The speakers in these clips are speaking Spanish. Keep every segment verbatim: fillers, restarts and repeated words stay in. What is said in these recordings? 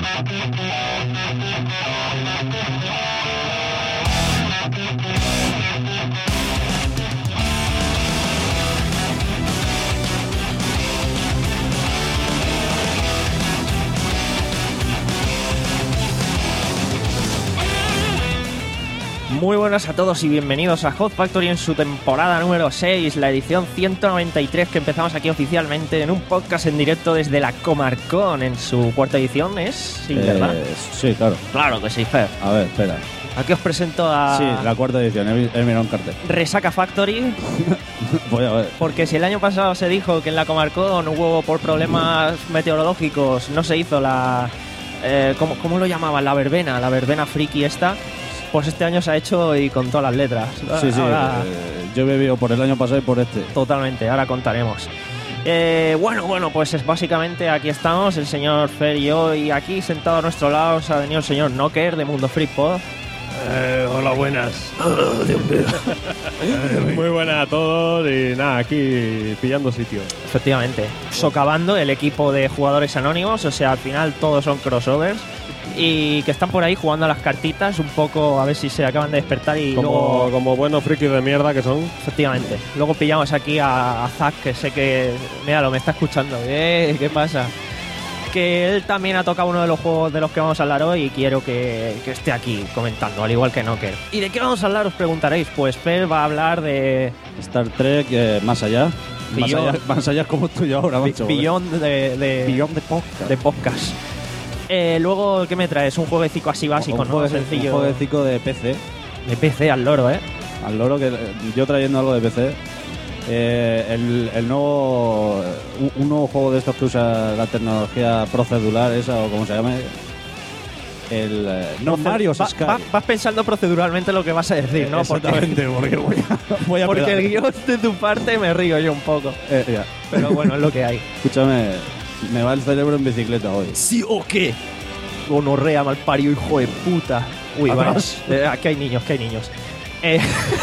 Muy buenas a todos y bienvenidos a Hot Factory en su temporada número seis, la edición ciento noventa y tres que empezamos aquí oficialmente en un podcast en directo desde la Comarcon en su cuarta edición, ¿es? Sí, ¿verdad? Eh, sí, claro. Claro que sí, Fer. A ver, espera. Aquí os presento a... Sí, la cuarta edición, he, he mirado un cartel. Resaca Factory. Voy a ver. Porque si el año pasado se dijo que en la Comarcon hubo por problemas meteorológicos, no se hizo la... Eh, ¿cómo, ¿Cómo lo llamaban? La verbena, la verbena friki esta. Pues este año se ha hecho y con todas las letras. Sí, sí, ahora, eh, yo he bebido por el año pasado y por este. Totalmente, ahora contaremos. Eh, bueno, bueno, pues es básicamente aquí estamos, el señor Fer y yo, y aquí sentado a nuestro lado se ha venido el señor Knocker de Mundo Free Pod. Eh, hola, buenas. Oh, Dios mío. Muy buenas a todos y nada, aquí pillando sitio. Efectivamente, socavando el equipo de jugadores anónimos, o sea, al final todos son crossovers. Y que están por ahí jugando a las cartitas un poco a ver si se acaban de despertar y como, luego... como buenos frikis de mierda que son. Efectivamente. Luego pillamos aquí a, a Zack, que sé que... Míralo, me está escuchando. ¿Eh? ¿Qué pasa? Que él también ha tocado uno de los juegos de los que vamos a hablar hoy y quiero que, que esté aquí comentando, al igual que Knocker. ¿Y de qué vamos a hablar? Os preguntaréis. Pues Fer va a hablar de... Star Trek, eh, más allá. Más Beyond. allá, más allá es como tú y yo ahora, macho. Beyond de, de... Beyond de podcast. De podcast. Eh, luego, ¿qué me traes? Un jueguecito así básico, un ¿no? juegue- Sencillo. Un jueguecito de P C. De P C al loro, ¿eh? Al loro, que yo trayendo algo de P C. Eh, el, el nuevo un, un nuevo juego de estos que usa la tecnología procedural esa o como se llame, el eh, no Mario Va- Sky. va- vas pensando proceduralmente lo que vas a decir, ¿no? Porque, Exactamente, porque voy a, voy a porque pedar- el guión de tu parte me río yo un poco. Eh, ya. Pero bueno, es lo que hay. Escúchame, me va el cerebro en bicicleta hoy. ¿Sí o qué? Gonorrea, malparido, hijo de puta. Uy, Atrás. vaya. Eh, Aquí hay niños, que hay niños. Eh,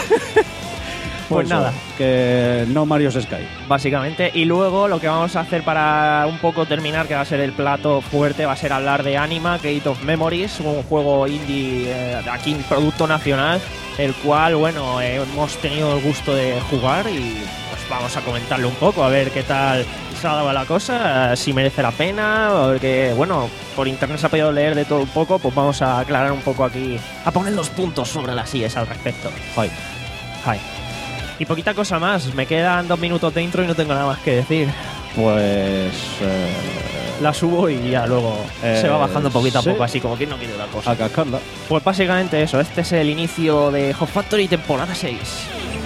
pues eso, nada, que no Mario Sky. básicamente. Y luego lo que vamos a hacer para un poco terminar, que va a ser el plato fuerte, va a ser hablar de Anima, Gate of Memories, un juego indie eh, de aquí, producto nacional, el cual, bueno, eh, hemos tenido el gusto de jugar y pues vamos a comentarlo un poco, a ver qué tal se ha dado la cosa, eh, si merece la pena, porque, bueno, por internet se ha podido leer de todo un poco, pues vamos a aclarar un poco aquí, a poner los puntos sobre las íes al respecto. Ay. Hi. Y poquita cosa más, me quedan dos minutos de intro y no tengo nada más que decir. Pues eh, La subo y ya luego Eh, se va bajando poquito a sí. poco, así como que no quiere la cosa. a cascarla. Pues básicamente eso, este es el inicio de Hot Factory temporada seis.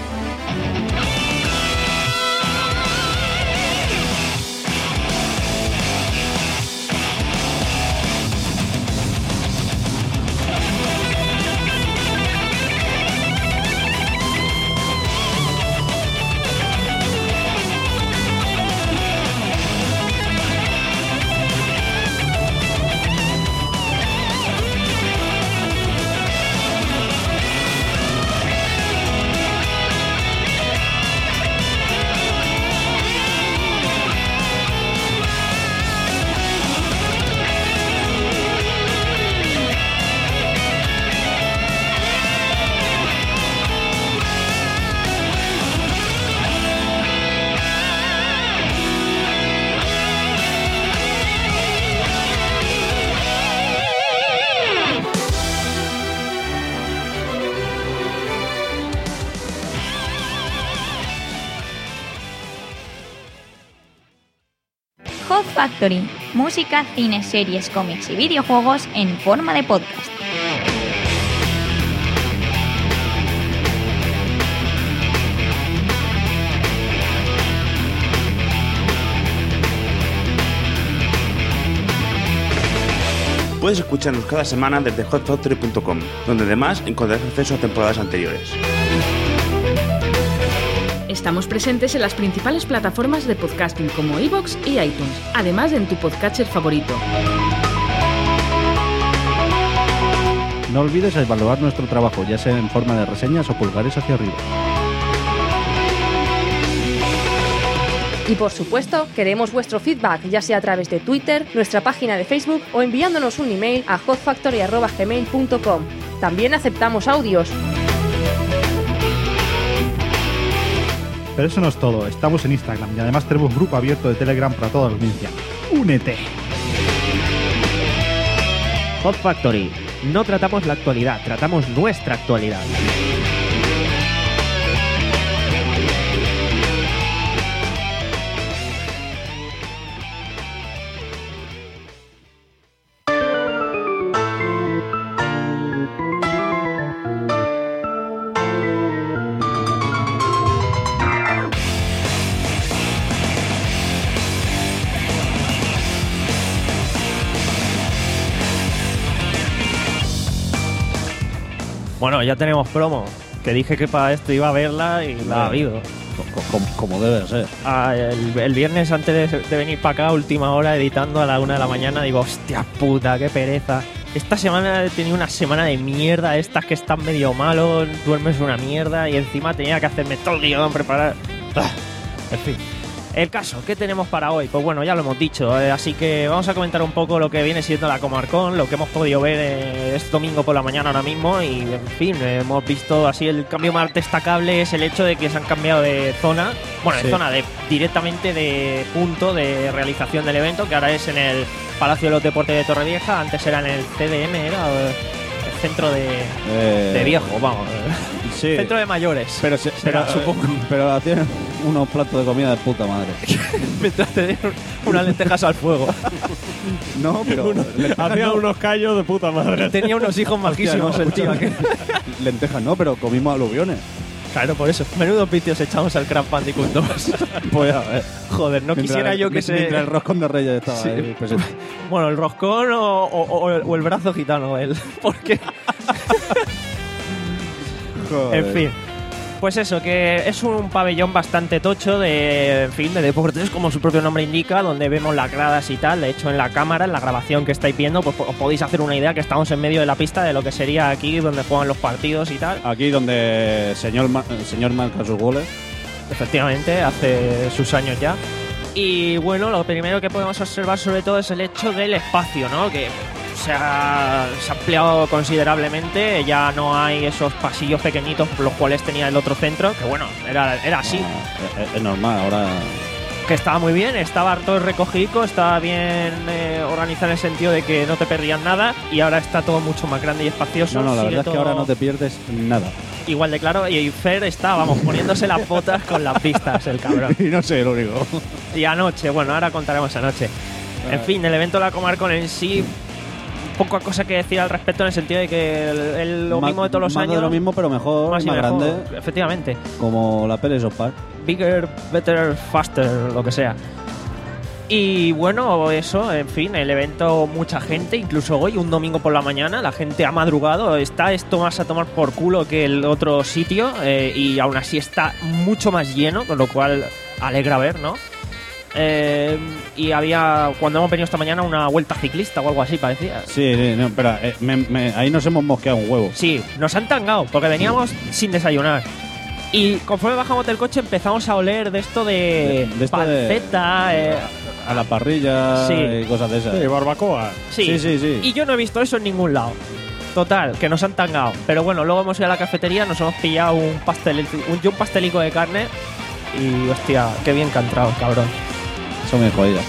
Hot Factory, música, cine, series, cómics y videojuegos en forma de podcast. Puedes escucharnos cada semana desde hot factory punto com, donde además encontrarás acceso a temporadas anteriores. Estamos presentes en las principales plataformas de podcasting como iVoox y iTunes, además de en tu podcatcher favorito. No olvides evaluar nuestro trabajo, ya sea en forma de reseñas o pulgares hacia arriba. Y por supuesto, queremos vuestro feedback, ya sea a través de Twitter, nuestra página de Facebook o enviándonos un email a hotfactory arroba gmail punto com. También aceptamos audios. Pero eso no es todo, estamos en Instagram y además tenemos un grupo abierto de Telegram para toda la audiencia. ¡Únete! Hot Factory. No tratamos la actualidad, tratamos nuestra actualidad. Bueno, ya tenemos promo. Que dije que para esto iba a verla y la ha habido. Como, como debe ser. Ah, el, el viernes antes de, de venir para acá, última hora, editando a la una de la mañana, digo, hostia puta, qué pereza. Esta semana he tenido una semana de mierda, estas que están medio malos, duermes una mierda y encima tenía que hacerme todo el guión, preparar... Ah, en fin. El caso, ¿qué tenemos para hoy? Pues bueno, ya lo hemos dicho, eh, así que vamos a comentar un poco lo que viene siendo la Comarcon, lo que hemos podido ver eh, este domingo por la mañana ahora mismo y, en fin, eh, hemos visto así el cambio más destacable es el hecho de que se han cambiado de zona, bueno, de Sí. zona, de directamente de punto de realización del evento, que ahora es en el Palacio de los Deportes de Torrevieja, antes era en el C D M, era eh, el centro de, Eh, de viejos, vamos, eh, Sí. centro de mayores. Pero, se- Será, pero, supongo. pero hacían unos platos de comida de puta madre. Mientras tener unas lentejas al fuego. No, pero le- Hacía unos callos de puta madre. Tenía unos hijos majísimos no, el tío. escúchame. lentejas no, pero comimos aluviones. Claro, por eso. Menudos vicios echamos al Crash Bandicoot dos. Pues a ver. Joder, no Mientras- quisiera yo que se... Mientras el roscón de Reyes estaba Sí. ahí presente. Bueno, el roscón o, o- o el, o el brazo gitano, él. Porque, Joder. en fin. Pues eso, que es un pabellón bastante tocho de, en fin, de deportes, como su propio nombre indica, donde vemos las gradas y tal. De hecho, en la cámara, en la grabación que estáis viendo, pues os podéis hacer una idea que estamos en medio de la pista de lo que sería aquí, donde juegan los partidos y tal. Aquí donde el señor, ma- el señor marca sus goles. Efectivamente, hace sus años ya. Y bueno, lo primero que podemos observar sobre todo es el hecho del espacio, ¿no? Que se ha, se ha ampliado considerablemente, ya no hay esos pasillos pequeñitos los cuales tenía el otro centro, que bueno, era, era así, No, es, es normal, ahora. que estaba muy bien, estaba todo recogido, estaba bien eh, organizado en el sentido de que no te perdían nada y ahora está todo mucho más grande y espacioso. No, no, la sigue verdad es que todo ahora no te pierdes nada. igual de claro y Fer está, vamos, poniéndose las botas con las pistas, el cabrón. Y no sé, lo único. Y anoche, bueno, ahora contaremos anoche. En fin, el evento de la Comarcon en sí, poca cosa que decir al respecto en el sentido de que el, el- lo Más- mismo de todos los más años. de lo mismo, pero mejor, más, y mejor, grande, efectivamente. como la Pele Sopar. Bigger, better, faster, lo que sea. Y bueno, eso, en fin, el evento, mucha gente, incluso hoy, un domingo por la mañana, la gente ha madrugado, está esto más a tomar por culo que el otro sitio, eh, y aún así está mucho más lleno, con lo cual alegra ver, ¿no? Eh, y había, cuando hemos venido esta mañana, una vuelta ciclista o algo así, parecía. Sí, sí, no, espera, eh, me- me- ahí nos hemos mosqueado un huevo. Sí, nos han tangado, porque veníamos sin desayunar. Y conforme bajamos del coche empezamos a oler de esto de, De- de esto de- panceta, eh, A la parrilla Sí. y cosas de esas. Sí, barbacoa. sí. Sí, sí, sí. Y yo no he visto eso en ningún lado. Total, que nos han tangado. Pero bueno, luego hemos ido a la cafetería, nos hemos pillado un pastel, un, un pastelico de carne. Y hostia, qué bien que ha entrado, cabrón. Son muy jodidas.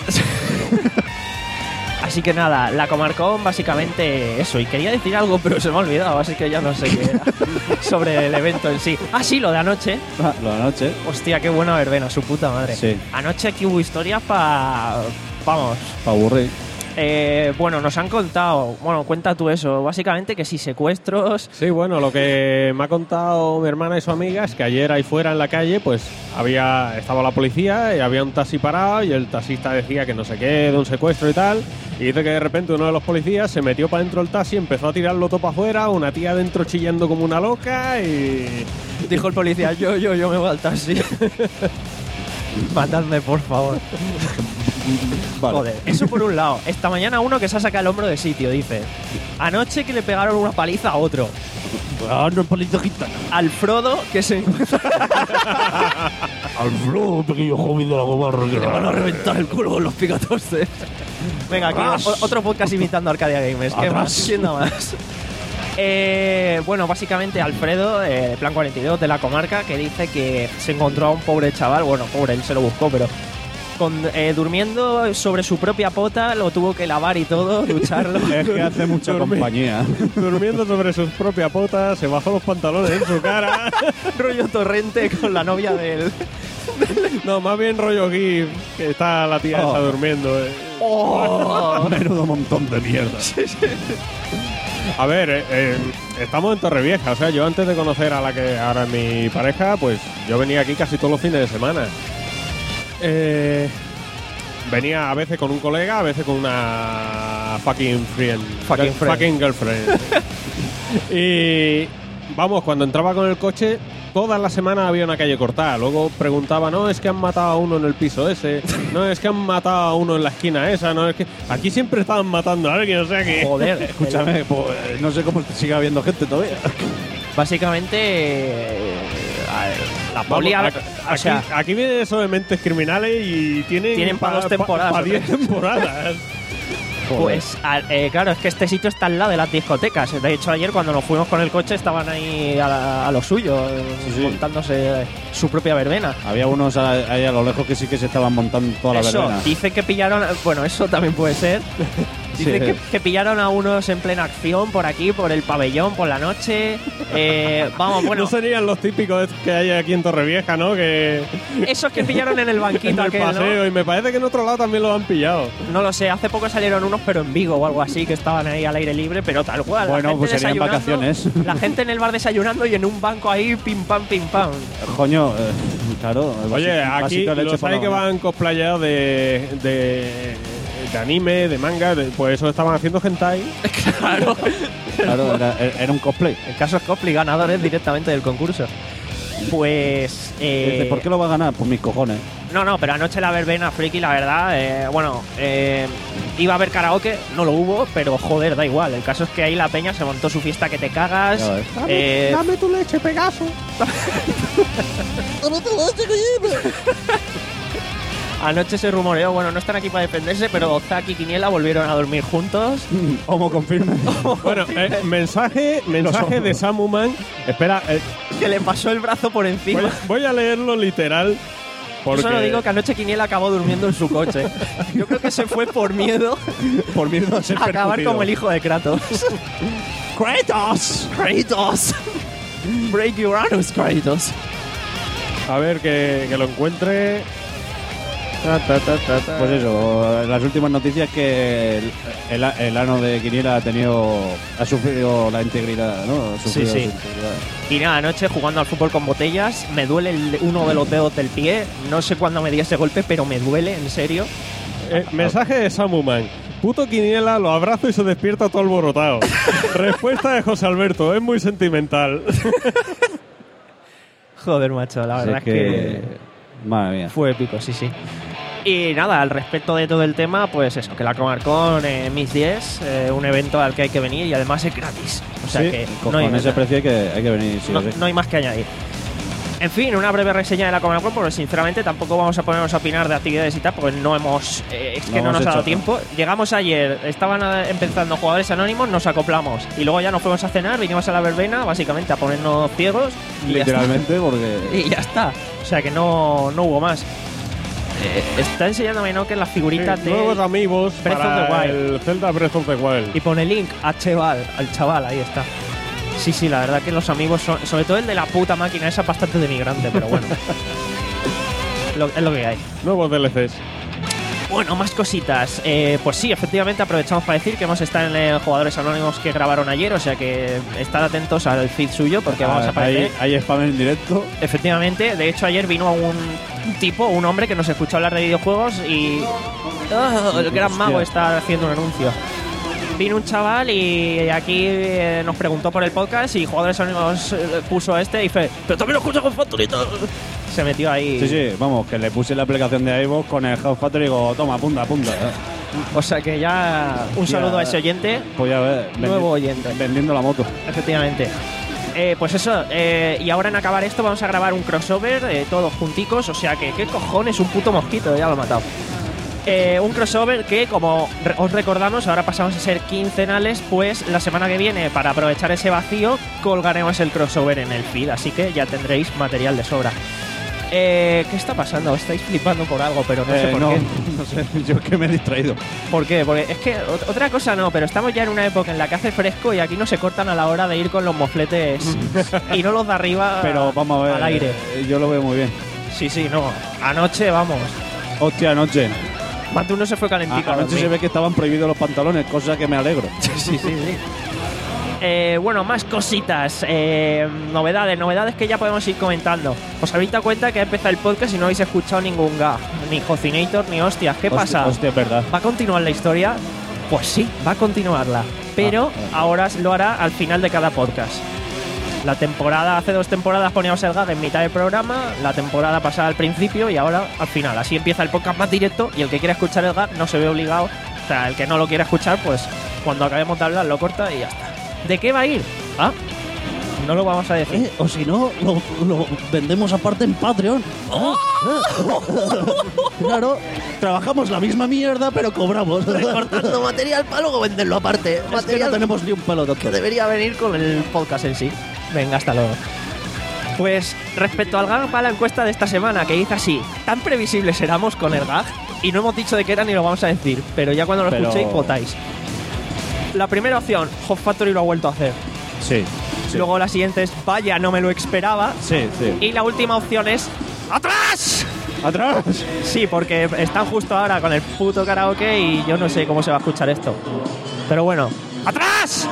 Así que nada, la Comarcon básicamente eso. Y quería decir algo, pero se me ha olvidado, así que ya no sé qué era. Sobre el evento en sí. Ah, sí, lo de anoche. Ah, lo de anoche. Hostia, qué buena verbena, su puta madre. Sí. Anoche aquí hubo historias para... Vamos. Para aburrir. Eh, bueno, nos han contado... Bueno, cuenta tú eso. Básicamente que si secuestros... Sí, bueno, lo que me ha contado mi hermana y su amiga es que ayer ahí fuera en la calle, pues había estaba la policía y había un taxi parado y el taxista decía que no sé qué, de un secuestro y tal. Y dice que de repente uno de los policías se metió para dentro del taxi, empezó a tirarlo todo para afuera, una tía dentro chillando como una loca y... Dijo el policía, yo, yo, yo me voy al taxi. Matadme, por favor. Vale. Joder, eso por un lado. Esta mañana uno que se ha sacado el hombro de sitio, dice. Anoche que le pegaron una paliza a otro. Ah, no, palito gitano. al Frodo, que se encuentra. Alfredo, pequeño joven de la gobarra. Le van a reventar el culo con los picatostes. Venga, aquí Atrás. o- otro podcast imitando a Arcadia Gamers. ¿Qué Atrás. más? ¿Quién da más? Eh, bueno, básicamente Alfredo, eh, de Plan cuarenta y dos de la comarca, que dice que se encontró a un pobre chaval, bueno, pobre, él se lo buscó, pero con, eh, durmiendo sobre su propia pota, lo tuvo que lavar y todo, ducharlo. Es que hace mucha Dormí. compañía. Durmiendo sobre sus propias potas, se bajó los pantalones en su cara. Rollo torrente con la novia del... No, más bien rollo GIF, que está la tía Oh. esa durmiendo. eh. ¡Oh! Menudo montón de mierda. A ver, eh, eh, estamos en Torrevieja, o sea, yo antes de conocer a la que ahora es mi pareja, pues yo venía aquí casi todos los fines de semana. Eh, venía a veces con un colega, a veces con una fucking friend. Fucking Girl- friend. fucking girlfriend. Y vamos, cuando entraba con el coche, todas las semanas había una calle cortada. Luego preguntaba, no, es que han matado a uno en el piso ese, no, es que han matado a uno en la esquina esa, no, es que aquí siempre estaban matando a alguien, o sea que... Joder, Escúchame, pues, no sé cómo sigue habiendo gente todavía. básicamente... eh, a ver, la poli... Vamos, ha- aquí, o sea, aquí, aquí vienen eso de mentes criminales y tienen, Tienen pa' dos temporadas, Para ¿o diez qué? temporadas. Pues a- eh, claro, es que este sitio está al lado de las discotecas. De hecho, ayer cuando nos fuimos con el coche estaban ahí a, la- a lo suyo, eh, sí. montándose su propia verbena. Había unos a- ahí a lo lejos que sí que se estaban montando toda la Eso, verbena. dice que pillaron, bueno, eso también puede ser. Dice Sí. que, que pillaron a unos en plena acción por aquí, por el pabellón, por la noche. Eh, vamos, bueno, No serían los típicos que hay aquí en Torrevieja, ¿no? Que esos que pillaron en el en banquito el aquel, ¿no? paseo. Y me parece que en otro lado también los han pillado. No lo sé, hace poco salieron unos, pero en Vigo o algo así, que estaban ahí al aire libre, pero tal cual. la Bueno, gente pues serían desayunando, vacaciones. La gente en el bar desayunando y en un banco ahí, pim pam, pim pam. Coño, eh, claro. el Oye, vasi- aquí vasito de leche los por hay la que mañana. van cosplayados de, de, de anime, de manga, de- pues eso estaban haciendo hentai. Claro. Claro, era, era un cosplay. El caso es cosplay, ganadores directamente del concurso. Pues. eh, Dice, ¿por qué lo va a ganar? Pues mis cojones. No, no, pero anoche la verbena friki, la verdad, eh, bueno, eh, iba a haber karaoke, no lo hubo, pero joder, da igual. El caso es que ahí la peña se montó su fiesta que te cagas. Ya ves. eh, Dame tu leche, Pegaso. Anoche se rumoreó, bueno, no están aquí para defenderse, pero Zack y Quiniela volvieron a dormir juntos. Homo confirme. Bueno, eh, mensaje, mensaje de Samuman. Espera, eh, Que le pasó el brazo por encima. voy, voy a leerlo literal. Porque Yo solo digo que anoche Quiniela acabó durmiendo en su coche. Yo creo que se fue por miedo Por miedo a ser a acabar percutido. como el hijo de Kratos. ¡Kratos! ¡Kratos! Break your anus, Kratos. A ver, que, que lo encuentre. Ta, ta, ta, ta, ta. Pues eso, las últimas noticias que el, el, el ano de Quiniela ha tenido, ha sufrido la integridad, ¿no? Ha sufrido Sí, sí. su integridad. Y nada, anoche jugando al fútbol con botellas, me duele el- uno de los dedos del pie. No sé cuándo me di ese golpe, pero me duele, en serio. Eh, mensaje de Samuman. Puto Quiniela, lo abrazo y se despierta todo alborotado. Respuesta de José Alberto, es muy sentimental. Joder, macho, la Así verdad es que Madre mía. fue épico, sí, sí. Y nada, al respecto de todo el tema, pues eso, que la Comarcon eh, Mis diez, eh, un evento al que hay que venir y además es gratis. O sea Sí, que con no hay, ese precio hay que, hay que venir, sí no, o sí. no hay más que añadir. En fin, una breve reseña de la Comarcon, porque sinceramente tampoco vamos a ponernos a opinar de actividades y tal, porque no hemos. Eh, es que No no, hemos nos ha dado hecho. tiempo. Llegamos ayer, estaban eh, empezando jugadores anónimos, nos acoplamos. Y luego ya nos fuimos a cenar, vinimos a la verbena, básicamente a ponernos ciegos. Y ya está. Literalmente, porque. Y ya está. O sea que no, no hubo más. Eh, está enseñándome, ¿no? Que las figuritas de. Nuevos amigos Breath of para the Wild. el Zelda Breath of the Wild. Y pone link a chaval, al chaval, ahí está. Sí, sí, la verdad que los amigos son. Sobre todo el de la puta máquina, esa bastante denigrante, pero bueno. Lo- es lo que hay. Nuevos D L Cs. Bueno, más cositas. Eh, pues sí, efectivamente aprovechamos para decir que hemos estado en eh, jugadores anónimos que grabaron ayer, o sea que estad atentos al feed suyo porque vamos a aparecer. Hay, hay spam en directo. Efectivamente, de hecho ayer vino un tipo, un hombre que nos escuchó hablar de videojuegos y ¡oh! El gran mago está haciendo un anuncio. Vino un chaval y aquí eh, nos preguntó por el podcast y Jugadores Anónimos eh, puso este y fue, pero también lo escucho con Factorito. Se metió ahí. Sí, sí, vamos, que le puse la aplicación de iVoox con el House Factory y digo, toma, apunta, apunta. O sea que ya un Hostia. saludo a ese oyente. Pues ya ves, vendi- Nuevo oyente. vendiendo la moto. Efectivamente. Eh, pues eso, eh, y ahora en acabar esto vamos a grabar un crossover eh, todos junticos, o sea que, ¿qué cojones? Un puto mosquito, ya lo he matado. Eh, un crossover que, como re- os recordamos, ahora pasamos a ser quincenales, pues la semana que viene, para aprovechar ese vacío, colgaremos el crossover en el feed, así que ya tendréis material de sobra. Eh, ¿Qué está pasando? Estáis flipando por algo, pero no sé Eh, por no, qué. no sé, yo es que me he distraído. ¿Por qué? Porque es que ot- otra cosa no, pero estamos ya en una época en la que hace fresco y aquí no se cortan a la hora de ir con los mofletes y no los de arriba Pero vamos a ver, al aire. eh, yo lo veo muy bien. Sí, sí, no. Anoche, vamos. Hostia, anoche. Más de uno se fue calentico. A- a anoche dormir. se ve que estaban prohibidos los pantalones, cosa que me alegro. Sí, sí, sí. Eh, bueno, más cositas, eh, novedades, novedades que ya podemos ir comentando. Os habéis dado cuenta que ha empezado el podcast y no habéis escuchado ningún gag, ni Hocinator, ni hostias. ¿Qué Hostia, pasa? Hostia, es verdad. ¿Va a continuar la historia? Pues sí, va a continuarla. Pero Ah, ah. ahora lo hará al final de cada podcast. La temporada, hace dos temporadas poníamos el gag en mitad del programa, la temporada pasada al principio y ahora al final. Así empieza el podcast más directo y el que quiera escuchar el gag no se ve obligado. O sea, el que no lo quiera escuchar, pues cuando acabemos de hablar lo corta y ya está. ¿De qué va a ir? Ah, no lo vamos a decir. Eh, o si no, lo, lo vendemos aparte en Patreon. Ah, ah. Claro, trabajamos la misma mierda, pero cobramos. Recortando material para luego venderlo aparte. Es que no tenemos ni un pelo de que debería venir con el podcast en sí. Venga, hasta luego. Pues respecto al gag, va la encuesta de esta semana, que dice así: tan previsibles éramos con el gag, y no hemos dicho de qué era ni lo vamos a decir, pero ya cuando lo Pero- escuchéis votáis. La primera opción, Hot Factory lo ha vuelto a hacer. Sí, sí. Luego la siguiente es, vaya, no me lo esperaba. Sí, sí. Y la última opción es, ¡atrás! ¡Atrás! Sí, porque están justo ahora con el puto karaoke y yo no sé cómo se va a escuchar esto. Pero bueno, ¡atrás!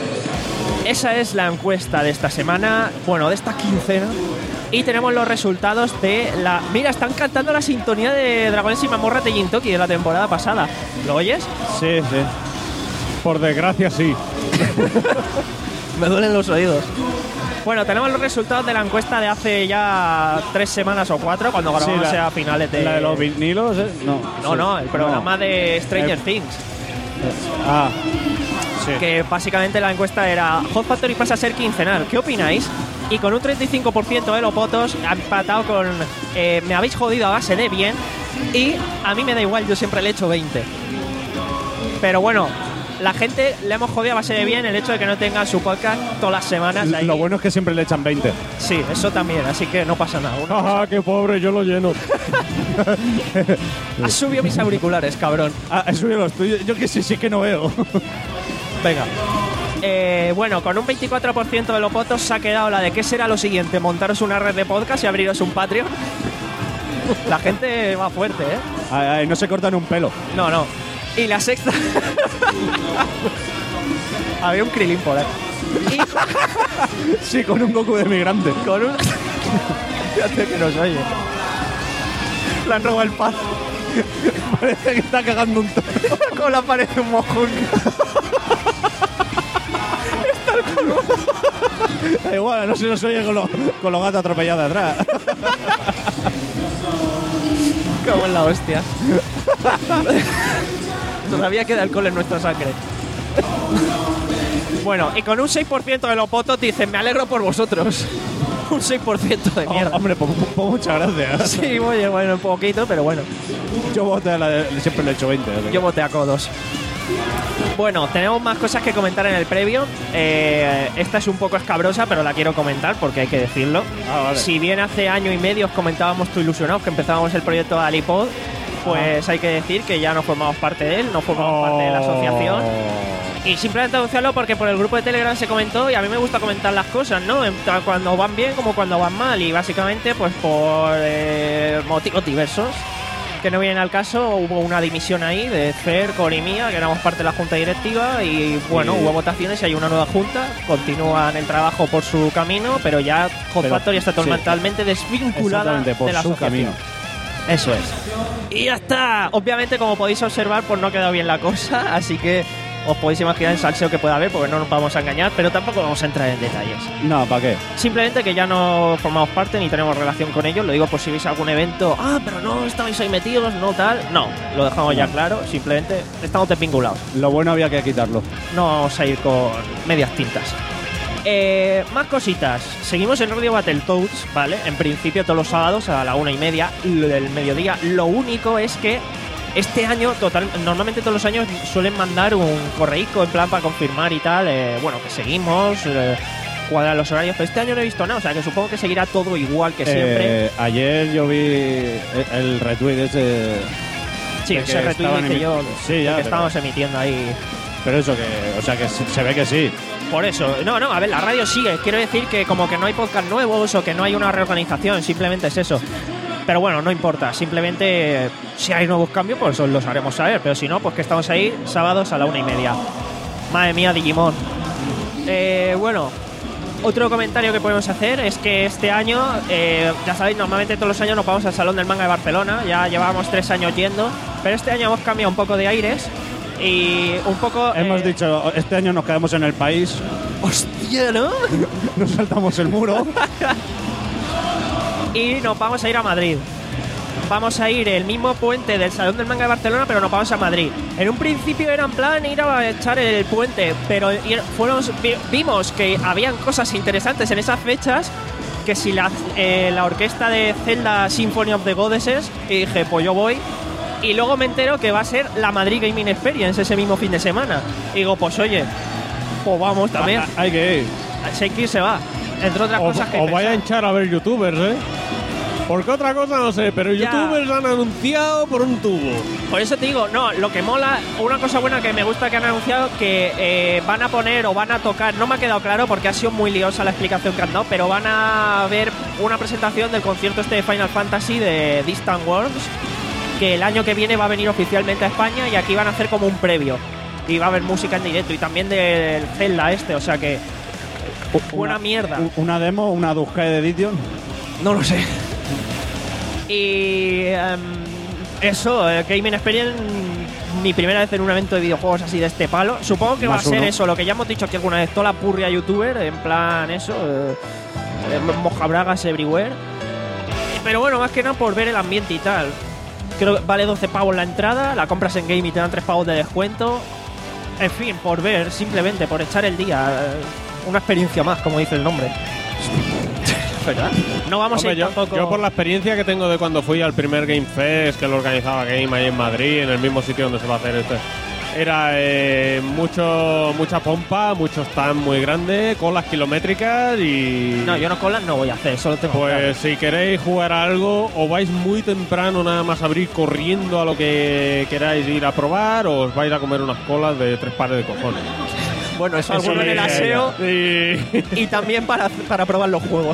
Esa es la encuesta de esta semana, bueno, de esta quincena. Y tenemos los resultados de la... Mira, están cantando la sintonía de Dragones y Mazmorras de Gintoki de la temporada pasada. ¿Lo oyes? Sí, sí. Por desgracia, sí. Me duelen los oídos. Bueno, tenemos los resultados de la encuesta de hace ya tres semanas o cuatro, cuando grabamos Sí, la- a finales de... ¿La de los vinilos? eh? No. No, sí. no, el programa No. de Stranger Eh, Things. Ah, sí. Que básicamente la encuesta era Hot Factory pasa a ser quincenal, ¿qué opináis? Y con un treinta y cinco por ciento de los votos ha empatado con eh, me habéis jodido a base de bien y a mí me da igual, yo siempre le echo veinte. Pero bueno, la gente le hemos jodido a base de bien el hecho de que no tenga su podcast todas las semanas ahí. Lo bueno es que siempre le echan veinte. Sí, eso también, así que no pasa nada. Uno- ¡Ah, qué pobre! Yo lo lleno. Has subido mis auriculares, cabrón. Ah, he subido los tuyos. Yo que sí, sí que no veo. Venga. Eh, bueno, con un veinticuatro por ciento de los votos se ha quedado la de qué será lo siguiente, montaros una red de podcast y abriros un Patreon. La gente va fuerte, ¿eh? Ay, ay, no se cortan un pelo. No, no. Y la sexta... Había un Krilin por ahí. Sí, con un Goku de migrante. Con un... Fíjate que nos oye. Le han robado el paz. Parece que está cagando un toro. Con la pared un mojón. Da igual, no se nos oye con, lo- con los gatos atropellados de atrás. Como en la hostia. Todavía queda alcohol en nuestra sangre. Bueno, y con un seis por ciento de los votos dicen, me alegro por vosotros. Un seis por ciento de mierda. Oh, hombre, pues, pues muchas gracias. Sí, oye, bueno, un poquito, pero bueno. Yo voté a la de, siempre le he hecho veinte. ¿eh? Yo voté a codos. Bueno, tenemos más cosas que comentar en el previo. Eh, esta es un poco escabrosa, pero la quiero comentar porque hay que decirlo. Ah, vale. Si bien hace año y medio os comentábamos tú ilusionados que empezábamos el proyecto de Alipod, pues hay que decir que ya no formamos parte de él, no formamos parte de la asociación. Y simplemente anunciarlo porque por el grupo de Telegram se comentó y a mí me gusta comentar las cosas, ¿no? En- ta- Cuando van bien como cuando van mal. Y básicamente, pues por eh, motivos diversos que no vienen al caso, hubo una dimisión ahí de Fer, Cor y mía, que éramos parte de la junta directiva. Y bueno, Sí. hubo votaciones y hay una nueva junta. Continúan el trabajo por su camino, pero ya Hot Pero, Factory está sí. totalmente desvinculada Exactamente, por de la su asociación. camino. Eso es. Y ya está. Obviamente, como podéis observar, pues no ha quedado bien la cosa, así que os podéis imaginar el salseo que puede haber, porque no nos vamos a engañar, pero tampoco vamos a entrar en detalles. No, ¿para qué? Simplemente que ya no formamos parte ni tenemos relación con ellos. Lo digo por si veis algún evento, ah, pero no estabais ahí metidos, no tal. No, lo dejamos ya claro. Simplemente estamos desvinculados. Lo bueno había que quitarlo. No vamos a ir con medias tintas. Eh, más cositas. Seguimos en Radio Battletoads, ¿vale? En principio todos los sábados a la una y media del mediodía. Lo único es que este año, total, normalmente todos los años suelen mandar un correico en plan para confirmar y tal. Eh, bueno, que seguimos, eh, cuadrar los horarios. Pero este año no he visto nada, o sea que supongo que seguirá todo igual que siempre. Eh, ayer yo vi el, el retweet ese. Sí, de ese que retweet estaban hice emi- yo, Sí, de ya. que pero, estábamos emitiendo ahí. pero eso que. O sea que se, se ve que sí. Por eso, no, no, a ver, la radio sigue. Quiero decir que como que no hay podcast nuevos o que no hay una reorganización, simplemente es eso. Pero bueno, no importa, simplemente si hay nuevos cambios, pues os los haremos saber. Pero si no, pues que estamos ahí sábados a la una y media. Madre mía, Digimon. Eh, bueno, otro comentario que podemos hacer es que este año, eh, ya sabéis, normalmente todos los años nos vamos al Salón del Manga de Barcelona. Ya llevábamos tres años yendo, pero este año hemos cambiado un poco de aires. Y un poco... Hemos eh, dicho, este año nos quedamos en el país. ¡Hostia, ¿no? Nos saltamos el muro. Y nos vamos a ir a Madrid. Vamos a ir el mismo puente del Salón del Manga de Barcelona, pero nos vamos a Madrid. En un principio era en plan ir a echar el puente, pero ir- fueron, vi- vimos que habían cosas interesantes en esas fechas, que si la, eh, la orquesta de Zelda Symphony of the Goddesses, y dije, pues yo voy. Y luego me entero que va a ser la Madrid Gaming Experience ese mismo fin de semana. Y digo, pues oye, pues vamos también. Hay que ir. Shakespeare se va. Entre otras Os, cosas que... os vaya a pensar. hinchar a ver youtubers, ¿eh? Porque otra cosa no sé, pero Ya. youtubers han anunciado por un tubo. Por eso te digo, no, lo que mola, una cosa buena que me gusta que han anunciado, que eh, van a poner o van a tocar, no me ha quedado claro porque ha sido muy liosa la explicación que han dado, pero van a ver una presentación del concierto este de Final Fantasy de Distant Worlds, que el año que viene va a venir oficialmente a España y aquí van a hacer como un previo. Y va a haber música en directo y también del Zelda este, o sea que... Buena Una- mierda. u- Una demo, una Duskade Edition. No lo sé. Y em, eso, eh, Gaming Experience, mi primera vez en un evento de videojuegos así de este palo. Supongo que va a Más ser uno. eso, lo que ya hemos dicho aquí alguna vez, toda la purria youtuber, en plan eso, eh, eh, mojabragas everywhere. Pero bueno, más que nada por ver el ambiente y tal. Creo que vale doce pavos la entrada, la compras en Game y te dan tres pavos de descuento. En fin, por ver, simplemente, por echar el día. eh, Una experiencia más, como dice el nombre. ¿Verdad? No vamos Hombre, a ir yo, tampoco... yo por la experiencia que tengo de cuando fui al primer Game Fest, que lo organizaba Game ahí en Madrid, en el mismo sitio donde se va a hacer este, era eh, mucho mucha pompa, mucho stand muy grande, colas kilométricas y... No, yo no colas no voy a hacer, solo tengo Pues claro. si queréis jugar a algo, o vais muy temprano nada más abrir corriendo a lo que queráis ir a probar, o os vais a comer unas colas de tres pares de cojones. Bueno, eso alguno en el aseo Sí. y también para, para probar los juegos.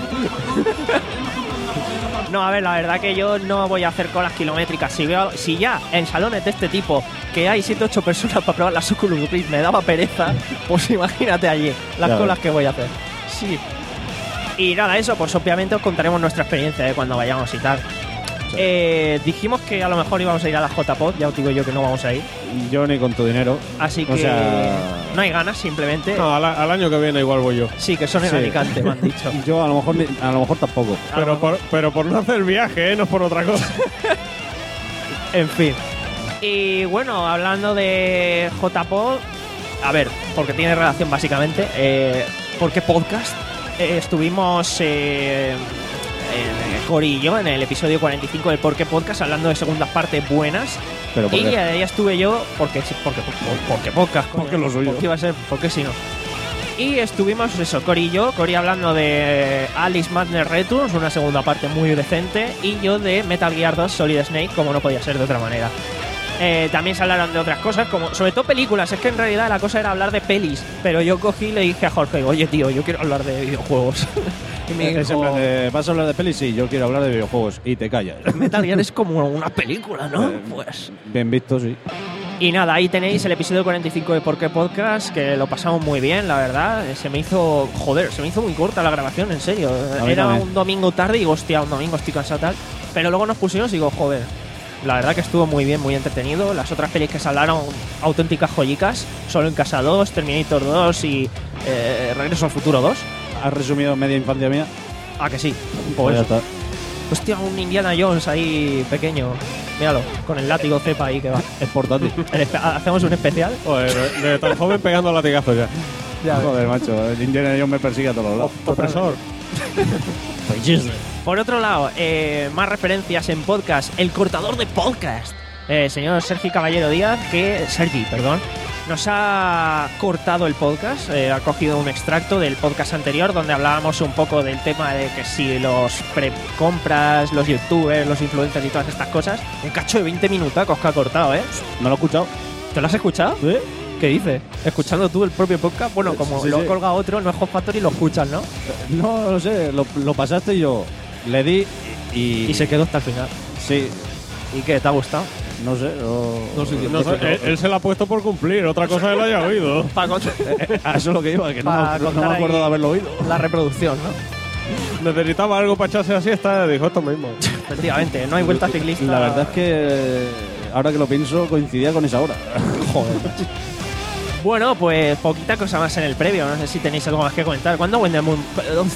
No, a ver, la verdad que yo no voy a hacer colas kilométricas. Si veo, si ya en salones de este tipo que hay siete ocho personas para probar la Oculus Rift me daba pereza, pues imagínate allí las Claro. colas que voy a hacer. Sí. Y nada, eso, pues obviamente os contaremos nuestra experiencia de cuando vayamos y tal. Eh, dijimos que a lo mejor íbamos a ir a la J-Pod, ya os digo yo que no vamos a ir. Yo ni con tu dinero. Así que O sea- no hay ganas, simplemente. No, al, al año que viene igual voy yo. Sí, que son Sí. erradicantes, me han dicho. Yo a lo mejor ni- a lo mejor tampoco. Pero por, pero por no hacer viaje, ¿eh? No es por otra cosa. En fin. Y bueno, hablando de J-Pod, a ver, porque tiene relación básicamente, eh, ¿por qué podcast? Eh, estuvimos eh, en Cori y yo en el episodio cuarenta y cinco del Por qué Podcast hablando de segundas partes buenas. Pero ¿por Y qué? ahí estuve yo, porque sí, porque, porque, porque podcast. coño. Porque lo suyo. ¿Por qué iba a ser? ¿Por qué si no? Y estuvimos, eso, Cori y yo, Cori hablando de Alice Madness Returns, una segunda parte muy decente, y yo de Metal Gear dos Solid Snake, como no podía ser de otra manera. Eh, también se hablaron de otras cosas, como sobre todo películas. Es que en realidad la cosa era hablar de pelis, pero yo cogí y le dije a Jorge, oye tío, yo quiero hablar de videojuegos. Y me Es en dijo, plan de, ¿vas a hablar de pelis? Sí, yo quiero hablar de videojuegos. Y te callas. Metal Gear es como una película, ¿no? Eh, Pues... Bien visto, sí. Y nada, ahí tenéis el episodio cuarenta y cinco de Por qué Podcast, que lo pasamos muy bien, la verdad. Se me hizo, joder, se me hizo muy corta la grabación, en serio. A mí Era también. un domingo tarde y digo, hostia, un domingo estoy cansado tal. Pero luego nos pusimos y digo, joder, la verdad que estuvo muy bien, muy entretenido. Las otras pelis que se hablaron, auténticas joyicas. Solo en Casa dos, Terminator dos y eh, Regreso al Futuro dos. ¿Has resumido media infancia mía? Ah, que sí. Pues ya Pues, está. hostia, un Indiana Jones ahí pequeño. Míralo, con el látigo cepa ahí que va. Es portátil. El espe- Hacemos un especial. Joder, de tan joven pegando latigazos ya. Ya ves. Joder, macho, el Indiana Jones me persigue a todos los lados. Opresor. Por otro lado, eh, más referencias en podcast. El cortador de podcast. Eh, señor Sergi Caballero Díaz, que Sergi, perdón, nos ha cortado el podcast. Eh, ha cogido un extracto del podcast anterior donde hablábamos un poco del tema de que si los pre-compras, los youtubers, los influencers y todas estas cosas. Un cacho de veinte minutacos que ha cortado, ¿eh? No lo he escuchado. ¿Te lo has escuchado? ¿Sí? ¿Qué dices? ¿Escuchando tú el propio podcast? Bueno, como Sí, sí, lo sí. ha colgado otro, no es Hot Factory, lo escuchas, ¿no? No, no sé, lo, lo pasaste y yo le di y... Y se quedó hasta el final. Sí, ¿Y qué? ¿Te ha gustado? no sé. No, No sé, no sé, él, él se la ha puesto por cumplir, otra cosa que lo haya oído. Para contar A eso es lo que iba, que no, Pa no contar me acuerdo ahí de haberlo oído. la reproducción, ¿no? Necesitaba algo para echarse a siesta, dijo esto mismo. Efectivamente, no hay vuelta ciclista. La verdad es que eh, ahora que lo pienso coincidía con esa hora. Joder. Bueno, pues poquita cosa más en el previo. No sé si tenéis algo más que comentar. ¿Cuándo vuelve el mundo,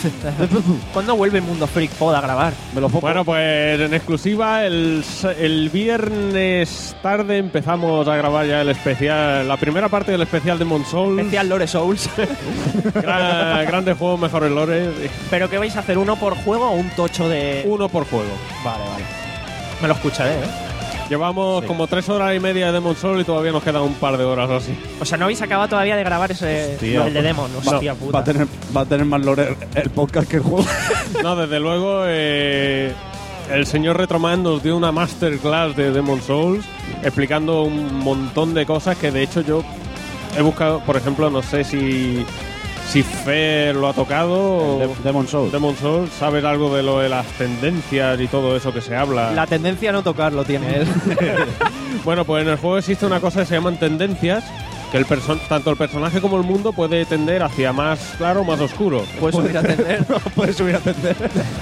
¿Cuándo vuelve el Mundo Freak Pod a grabar? Me lo Bueno, pues en exclusiva, el, el viernes tarde empezamos a grabar ya el especial, la primera parte del especial de Demon's Souls. Especial Lore Souls. Gran, grandes juegos, mejores lores. ¿Pero qué vais a hacer? ¿Uno por juego o un tocho de...? Uno por juego. Vale, vale. Me lo escucharé, ¿eh? Llevamos Sí. como tres horas y media de Demon's Souls y todavía nos quedan un par de horas o así. O sea, no habéis acabado todavía de grabar ese... Hostia. el de Demon. Hostia va, puta. va a tener, va a tener más lore el podcast que el juego. No, desde luego, eh, el señor Retroman nos dio una masterclass de Demon's Souls explicando un montón de cosas que de hecho yo he buscado, por ejemplo, no sé si, si Fer lo ha tocado o De- Demon's Souls. Demon's Souls, ¿sabes algo de lo de las tendencias y todo eso que se habla? La tendencia a no tocarlo tiene él. Bueno, pues en el juego existe una cosa que se llaman tendencias, que el perso- tanto el personaje como el mundo puede tender hacia más claro o más oscuro. Puedes subir a atender. Puedes subir a atender.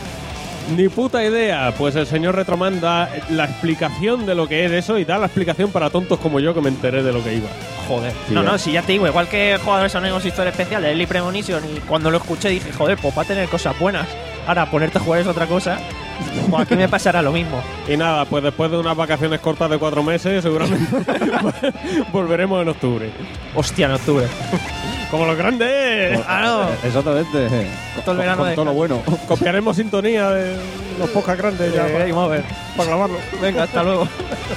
Ni puta idea. Pues el señor Retroman da la explicación de lo que es eso y da la explicación para tontos como yo que me enteré de lo que iba. Joder. Tío. No, no, si ya te digo, igual que Jugadores Anónimos Historia Especial de Early Premonition, y cuando lo escuché dije, joder, pues va a tener cosas buenas. Ahora, ponerte a jugar es otra cosa. Pues aquí me pasará lo mismo. Y nada, pues después de unas vacaciones cortas de cuatro meses, seguramente volveremos en octubre. Hostia, en octubre. Como los grandes. Ah, no. Exactamente. Todo el verano con de todo lo bueno. Copiaremos sintonía de los podcasts grandes ya Eh, para, Game Over. para grabarlo. Venga, hasta luego.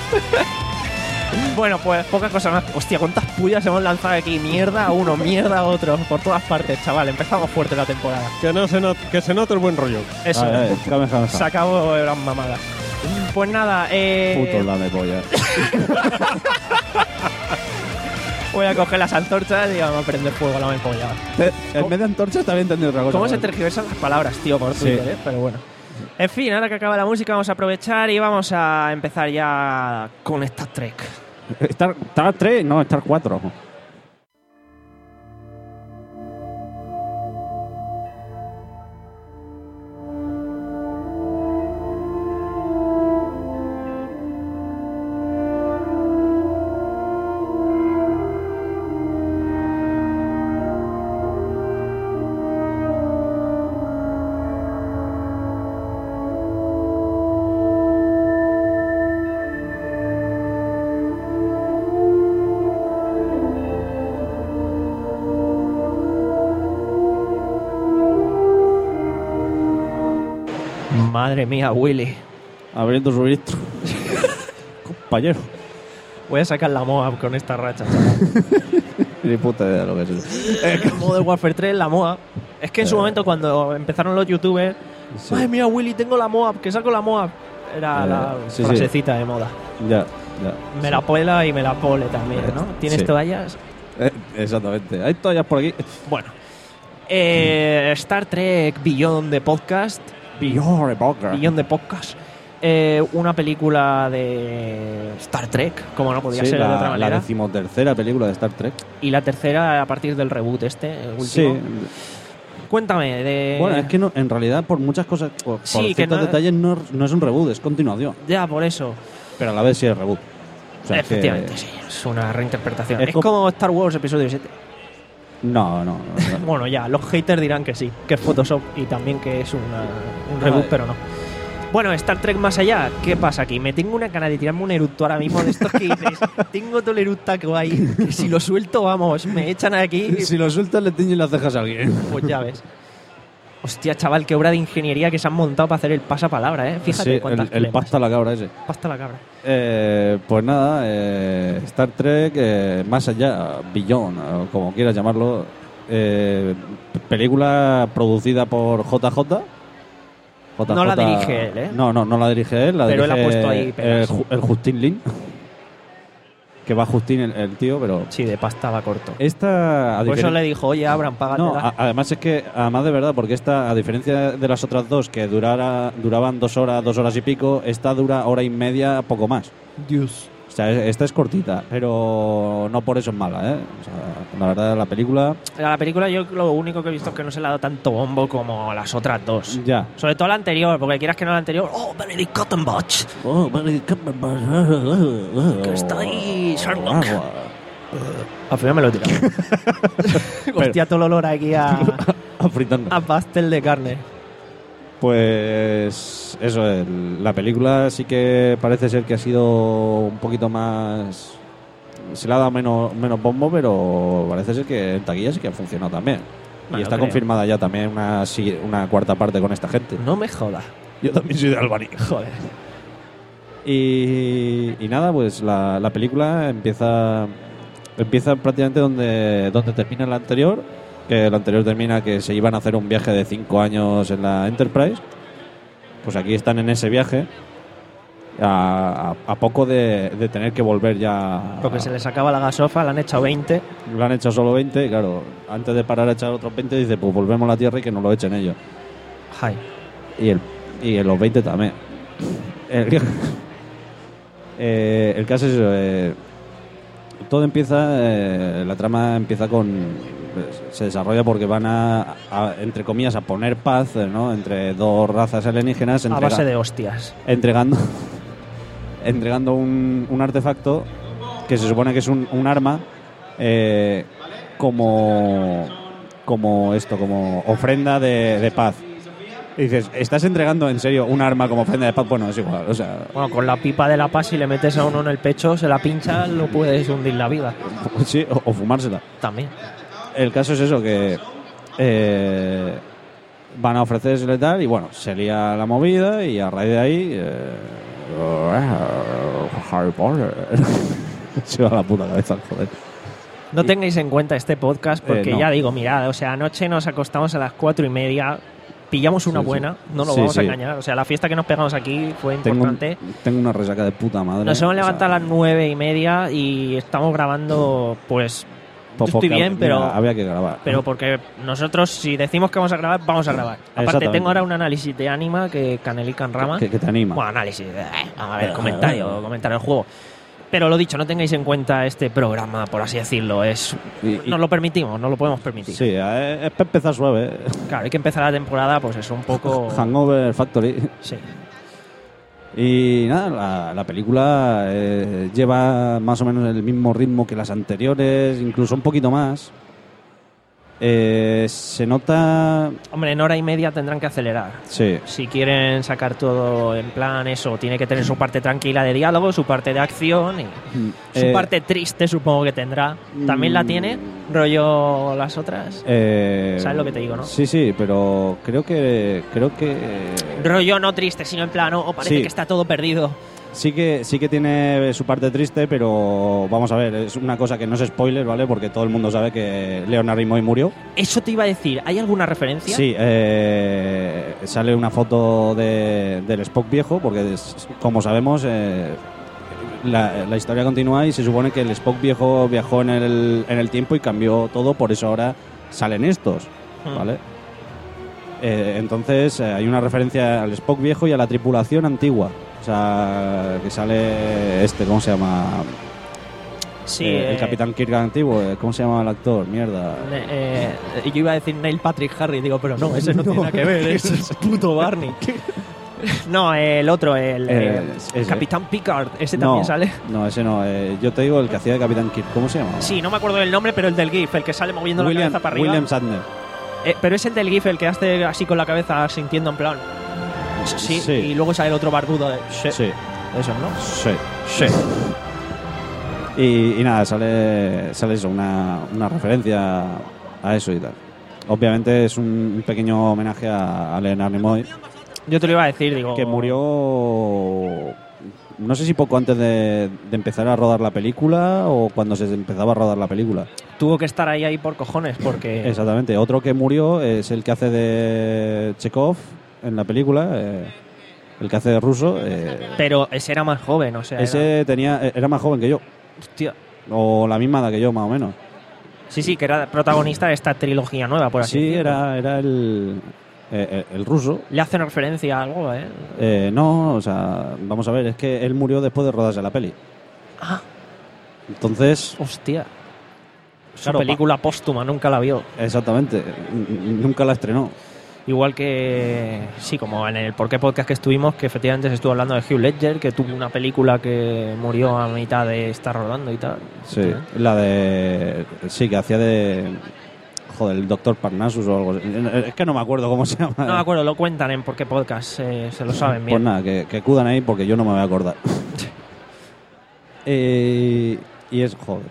Bueno, pues pocas cosas más. Hostia, cuántas pullas hemos lanzado aquí. Mierda a uno, mierda a otro. Por todas partes, chaval. Empezamos fuerte la temporada. Que, no se not- que se note el buen rollo. Eso. Ay, ay, jame, jame, Se jame. acabó las mamadas. Pues nada, eh. Puto lame polla. Voy a coger las antorchas y vamos a prender fuego a la empollada. Eh, En vez de antorchas también entendí otra cosa. ¿Cómo se ¿vale? tergiversan las palabras, tío, por Sí. Twitter, eh? Pero bueno. En fin, ahora que acaba la música vamos a aprovechar y vamos a empezar ya con Star Trek. Star, Star tres, no, Star cuatro. Madre mía, Willy. Abriendo su registro. Compañero. Voy a sacar la Moab con esta racha, chaval. Ni puta idea de lo que es. El Modern Warfare tres, la Moab. Es que en su momento, cuando empezaron los youtubers, Sí. madre mía, Willy, tengo la Moab, que saco la Moab. Era Eh, la sí, sí. frasecita de moda. Ya, ya. Me la pela y me la pole también, ¿no? ¿Tienes Sí. toallas? Eh, exactamente. Hay toallas por aquí. Bueno. Eh, Star Trek Beyond the Podcast. Beyond Beyond the Podcast. Eh, una película de Star Trek, como no podía Sí, ser la, de otra la manera. decimotercera película de Star Trek. Y la tercera a partir del reboot este, el último. Sí. Cuéntame de... Bueno, es que no, en realidad por muchas cosas, por, Sí, por que ciertos no- detalles no, no es un reboot, es continuación. Ya, por eso. Pero a la vez sí es reboot. O sea, Efectivamente, que- sí. Es una reinterpretación. Es Es, como- como Star Wars Episodio siete. No, no, no, no. Bueno, ya, los haters dirán que sí, que es Photoshop y también que es una- un reboot, Ah, pero no. Bueno, Star Trek más allá, ¿qué pasa aquí? Me tengo una cara de tirarme un eructo ahora mismo de estos que dices, tengo todo el eructaco ahí, que si lo suelto, vamos, me echan aquí. Si lo sueltas, le tiñen las cejas a alguien. Pues ya ves. Hostia, chaval, qué obra de ingeniería que se han montado para hacer el pasapalabra, ¿eh? Fíjate Sí, cuántas el, el clemas. pasta a la cabra ese. Pasta la cabra. Eh, pues nada, eh, Star Trek, eh, más allá, Beyond, o como quieras llamarlo, eh, película producida por J J. J J. No la dirige él, ¿eh? No, no, no la dirige él, la Pero él dirige ha puesto ahí el, pegas. Ju- el Justin Lin. Que va Justin el, el tío, pero... Sí, de pasta va corto. Esta... a Por eso diferen- le dijo, oye, Abraham, págatela. No, a- además es que, además de verdad, porque esta, a diferencia de las otras dos que durara, duraban dos horas, dos horas y pico, esta dura hora y media, poco más. Dios. O sea, es- esta es cortita, pero no por eso es mala, ¿eh? O sea, la verdad, la película... La película yo lo único que he visto es que no se le ha dado tanto bombo como las otras dos. Ya. Sobre todo la anterior, porque quieras que no la anterior... ¡Oh, Benedict Cumberbatch! Oh, Benedict Cumberbatch. Que está ahí, Sherlock. Al final me lo he tirado. Hostia, todo el olor aquí a, Fritando. a pastel de carne. Pues eso, el- la película sí que parece ser que ha sido un poquito más... Se le ha dado menos, menos bombo, pero parece ser que en taquilla sí que ha funcionado también. Bueno, y está creo. confirmada ya también una, si- una cuarta parte con esta gente. No me jodas. Yo también soy de Albany. Joder. Y, y nada, pues la, la película empieza empieza prácticamente donde, donde termina la anterior, que la anterior termina que se iban a hacer un viaje de cinco años en la Enterprise. Pues aquí están en ese viaje, a, a, a poco de, de tener que volver ya. Porque se les acaba la gasofa, le han echado veinte. Le han echado solo veinte, y claro, antes de parar a echar otros veinte, dice, pues volvemos a la Tierra y que nos lo echen ellos. Ay. Y, el, y los veinte también. El, eh, el caso es eso, eh, todo empieza, eh, la trama empieza con, pues, se desarrolla porque van a, a, entre comillas, a poner paz, eh, ¿no? Entre dos razas alienígenas, A entrega- base de hostias. entregando, entregando un, un artefacto que se supone que es un, un arma, eh, como, como esto, como ofrenda de, de paz. Y dices, ¿estás entregando en serio un arma como ofrenda de paz? Bueno, es igual, o sea, Bueno, con la pipa de la paz, si le metes a uno en el pecho, se la pincha, lo puedes hundir la vida. sí, o, o fumársela. También. El caso es eso, que eh, van a ofrecérselo y tal, y bueno, se lía la movida y a raíz de ahí... Eh, Harry Potter. Se va a la puta cabeza, joder. No tengáis en cuenta este podcast porque Eh, no. ya digo, mirad, o sea, anoche nos acostamos a las cuatro y media, pillamos una Sí, sí. buena, no nos Sí, vamos a sí. engañar. O sea, la fiesta que nos pegamos aquí fue Tengo, un- importante. tengo una resaca de puta madre. Nos hemos o sea, levantado a las nueve y media y estamos grabando, pues, yo pues estoy porque, bien, pero... mira, había que grabar. Pero porque nosotros, si decimos que vamos a grabar, vamos a grabar. Aparte, Exactamente. tengo ahora un análisis de Anima que Canelica en rama. que, que te anima. Bueno, análisis. eh, Vamos a ver, comentario, comentario del juego. Pero lo dicho, no tengáis en cuenta este programa, por así decirlo. Es, Y- y- nos lo permitimos, no lo podemos permitir. Sí, eh, es para empezar suave. Claro, hay que empezar la temporada, pues es un poco. Hangover Factory. Sí. Y nada, la, la película eh, lleva más o menos el mismo ritmo que las anteriores, incluso un poquito más. Eh, se nota... Hombre, en hora y media tendrán que acelerar. Sí, Si quieren sacar todo en plan, eso, tiene que tener su parte tranquila de diálogo, su parte de acción y su Eh, parte triste, supongo que tendrá. ¿También la tiene? Rollo las otras. eh, ¿Sabes lo que te digo, no? Sí, sí, pero creo que... Creo que... Rollo no triste, sino en plan, oh, parece Sí. que está todo perdido. Sí que, sí que tiene su parte triste, pero vamos a ver, es una cosa que no es spoiler, ¿vale? Porque todo el mundo sabe que Leonard Nimoy murió. Eso te iba a decir, ¿hay alguna referencia? Sí, eh, sale una foto de, del Spock viejo, porque es- como sabemos, eh, la, la historia continúa y se supone que el Spock viejo viajó en el, en el tiempo y cambió todo, por eso ahora salen estos, Hmm. ¿vale? Eh, entonces eh, hay una referencia al Spock viejo y a la tripulación antigua. O sea, que sale este, ¿cómo se llama? Sí, Eh, el eh, Capitán Kirk antiguo, eh, ¿cómo se llama el actor? Mierda. Eh, eh, yo iba a decir Neil Patrick Harris, digo, pero no, ese no, tiene nada que ver, ese es puto Barney. No, el otro, el, Eh, eh, ese. Capitán Picard, ese no, también sale. No, ese no. eh, yo te digo el que hacía de Capitán Kirk. ¿Cómo se llama? Sí, no me acuerdo del nombre, pero el del GIF, el que sale moviendo William, la cabeza para arriba. William Shatner. Eh, pero es el del GIF, el que hace así con la cabeza sintiendo en plan. Sí, Sí. y luego sale el otro barbudo de... Sí. Sí, Eso, ¿no? sí. Sí. Y, y nada, sale, sale eso, una, una referencia a eso y tal. Obviamente es un pequeño homenaje a, a Leonard Nimoy, Yo te lo iba a decir, digo... que murió, no sé si poco antes de, de empezar a rodar la película o cuando se empezaba a rodar la película. Tuvo que estar ahí, ahí por cojones, porque... Exactamente. Otro que murió es el que hace de Chekhov en la película, eh, el que hace de ruso. Eh, Pero ese era más joven, o sea... ese Era... tenía, era más joven que yo, Hostia. o la misma edad que yo, más o menos. Sí, sí, que era protagonista de esta trilogía nueva, por así Sí, decirlo. era, era el, eh, el ruso. Le hacen referencia a algo, ¿eh? Eh, no, o sea, vamos a ver, es que él murió después de rodarse la peli. Ah, Entonces, hostia. Su Claro, película póstuma, nunca la vio. exactamente, n- nunca la estrenó. Igual que, sí, como en el Por qué Podcast que estuvimos, que efectivamente se estuvo hablando de Hugh Ledger, que tuvo una película que murió a mitad de estar rodando y tal. Sí, la de... Sí, que hacía de... Joder, el doctor Parnassus o algo así. Es que no me acuerdo cómo se llama. No me acuerdo, lo cuentan en Por qué Podcast, eh, se lo saben bien. Pues nada, que, que acudan ahí porque yo no me voy a acordar. eh, y es... Joder.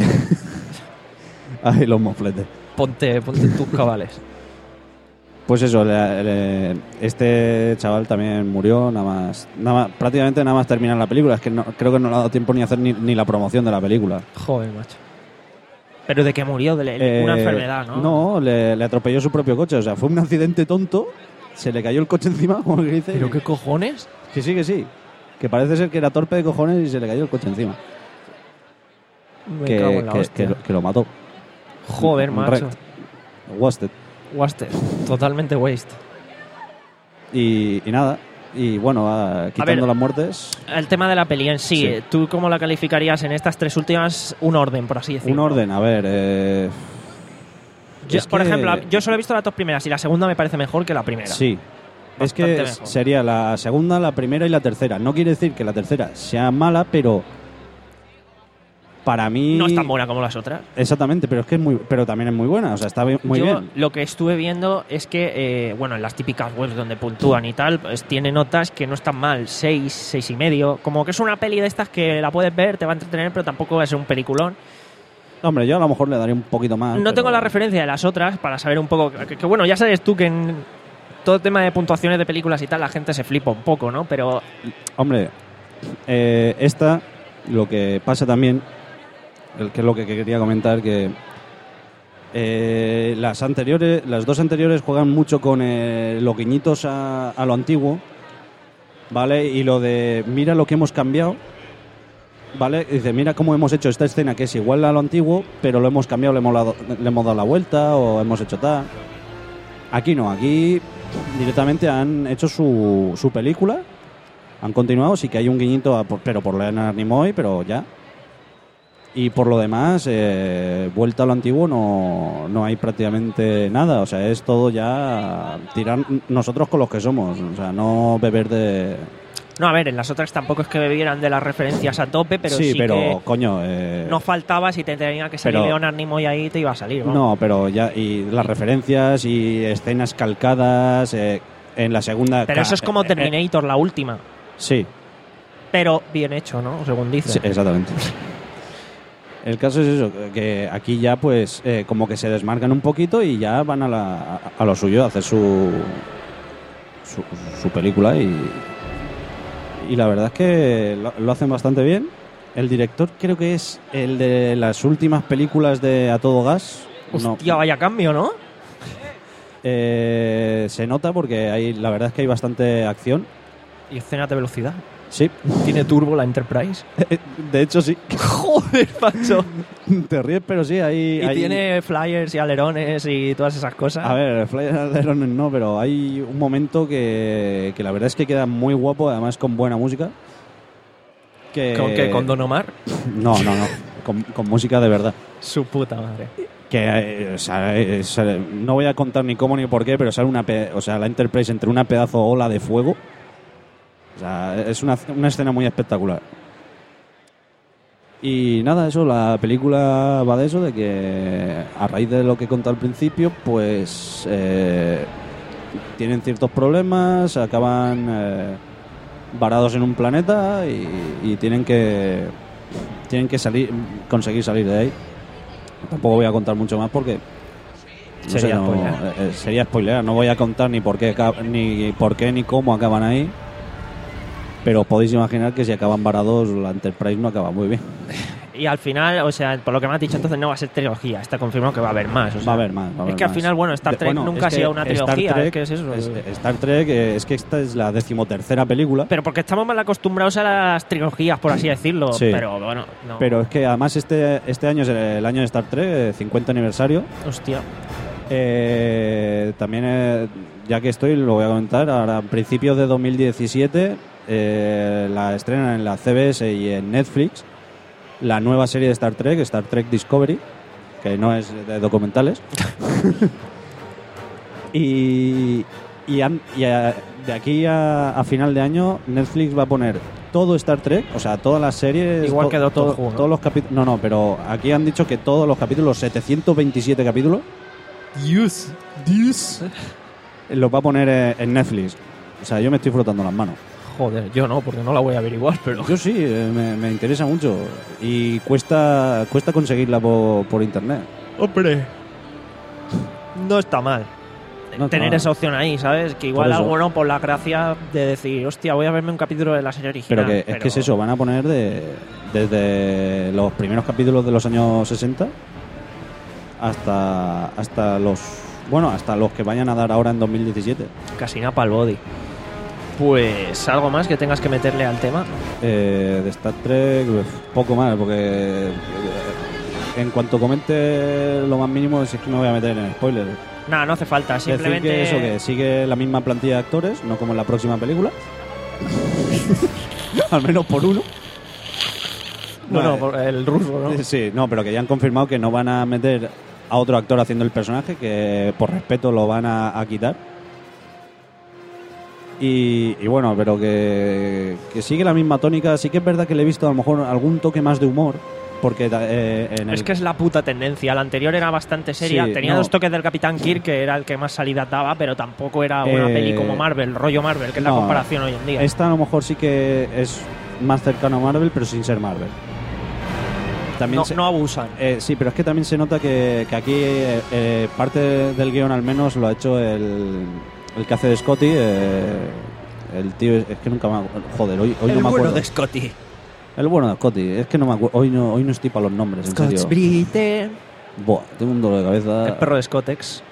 Ay, los mofletes. Ponte, ponte tus cabales. Pues eso, le- le- este chaval también murió, nada más, nada más, prácticamente nada más terminar la película. Es que no, creo que no le ha dado tiempo ni a hacer ni, ni la promoción de la película. Joder, macho. Pero de que murió, de le- una Eh, enfermedad, ¿no? No, le, le atropelló su propio coche. O sea, fue un accidente tonto, se le cayó el coche encima, como que dice. ¿Pero qué cojones? Que sí, que sí. Que parece ser que era torpe de cojones y se le cayó el coche encima. Me que, cago en la que- hostia. que lo, que lo mató. Joder, macho. Wrecked. Wasted. Wasted. Totalmente waste. Y, y nada. Y bueno, va quitando ver, las muertes. El tema de la peli en sí, Sí. ¿tú cómo la calificarías en estas tres últimas? Un orden, por así decirlo. Un orden, a ver. Eh, Yo, es por que- ejemplo, yo solo he visto las dos primeras y la segunda me parece mejor que la primera. Sí. Es Bastante que mejor. sería la segunda, la primera y la tercera. No quiere decir que la tercera sea mala, pero para mí... No es tan buena como las otras. Exactamente, pero es que es muy, pero también es muy buena, o sea, está bien- muy Yo bien. lo que estuve viendo es que, eh, bueno, en las típicas webs donde puntúan y tal, pues tiene notas que no están mal, seis, seis y medio. Como que es una peli de estas que la puedes ver, te va a entretener, pero tampoco va a ser un peliculón. Hombre, yo a lo mejor le daría un poquito más. No pero- tengo la referencia de las otras para saber un poco. Que, que, bueno, ya sabes tú que en todo el tema de puntuaciones de películas y tal, la gente se flipa un poco, ¿no? Pero Hombre, eh, esta, lo que pasa también, el que es lo que quería comentar, que eh, las anteriores, las dos anteriores juegan mucho con eh, los guiñitos a, a lo antiguo, ¿vale? Y lo de mira lo que hemos cambiado, ¿vale? Y dice, mira cómo hemos hecho esta escena que es igual a lo antiguo, pero lo hemos cambiado, le hemos dado, le hemos dado la vuelta o hemos hecho tal. Aquí no, aquí directamente han hecho su, su película, han continuado, sí que hay un guiñito, a, por- pero por Leonard Nimoy, pero ya. Y por lo demás, eh, vuelta a lo antiguo no, no hay prácticamente nada, o sea, es todo ya tirar nosotros con los que somos, o sea, no beber de... no, a ver, en las otras tampoco es que bebieran de las referencias a tope, pero sí, sí, pero que coño... eh, no faltaba, si te tenía que salir pero- Leonard Nimoy ahí, te iba a salir, ¿no? No, pero ya, y las referencias y escenas calcadas, eh, en la segunda... Pero ca- eso es como eh, eh, Terminator, la última. sí, Pero bien hecho, ¿no? Según dice. sí, exactamente. El caso es eso, que aquí ya pues eh, como que se desmarcan un poquito y ya van a, la, a, a lo suyo a hacer su, su, su película y, y la verdad es que lo, lo hacen bastante bien. El director creo que es el de las últimas películas de A Todo Gas. No, Hostia, vaya cambio, ¿no? eh, se nota porque hay, la verdad es que hay bastante acción. Y escenas de velocidad. Sí, ¿Tiene turbo la Enterprise? de hecho sí. Joder, macho. Te ríes, pero sí, hay... Y hay- tiene flyers y alerones y todas esas cosas. A ver, Flyer Alerones no, pero hay un momento que, que la verdad es que queda muy guapo, además con buena música. Que... ¿Con qué? ¿Con Don Omar? No, no, no, con, con música de verdad. Su puta madre. Que, eh, o sea, eh, sale- no voy a contar ni cómo ni por qué, pero sale una, pe- o sea, la Enterprise entre una pedazo ola de fuego. O sea, es una, una escena muy espectacular. Y nada, eso, la película va de eso, de que a raíz de lo que he contado al principio, pues eh, tienen ciertos problemas, acaban eh, varados en un planeta y, y tienen que tienen que salir, conseguir salir de ahí. Tampoco voy a contar mucho más porque no Sería sé, no, spoiler. eh, sería spoiler. No voy a contar ni por qué acab- ni por qué ni cómo acaban ahí. Pero podéis imaginar que si acaban varados, la Enterprise no acaba muy bien. Y al final, o sea, por lo que me has dicho, entonces no va a ser trilogía. Está confirmado que va a haber más. O sea, Va a haber más. va a es haber que al más. final, bueno, Star De- Trek bueno, nunca ha es sido que una Star trilogía. Trek- ¿Qué es eso? es- Star Trek, eh, es que esta es la decimotercera película. Pero porque estamos mal acostumbrados a las trilogías, por así decirlo. Sí. Pero bueno, no. Pero es que además este, este año es el año de Star Trek, eh, cincuenta aniversario. Hostia. Eh, también, eh, ya que estoy, lo voy a comentar. Ahora, a principios de dos mil diecisiete, eh, la estrenan en la C B S y en Netflix la nueva serie de Star Trek, Star Trek Discovery, que no es de documentales. y y, han- y a- de aquí a, a final de año, Netflix va a poner todo Star Trek, o sea, todas las series. Igual to- que Doctor todo- Who, ¿no? Todos los capítulos. No, no, pero aquí han dicho que todos los capítulos, setecientos veintisiete capítulos, Dios. Dios. los va a poner eh, en Netflix. O sea, yo me estoy frotando las manos. Joder, yo no, porque no la voy a averiguar, pero. Yo sí, eh, me, me interesa mucho. Y cuesta cuesta conseguirla por, por internet. Hombre. No está mal. No está tener mal. esa opción ahí, ¿sabes? Que igual Por eso. alguno por la gracia de decir, hostia, voy a verme un capítulo de la serie original. Pero que es que es eso, van a poner de, desde los primeros capítulos de los años sesenta hasta hasta los bueno, hasta los que vayan a dar ahora en dos mil diecisiete. Casi nada para el body. Pues algo más que tengas que meterle al tema. Eh, de Star Trek, uf, poco más, porque eh, en cuanto comente lo más mínimo, si es que me voy a meter en spoilers. Nada, no hace falta, simplemente. Decir que eso, que sigue la misma plantilla de actores, no como en la próxima película. Al menos por uno. No, no, Vale. por el ruso, ¿no? Sí, no, pero que ya han confirmado que no van a meter a otro actor haciendo el personaje, que por respeto lo van a, a quitar. Y, y bueno, pero que, que sigue la misma tónica. Sí que es verdad que le he visto a lo mejor algún toque más de humor, porque eh, en el, Es que es la puta tendencia. La anterior era bastante seria. Sí, Tenía no. dos toques del Capitán Kirk, que era el que más salida daba, pero tampoco era una Eh, peli como Marvel, rollo Marvel, que es la no, comparación hoy en día. Esta a lo mejor sí que es más cercano a Marvel, pero sin ser Marvel. También no, se- no abusan. Eh, sí, pero es que también se nota que, que aquí eh, eh, parte del guión al menos lo ha hecho el, el que hace de Scotty. eh, el tío, es que nunca me acuerdo. Joder, hoy, hoy el no me bueno acuerdo. de Scotty. El bueno de Scotty, es que no me acuerdo. Hoy no, hoy no estoy para los nombres, en Scott's serio. Brite. Buah, tengo un dolor de cabeza. El perro de Scottex.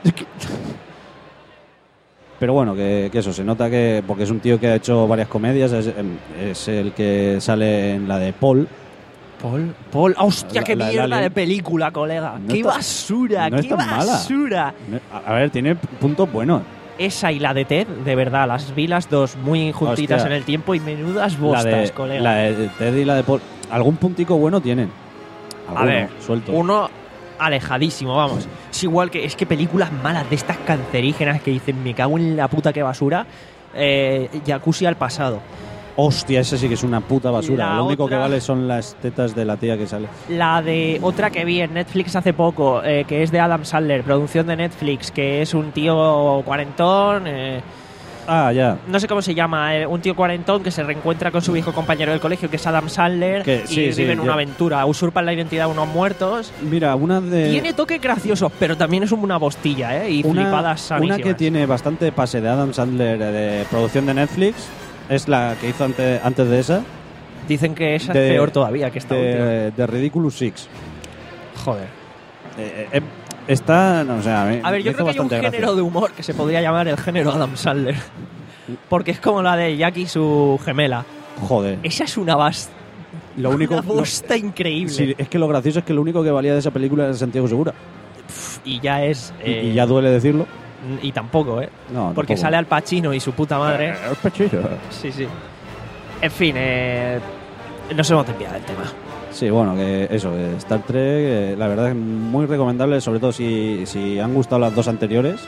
Pero bueno, que, que eso, se nota que. Porque es un tío que ha hecho varias comedias. Es, es el que sale en la de Paul. Paul. Paul. ¡Hostia, La- qué la- la- mierda la- de película, colega! No ¡Qué está- basura! no es ¡Qué tan mala. basura! A, a ver, tiene puntos buenos. Esa y la de Ted, de verdad, las vi las dos muy juntitas Hostia. en el tiempo y menudas La bostas, de, colega. la de Ted y la de Paul. Algún puntico bueno tienen. A Alguno, ver, suelto. uno alejadísimo, vamos. Es igual que es que películas malas de estas cancerígenas que dicen me cago en la puta que basura. Eh, Jacuzzi al pasado. Hostia, esa sí que es una puta basura. La Lo único otra- que vale son las tetas de la tía que sale. La de otra que vi en Netflix hace poco, eh, que es de Adam Sandler, producción de Netflix, que es un tío cuarentón. eh, Ah, ya. no sé cómo se llama, eh, un tío cuarentón que se reencuentra con su viejo compañero del colegio, que es Adam Sandler, Que- y sí, sí, viven una yo- aventura, usurpan la identidad de unos muertos. Mira, una de. Tiene toques graciosos, pero también es una bostilla, ¿eh? Y una, flipadas sanísimas. una que tiene bastante pase de Adam Sandler eh, de producción de Netflix. Es la que hizo ante- antes de esa. Dicen que esa de- es peor todavía que esta última. de, de Ridiculous Six. Joder. Eh, eh, está. No, o sea, me- A ver, yo me creo que hizo hay un bastante género gracia. de humor que se podría llamar el género Adam Sandler. Porque es como la de Jackie y su gemela. Joder. Esa es una basta. Lo único. Una lo- bosta increíble. sí, es que lo gracioso es que lo único que valía de esa película era Santiago Segura. Y ya es. Y- eh, y ya duele decirlo. Y tampoco, ¿eh? No, Porque tampoco. sale Al Pacino y su puta madre. Eh, el pechito. Sí, sí. En fin, eh, nos hemos desviado del tema. Sí, bueno, que eso, que Star Trek, eh, la verdad es muy recomendable, sobre todo si, si han gustado las dos anteriores.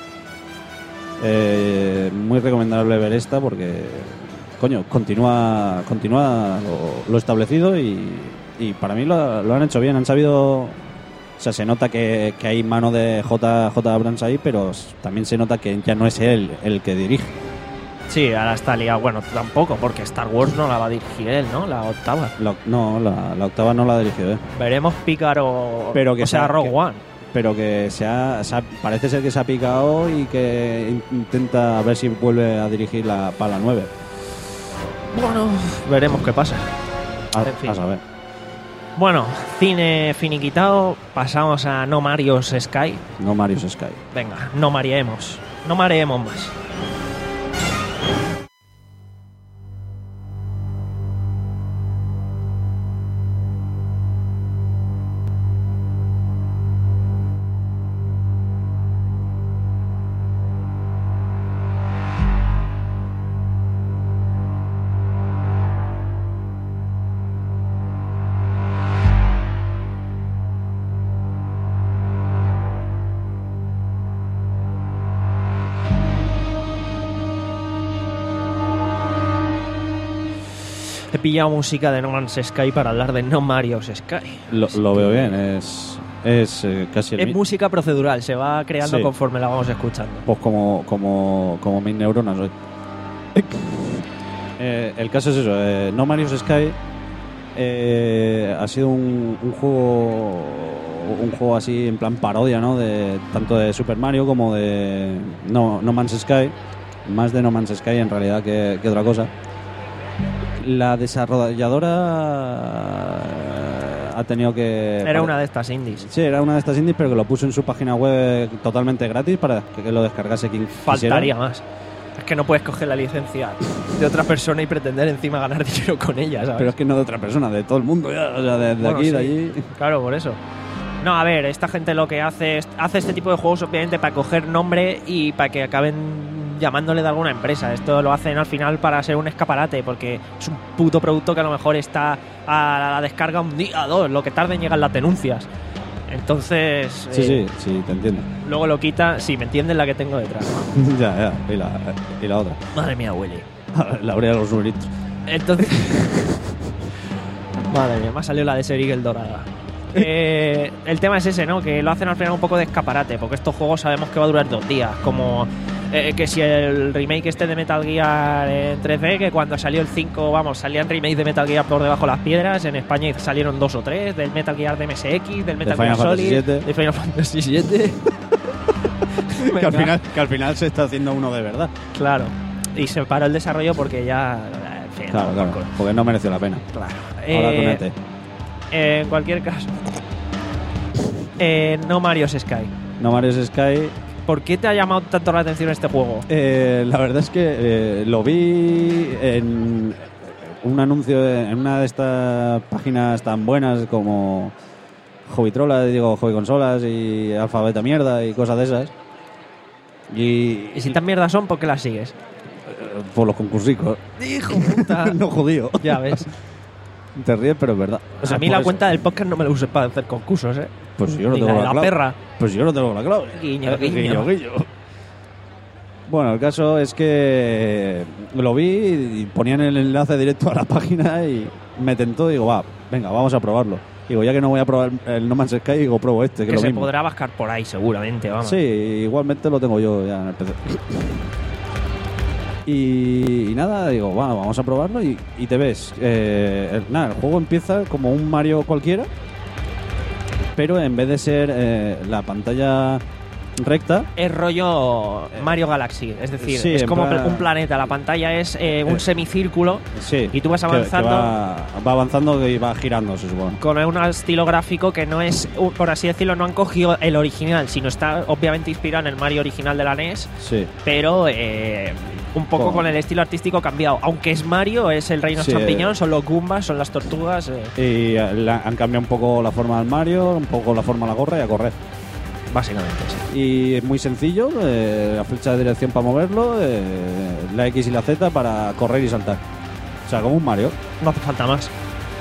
Eh, muy recomendable ver esta porque, coño, continúa continúa lo, lo establecido y, y para mí lo, lo han hecho bien, han sabido O sea, se nota que, que hay mano de J J Abrams ahí, pero también se nota que ya no es él el que dirige. Sí, ahora está liado. Bueno, tampoco, porque Star Wars no la va a dirigir él, ¿no? La octava. La, no, la, la octava no la dirigió él. Veremos Pícaro, pero que o sea, sea, Rogue que, One. Pero que se ha, se ha, parece ser que se ha picado y que intenta ver si vuelve a dirigir la, para la nueve. Bueno, veremos qué pasa. A, en fin. a saber. Bueno, cine finiquitado, pasamos a No Mario's Sky. No Mario's Sky. Venga, no mareemos. No mareemos más. He pillado música de No Man's Sky para hablar de No Mario's Sky. Lo, lo veo bien, es, es eh, casi el Es mi- música procedural, se va creando Sí. conforme la vamos escuchando. Pues como, como, como mis neuronas hoy. Eh, el caso es eso, eh, No Mario's Sky eh, ha sido un, un juego un juego así en plan parodia, ¿no? De, tanto de Super Mario como de No, No Man's Sky. Más de No Man's Sky en realidad que, que otra cosa. La desarrolladora ha tenido que... Era una de estas indies. Sí, era una de estas indies, pero que lo puso en su página web totalmente gratis para que lo descargase quien Faltaría quisiera. más. Es que no puedes coger la licencia de otra persona y pretender encima ganar dinero con ella, ¿sabes? Pero es que no de otra persona, de todo el mundo, ya, o sea, de, de Bueno, aquí, sí. de allí. Claro, por eso. No, a ver, esta gente lo que hace es hace este tipo de juegos obviamente para coger nombre y para que acaben llamándole de alguna empresa. Esto lo hacen al final para ser un escaparate, porque es un puto producto que a lo mejor está a la descarga un día o dos, lo que tarde en llegar las denuncias. Entonces... Sí, eh, sí, sí, te entiendo. Luego lo quita... Sí, me entienden la que tengo detrás. ya, ya, y la, y la otra. Madre mía, Willy. La habría de los numeritos. Entonces... Madre mía, me ha salido la de Serigel dorada. Eh, el tema es ese, ¿no? Que lo hacen al final un poco de escaparate, porque estos juegos sabemos que va a durar dos días. Como eh, que si el remake este de Metal Gear en tres D, que cuando salió el cinco, vamos, salían remakes de Metal Gear por debajo de las piedras. En España salieron dos o tres, del Metal Gear de M S X, del Metal Gear Final Fantasy Solid, siete. de Final Fantasy siete. que, al final, que al final se está haciendo uno de verdad. Claro. Y se paró el desarrollo porque ya... En fin, Claro, no, claro, por- porque no mereció la pena. Claro. Ahora Eh, con este. Eh, en cualquier caso, eh, no Mario's Sky. No Mario's Sky. ¿Por qué te ha llamado tanto la atención este juego? Eh, la verdad es que eh, lo vi en un anuncio de- en una de estas páginas tan buenas como Hobbytrolla, digo, Hobby Consolas y Alfabeta Mierda y cosas de esas. Y, Y si tan mierda son, ¿por qué las sigues? eh, por los concursicos. Hijo puta. no judío. Ya ves. Te ríes, pero es verdad. O sea, a mí por la eso. cuenta del podcast no me la uses para hacer concursos, ¿eh? Pues yo no Ni tengo la de la, la clave. perra. Pues yo no tengo la clave. Guiño, Eh, guiño. guiño. Bueno, el caso es que lo vi y ponían el enlace directo a la página y me tentó y digo, va, venga, vamos a probarlo. Digo, ya que no voy a probar el No Man's Sky, digo, pruebo este, que, Que es lo se mismo. podrá bascar por ahí, seguramente, vamos. Sí, igualmente lo tengo yo ya en el P C. Y, y nada, digo, bueno, vamos a probarlo y, y te ves. Eh, el, nada, el juego empieza como un Mario cualquiera, pero en vez de ser eh, la pantalla recta, Es rollo Mario Galaxy, es decir, Sí, es en como plan- un planeta. La pantalla es eh, un Eh, semicírculo sí, y tú vas que- que avanzando va, va avanzando y va girando, se supone. con un estilo gráfico que no es, uh, por así decirlo, no han cogido el original, sino está obviamente inspirado en el Mario original de la N E S, Sí. pero eh, un poco Con- con el estilo artístico cambiado. Aunque es Mario, es el reino Sí, champiñón, eh. son los Goombas, son las tortugas. eh, Y eh, la- han cambiado un poco la forma del Mario, un poco la forma de la gorra y a correr. básicamente, sí. Y es muy sencillo, eh, la flecha de dirección para moverlo, eh, la X y la Z para correr y saltar. O sea, como un Mario. No hace falta más.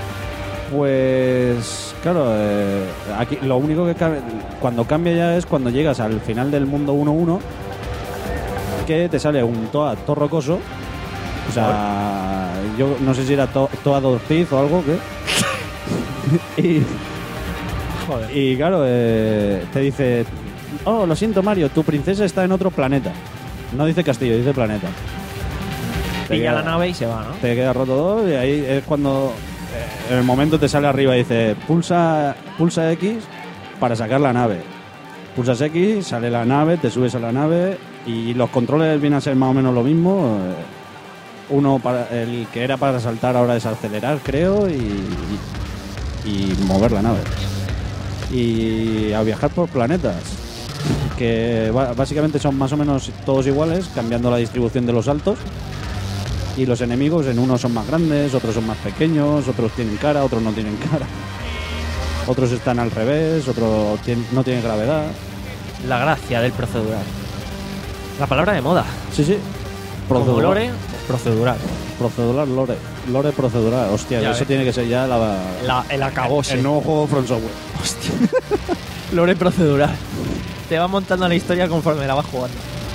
Pues claro, eh, aquí lo único que cambia, cuando cambia ya es cuando llegas al final del mundo uno uno, que te sale un Toad todo rocoso. O sea, yo no sé si era to, Toad Ortiz o algo, ¿qué? y, Joder. Y claro, eh, te dice, oh, lo siento Mario, tu princesa está en otro planeta. No dice castillo, dice planeta. Te Pilla queda- la nave y se va, ¿no? Te queda roto todo y ahí es cuando eh, en el momento te sale arriba y dice, pulsa, pulsa X para sacar la nave. Pulsas X, sale la nave, te subes a la nave y los controles vienen a ser más o menos lo mismo. eh, Uno, para el que era para saltar ahora es acelerar, creo, y, y, y mover la nave. Y a viajar por planetas, que ba- básicamente son más o menos todos iguales, cambiando la distribución de los saltos. Y los enemigos en unos son más grandes, otros son más pequeños, otros tienen cara, otros no tienen cara. Otros están al revés, otros tien- no tienen gravedad. La gracia del procedural. La palabra de moda. Sí, sí. Como Procedural. lore, procedural. Procedural, lore. Lore procedural. Hostia, Ya eso ves. tiene que ser ya la, La- el acabose. el nuevo juego From Software. Lore procedural. Te va montando la historia conforme la vas jugando.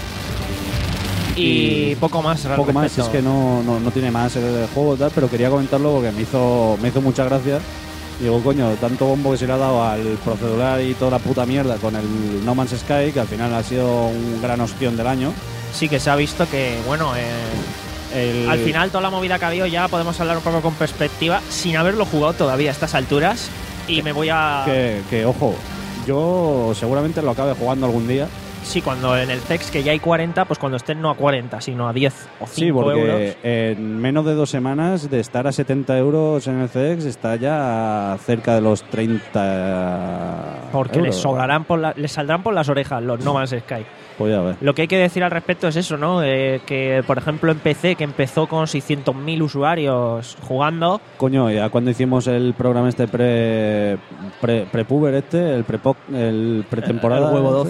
Y, Y poco más. al Poco más, respecto. es que no, no, no tiene más el juego y tal, pero quería comentarlo porque me hizo, me hizo mucha gracia. Digo, coño, tanto bombo que se le ha dado al procedural y toda la puta mierda con el No Man's Sky, que al final ha sido un gran ostión del año. Sí que se ha visto que, bueno, eh, El- al final toda la movida que ha habido ya podemos hablar un poco con perspectiva, sin haberlo jugado todavía a estas alturas. Y me voy a... Que, que, ojo, yo seguramente lo acabe jugando algún día. Sí, cuando en el C E X que ya hay cuarenta, pues cuando estén no a cuarenta, sino a diez o cinco Sí, porque euros. en menos de dos semanas de estar a setenta euros en el C E X está ya cerca de los treinta Porque euros. les sobrarán por la- les saldrán por las orejas los No Man's Sky. Pues ya ves. Lo que hay que decir al respecto es eso, ¿no? Eh, que, por ejemplo, en P C, que empezó con seiscientos mil usuarios jugando, Coño, ya cuando hicimos el programa este pre pre prepuber este, el pre el pretemporada, El huevo doce.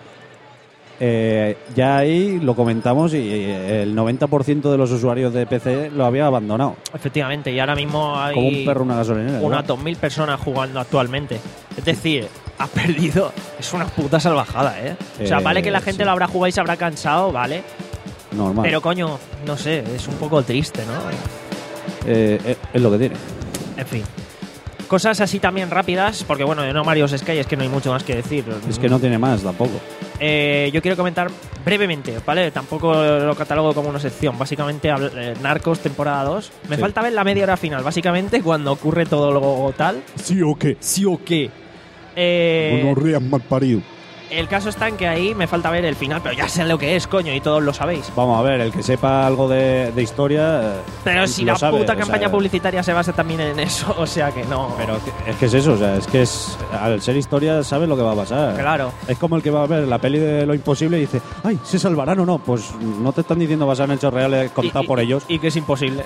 eh, ya ahí lo comentamos y el noventa por ciento de los usuarios de P C lo había abandonado, efectivamente, y ahora mismo hay como un perro en una gasolinera. ¿no? unas dos mil personas jugando actualmente. Es decir, ha perdido. Es una puta salvajada, ¿eh? O sea, Eh, vale que la gente sí. lo habrá jugado y se habrá cansado, ¿vale? Normal. Pero coño, no sé, es un poco triste, ¿no? Eh, eh, es lo que tiene. En fin. Cosas así también rápidas, porque bueno, de No Mario Sky es que no hay mucho más que decir. Es que no tiene más tampoco. Eh, yo quiero comentar brevemente, ¿vale? Tampoco lo catalogo como una sección. Básicamente, habl- eh, Narcos temporada dos. Me Sí. falta ver la media hora final, básicamente, cuando ocurre todo lo tal. ¿Sí o qué? ¿Sí o qué? Eh, rías mal parido. el caso está en que ahí me falta ver el final, pero ya sé lo que es, coño, y todos lo sabéis. Vamos a ver, el que sepa algo de, de historia. eh, Pero si lo la sabe, puta o campaña sea, publicitaria se basa también en eso, o sea que no. Pero que- es que es eso, o sea, es que es al ser historia sabes lo que va a pasar. Claro. Es como el que va a ver la peli de Lo Imposible y dice, ay, ¿se salvarán o no? Pues no te están diciendo basado en hechos reales contados Y- por y- ellos. Y que es imposible.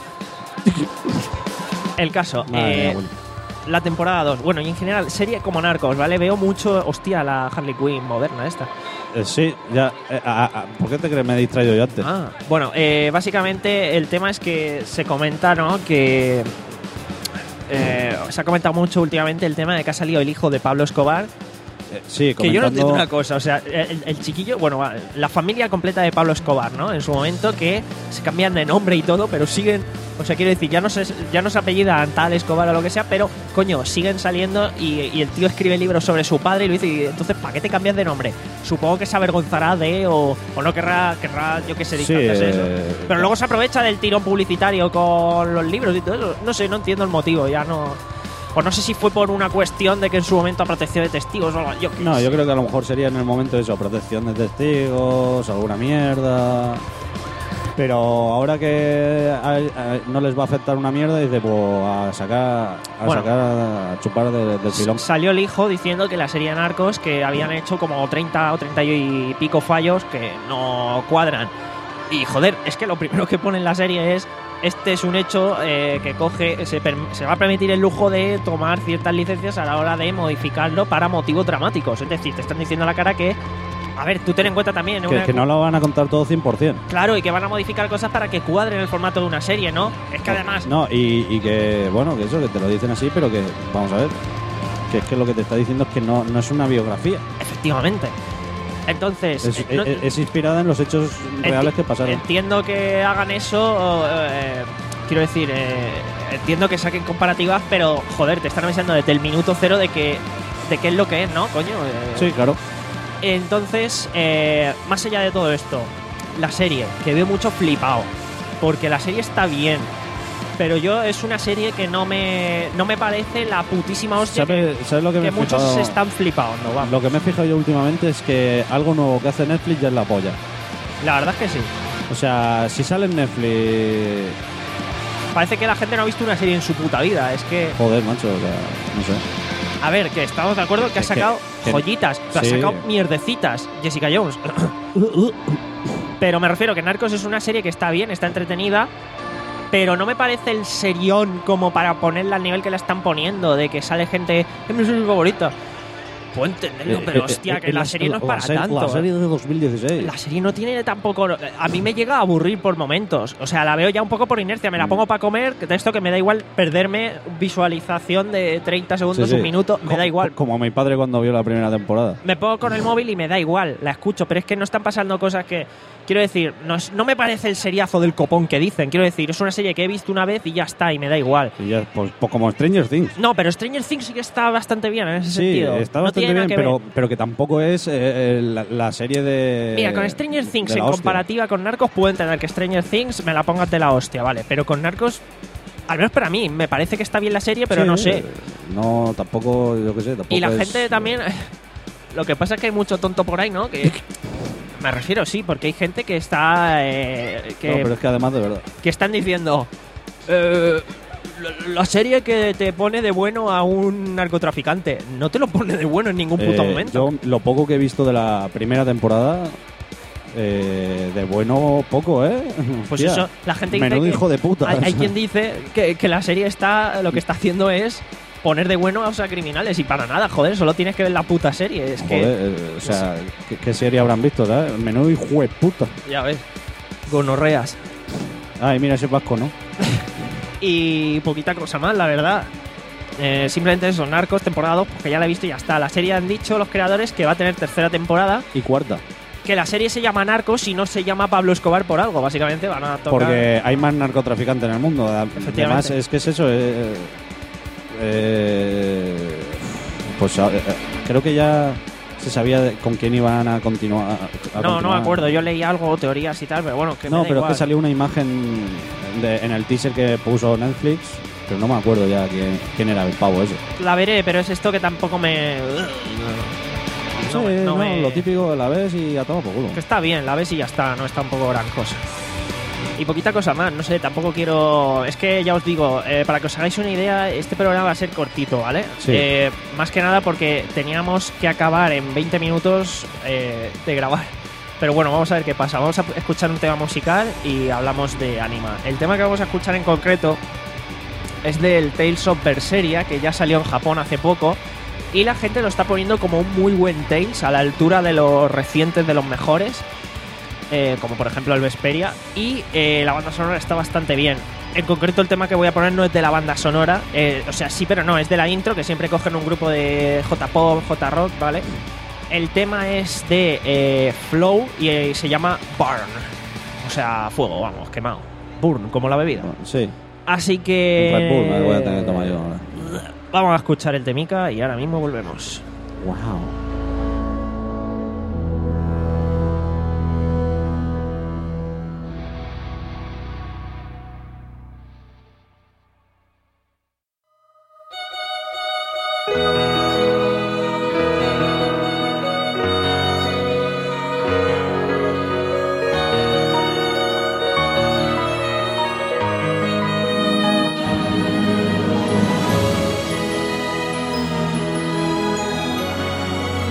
El caso, Madre eh, mía, Willy. la temporada dos. Bueno, y en general, serie como Narcos, ¿vale? Veo mucho, hostia, la Harley Quinn moderna esta. Eh, sí, ya. eh, a- a- ¿Por qué te crees? Me he distraído yo antes. Ah, bueno, eh, básicamente el tema es que se comenta, ¿no? Que eh, se ha comentado mucho últimamente el tema de que ha salido el hijo de Pablo Escobar. Eh, sí, Que yo no comentando- entiendo una cosa, o sea, el, el chiquillo, bueno, la familia completa de Pablo Escobar, ¿no? En su momento que se cambian de nombre y todo, pero siguen, o sea, quiero decir, ya no se, ya no se apellidan tal Escobar o lo que sea, pero, coño, siguen saliendo y, y el tío escribe libros sobre su padre y lo dice, y entonces, ¿para qué te cambias de nombre? Supongo que se avergonzará de, o, o no querrá, querrá, yo qué sé, Sí, distanciarse de eso. eh, Pero luego se aprovecha del tirón publicitario con los libros y todo eso. No sé, no entiendo el motivo, ya no... O no sé si fue por una cuestión de que en su momento a protección de testigos o algo. Yo qué No, sé. yo creo que a lo mejor sería en el momento de eso, protección de testigos, alguna mierda. Pero ahora que a- a- no les va a afectar una mierda, dice, pues a sacar, a Bueno. sacar, a chupar de- del filón. Salió el hijo diciendo que la serie de Narcos que habían hecho como treinta o treinta y pico fallos que no cuadran. Y joder, es que lo primero que pone en la serie es este es un hecho eh, que coge se, perm- se va a permitir el lujo de tomar ciertas licencias a la hora de modificarlo para motivos dramáticos. Es decir, te están diciendo a la cara que, a ver, tú ten en cuenta también Que, una- que no lo van a contar todo cien por cien. claro, y que van a modificar cosas para que cuadren el formato de una serie, ¿no? Es que además No, y, y que, bueno, que eso, que te lo dicen así, pero que, vamos a ver, que es que lo que te está diciendo es que no, no es una biografía. efectivamente. Entonces, Es, eh, no- es- es inspirada en los hechos reales Enti- que pasaron. Entiendo que hagan eso, eh, quiero decir, eh, entiendo que saquen comparativas, pero joder, te están avisando desde el minuto cero de que de qué es lo que es, ¿no, coño? Eh, Sí, claro. Entonces, eh, más allá de todo esto, la serie, que veo mucho flipado, porque la serie está bien, pero yo es una serie que no me, no me parece la putísima hostia ¿Sabes, ¿sabes lo que, que, me que he muchos fijado? se están flipando, vamos. Lo que me he fijado yo últimamente es que algo nuevo que hace Netflix ya es la polla. La verdad es que sí. O sea, si sale en Netflix... Parece que la gente no ha visto una serie en su puta vida, es que... Joder, macho, o sea, no sé. A ver, que estamos de acuerdo que ha Es que- sacado que- joyitas, que ha sí. sacado mierdecitas, Jessica Jones. Pero me refiero que Narcos es una serie que está bien, está entretenida, pero no me parece el serión como para ponerla al nivel que la están poniendo, de que sale gente, es mi serie favorita. Puedo entenderlo, pero hostia, que la serie no es para serie- tanto. La serie de dos mil dieciséis. La serie no tiene tampoco... A mí me llega a aburrir por momentos. O sea, la veo ya un poco por inercia. Me la pongo para comer, que de esto que me da igual perderme visualización de treinta segundos, Sí, sí. un minuto. Me Co- da igual. co- Como mi padre cuando vio la primera temporada. Me pongo con el móvil y me da igual. La escucho, pero es que no están pasando cosas que... Quiero decir, no, es- no me parece el seriazo del copón que dicen. Quiero decir, es una serie que he visto una vez y ya está, y me da igual. Y ya, pues, pues como Stranger Things. No, pero Stranger Things sí que está bastante bien en ese Sí, sentido. está No bastante tiene nada bien, que pero, ver. pero que tampoco es eh, eh, la, la serie de... Mira, con Stranger Things de en la hostia. comparativa con Narcos puedo entender que Stranger Things me la pongas de la hostia, vale. Pero con Narcos, al menos para mí, me parece que está bien la serie, pero Sí, no sé. No, tampoco, yo qué sé, tampoco Y la es- gente también... Lo que pasa es que hay mucho tonto por ahí, ¿no? Que... Me refiero, sí, porque hay gente que está... eh, que, No, pero es que además, de verdad. que están diciendo... eh, la- la serie que te pone de bueno a un narcotraficante no te lo pone de bueno en ningún puto Eh, momento. Yo, lo poco que he visto de la primera temporada, eh, de bueno, poco, ¿eh? Pues Hostia, eso, la gente dice menudo que- hijo de puta. Hay, hay quien dice que, que la serie está lo que está haciendo es poner de bueno a los criminales y para nada, joder, solo tienes que ver la puta serie. Es que, Joder, eh, o sea, ¿qué, qué serie habrán visto, ¿sabes? Menudo hijo de puta. ya ves, gonorreas. Ay, mira ese vasco, ¿no? Y poquita cosa más, la verdad. Eh, simplemente eso, Narcos, temporada dos, porque ya la he visto y ya está. La serie han dicho los creadores que va a tener tercera temporada, Y cuarta. que la serie se llama Narcos y no se llama Pablo Escobar por algo, básicamente van a tocar... Porque hay más narcotraficantes en el mundo. Efectivamente. Además, es que es eso. eh, eh, pues eh, creo que ya se sabía de- con quién iban a continuar. a No, no me continuar. acuerdo, yo leí algo, teorías y tal, pero bueno, que me No, da pero es igual. que salió una imagen de- en el teaser que puso Netflix, pero no me acuerdo ya quién, quién era el pavo ese. La veré, pero es esto que tampoco me... Sí, No, me- no no, me- lo típico, la ves y a todo por culo. Que está bien, la ves y ya está, no está un poco gran cosa. Y poquita cosa más, no sé, tampoco quiero... Es que ya os digo, eh, para que os hagáis una idea, este programa va a ser cortito, ¿vale? Sí. Eh, más que nada porque teníamos que acabar en veinte minutos eh, de grabar. Pero bueno, vamos a ver qué pasa. Vamos a escuchar un tema musical y hablamos de Anima. El tema que vamos a escuchar en concreto es del Tales of Berseria, que ya salió en Japón hace poco. Y la gente lo está poniendo como un muy buen Tales, a la altura de los recientes, de los mejores. Eh, como por ejemplo el Vesperia. Y eh, la banda sonora está bastante bien. En concreto el tema que voy a poner no es de la banda sonora. eh, o sea, sí, pero no, es de la intro, que siempre cogen un grupo de J-Pop, J-Rock, ¿vale? El tema es de eh, Flow y eh, se llama Burn. O sea, fuego, vamos, quemado. Burn, como la bebida. Sí, Así que... un Red Bull me voy a tener que tomar yo ahora. Vamos a escuchar el temica y ahora mismo volvemos. Wow. Thank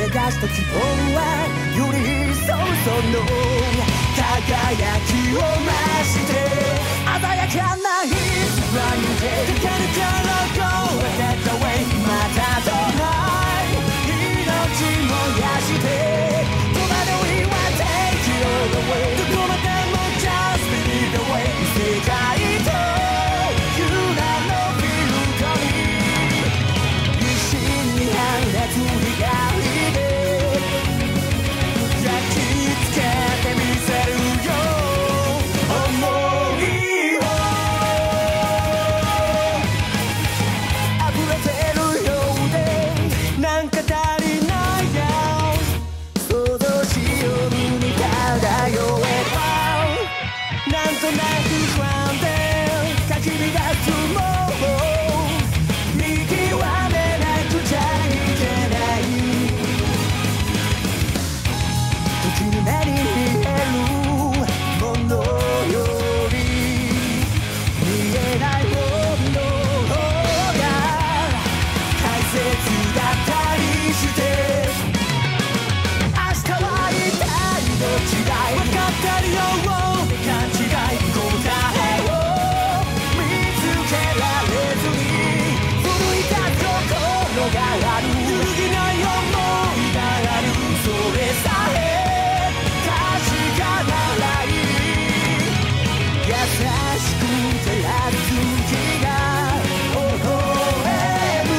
出した希望はより一層その輝きを増して鮮やかな It's a brand new day かかるから Go ahead the way またとない命燃やして戸惑いは Take it all away どこまでも Just believe the way 世界とユラのフィルドに一心に放つ光で焼き付けてみせるよ思いを溢れてるようでなんか足りないや想像しように漂えばなんとなく不安でかき乱すも見極めなくちゃいけない時に目に見えるものより見えないものが大切だったりして明日は一体どっちだい分かってるよ勘違い答えを見つけられずに奮い立つ心がある揺るぎない想いがあるそれさえ確かならいい優しく照らす日が微笑む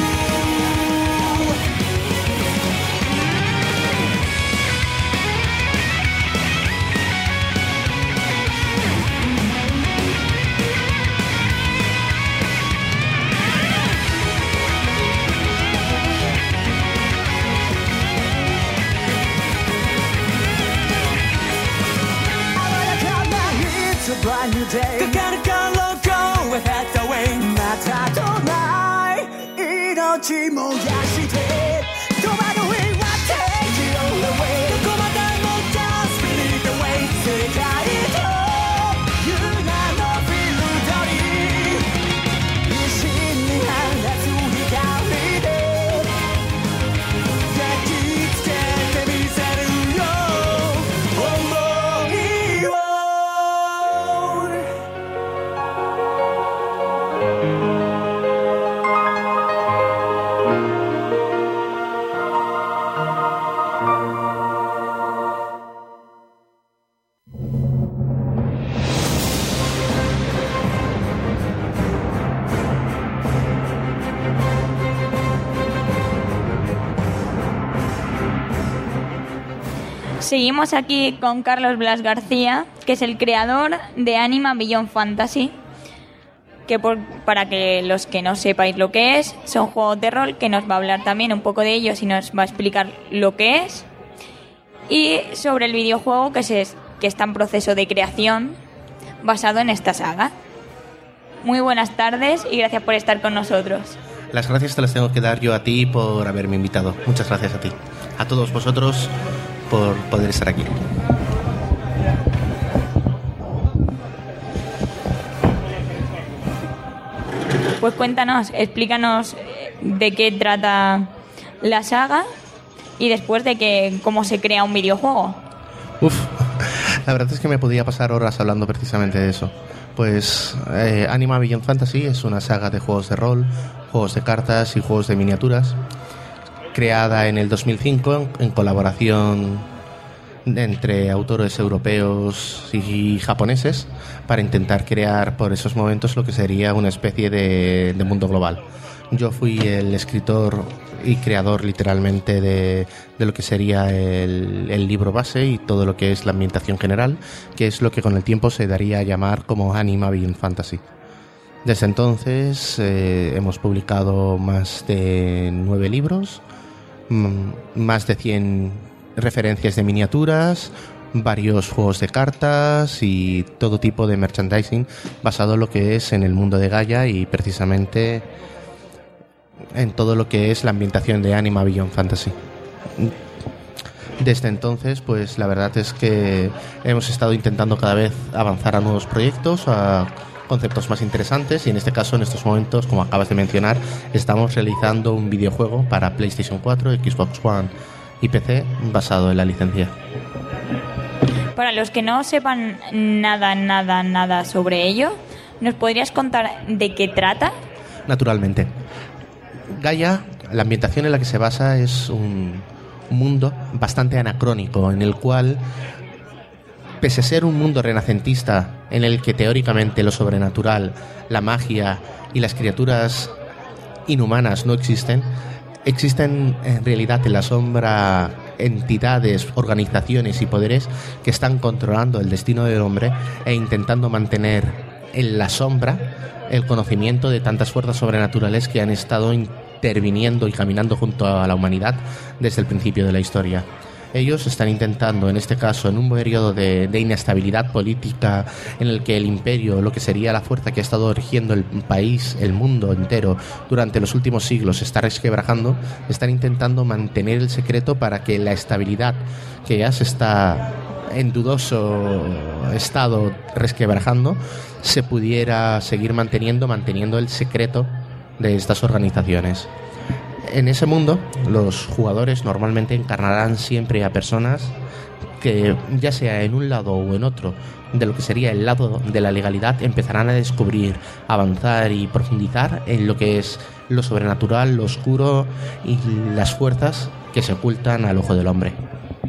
brand new day かかるから Go ahead the way またとない命燃やして戸惑いは Take it all away どこまでも Just believe the way 世界とユナのフィルドに一心に放つ光で焼き付けてみせるよ思いを Seguimos aquí con Carlos Blas García, que es el creador de Anima Beyond Fantasy, que por, para que los que no sepáis lo que es, son juegos de rol, que nos va a hablar también un poco de ellos y nos va a explicar lo que es, y sobre el videojuego que, se, que está en proceso de creación basado en esta saga. Muy buenas tardes y gracias por estar con nosotros. Las gracias te las tengo que dar yo a ti por haberme invitado. Muchas gracias a ti. A todos vosotros por poder estar aquí. Pues cuéntanos, explícanos de qué trata la saga y después de que cómo se crea un videojuego. Uf, la verdad es que me podía pasar horas hablando precisamente de eso. Pues eh, Anima Beyond Fantasy es una saga de juegos de rol, juegos de cartas y juegos de miniaturas, creada en el dos mil cinco en, en colaboración entre autores europeos y japoneses para intentar crear por esos momentos lo que sería una especie de, de mundo global. Yo fui el escritor y creador literalmente de, de lo que sería el, el libro base y todo lo que es la ambientación general, que es lo que con el tiempo se daría a llamar como Anima Beyond Fantasy. Desde entonces eh, hemos publicado más de nueve libros, m- más de cien referencias de miniaturas, varios juegos de cartas y todo tipo de merchandising basado en lo que es en el mundo de Gaia y precisamente en todo lo que es la ambientación de Anima Beyond Fantasy. Desde entonces, pues la verdad es que hemos estado intentando cada vez avanzar a nuevos proyectos, a conceptos más interesantes y en este caso, en estos momentos, como acabas de mencionar, estamos realizando un videojuego para PlayStation cuatro, Xbox One y P C basado en la licencia. Para los que no sepan nada, nada, nada sobre ello, ¿nos podrías contar de qué trata? Naturalmente. Gaia, la ambientación en la que se basa es un mundo bastante anacrónico, en el cual, pese a ser un mundo renacentista, en el que teóricamente lo sobrenatural, la magia y las criaturas inhumanas no existen, existen en realidad en la sombra entidades, organizaciones y poderes que están controlando el destino del hombre e intentando mantener en la sombra el conocimiento de tantas fuerzas sobrenaturales que han estado interviniendo y caminando junto a la humanidad desde el principio de la historia. Ellos están intentando, en este caso, en un periodo de, de inestabilidad política en el que el imperio, lo que sería la fuerza que ha estado rigiendo el país, el mundo entero, durante los últimos siglos, se está resquebrajando, están intentando mantener el secreto para que la estabilidad que ya se está en dudoso estado resquebrajando se pudiera seguir manteniendo, manteniendo el secreto de estas organizaciones. En ese mundo, los jugadores normalmente encarnarán siempre a personas que, ya sea en un lado o en otro de lo que sería el lado de la legalidad, empezarán a descubrir, avanzar y profundizar en lo que es lo sobrenatural, lo oscuro y las fuerzas que se ocultan al ojo del hombre.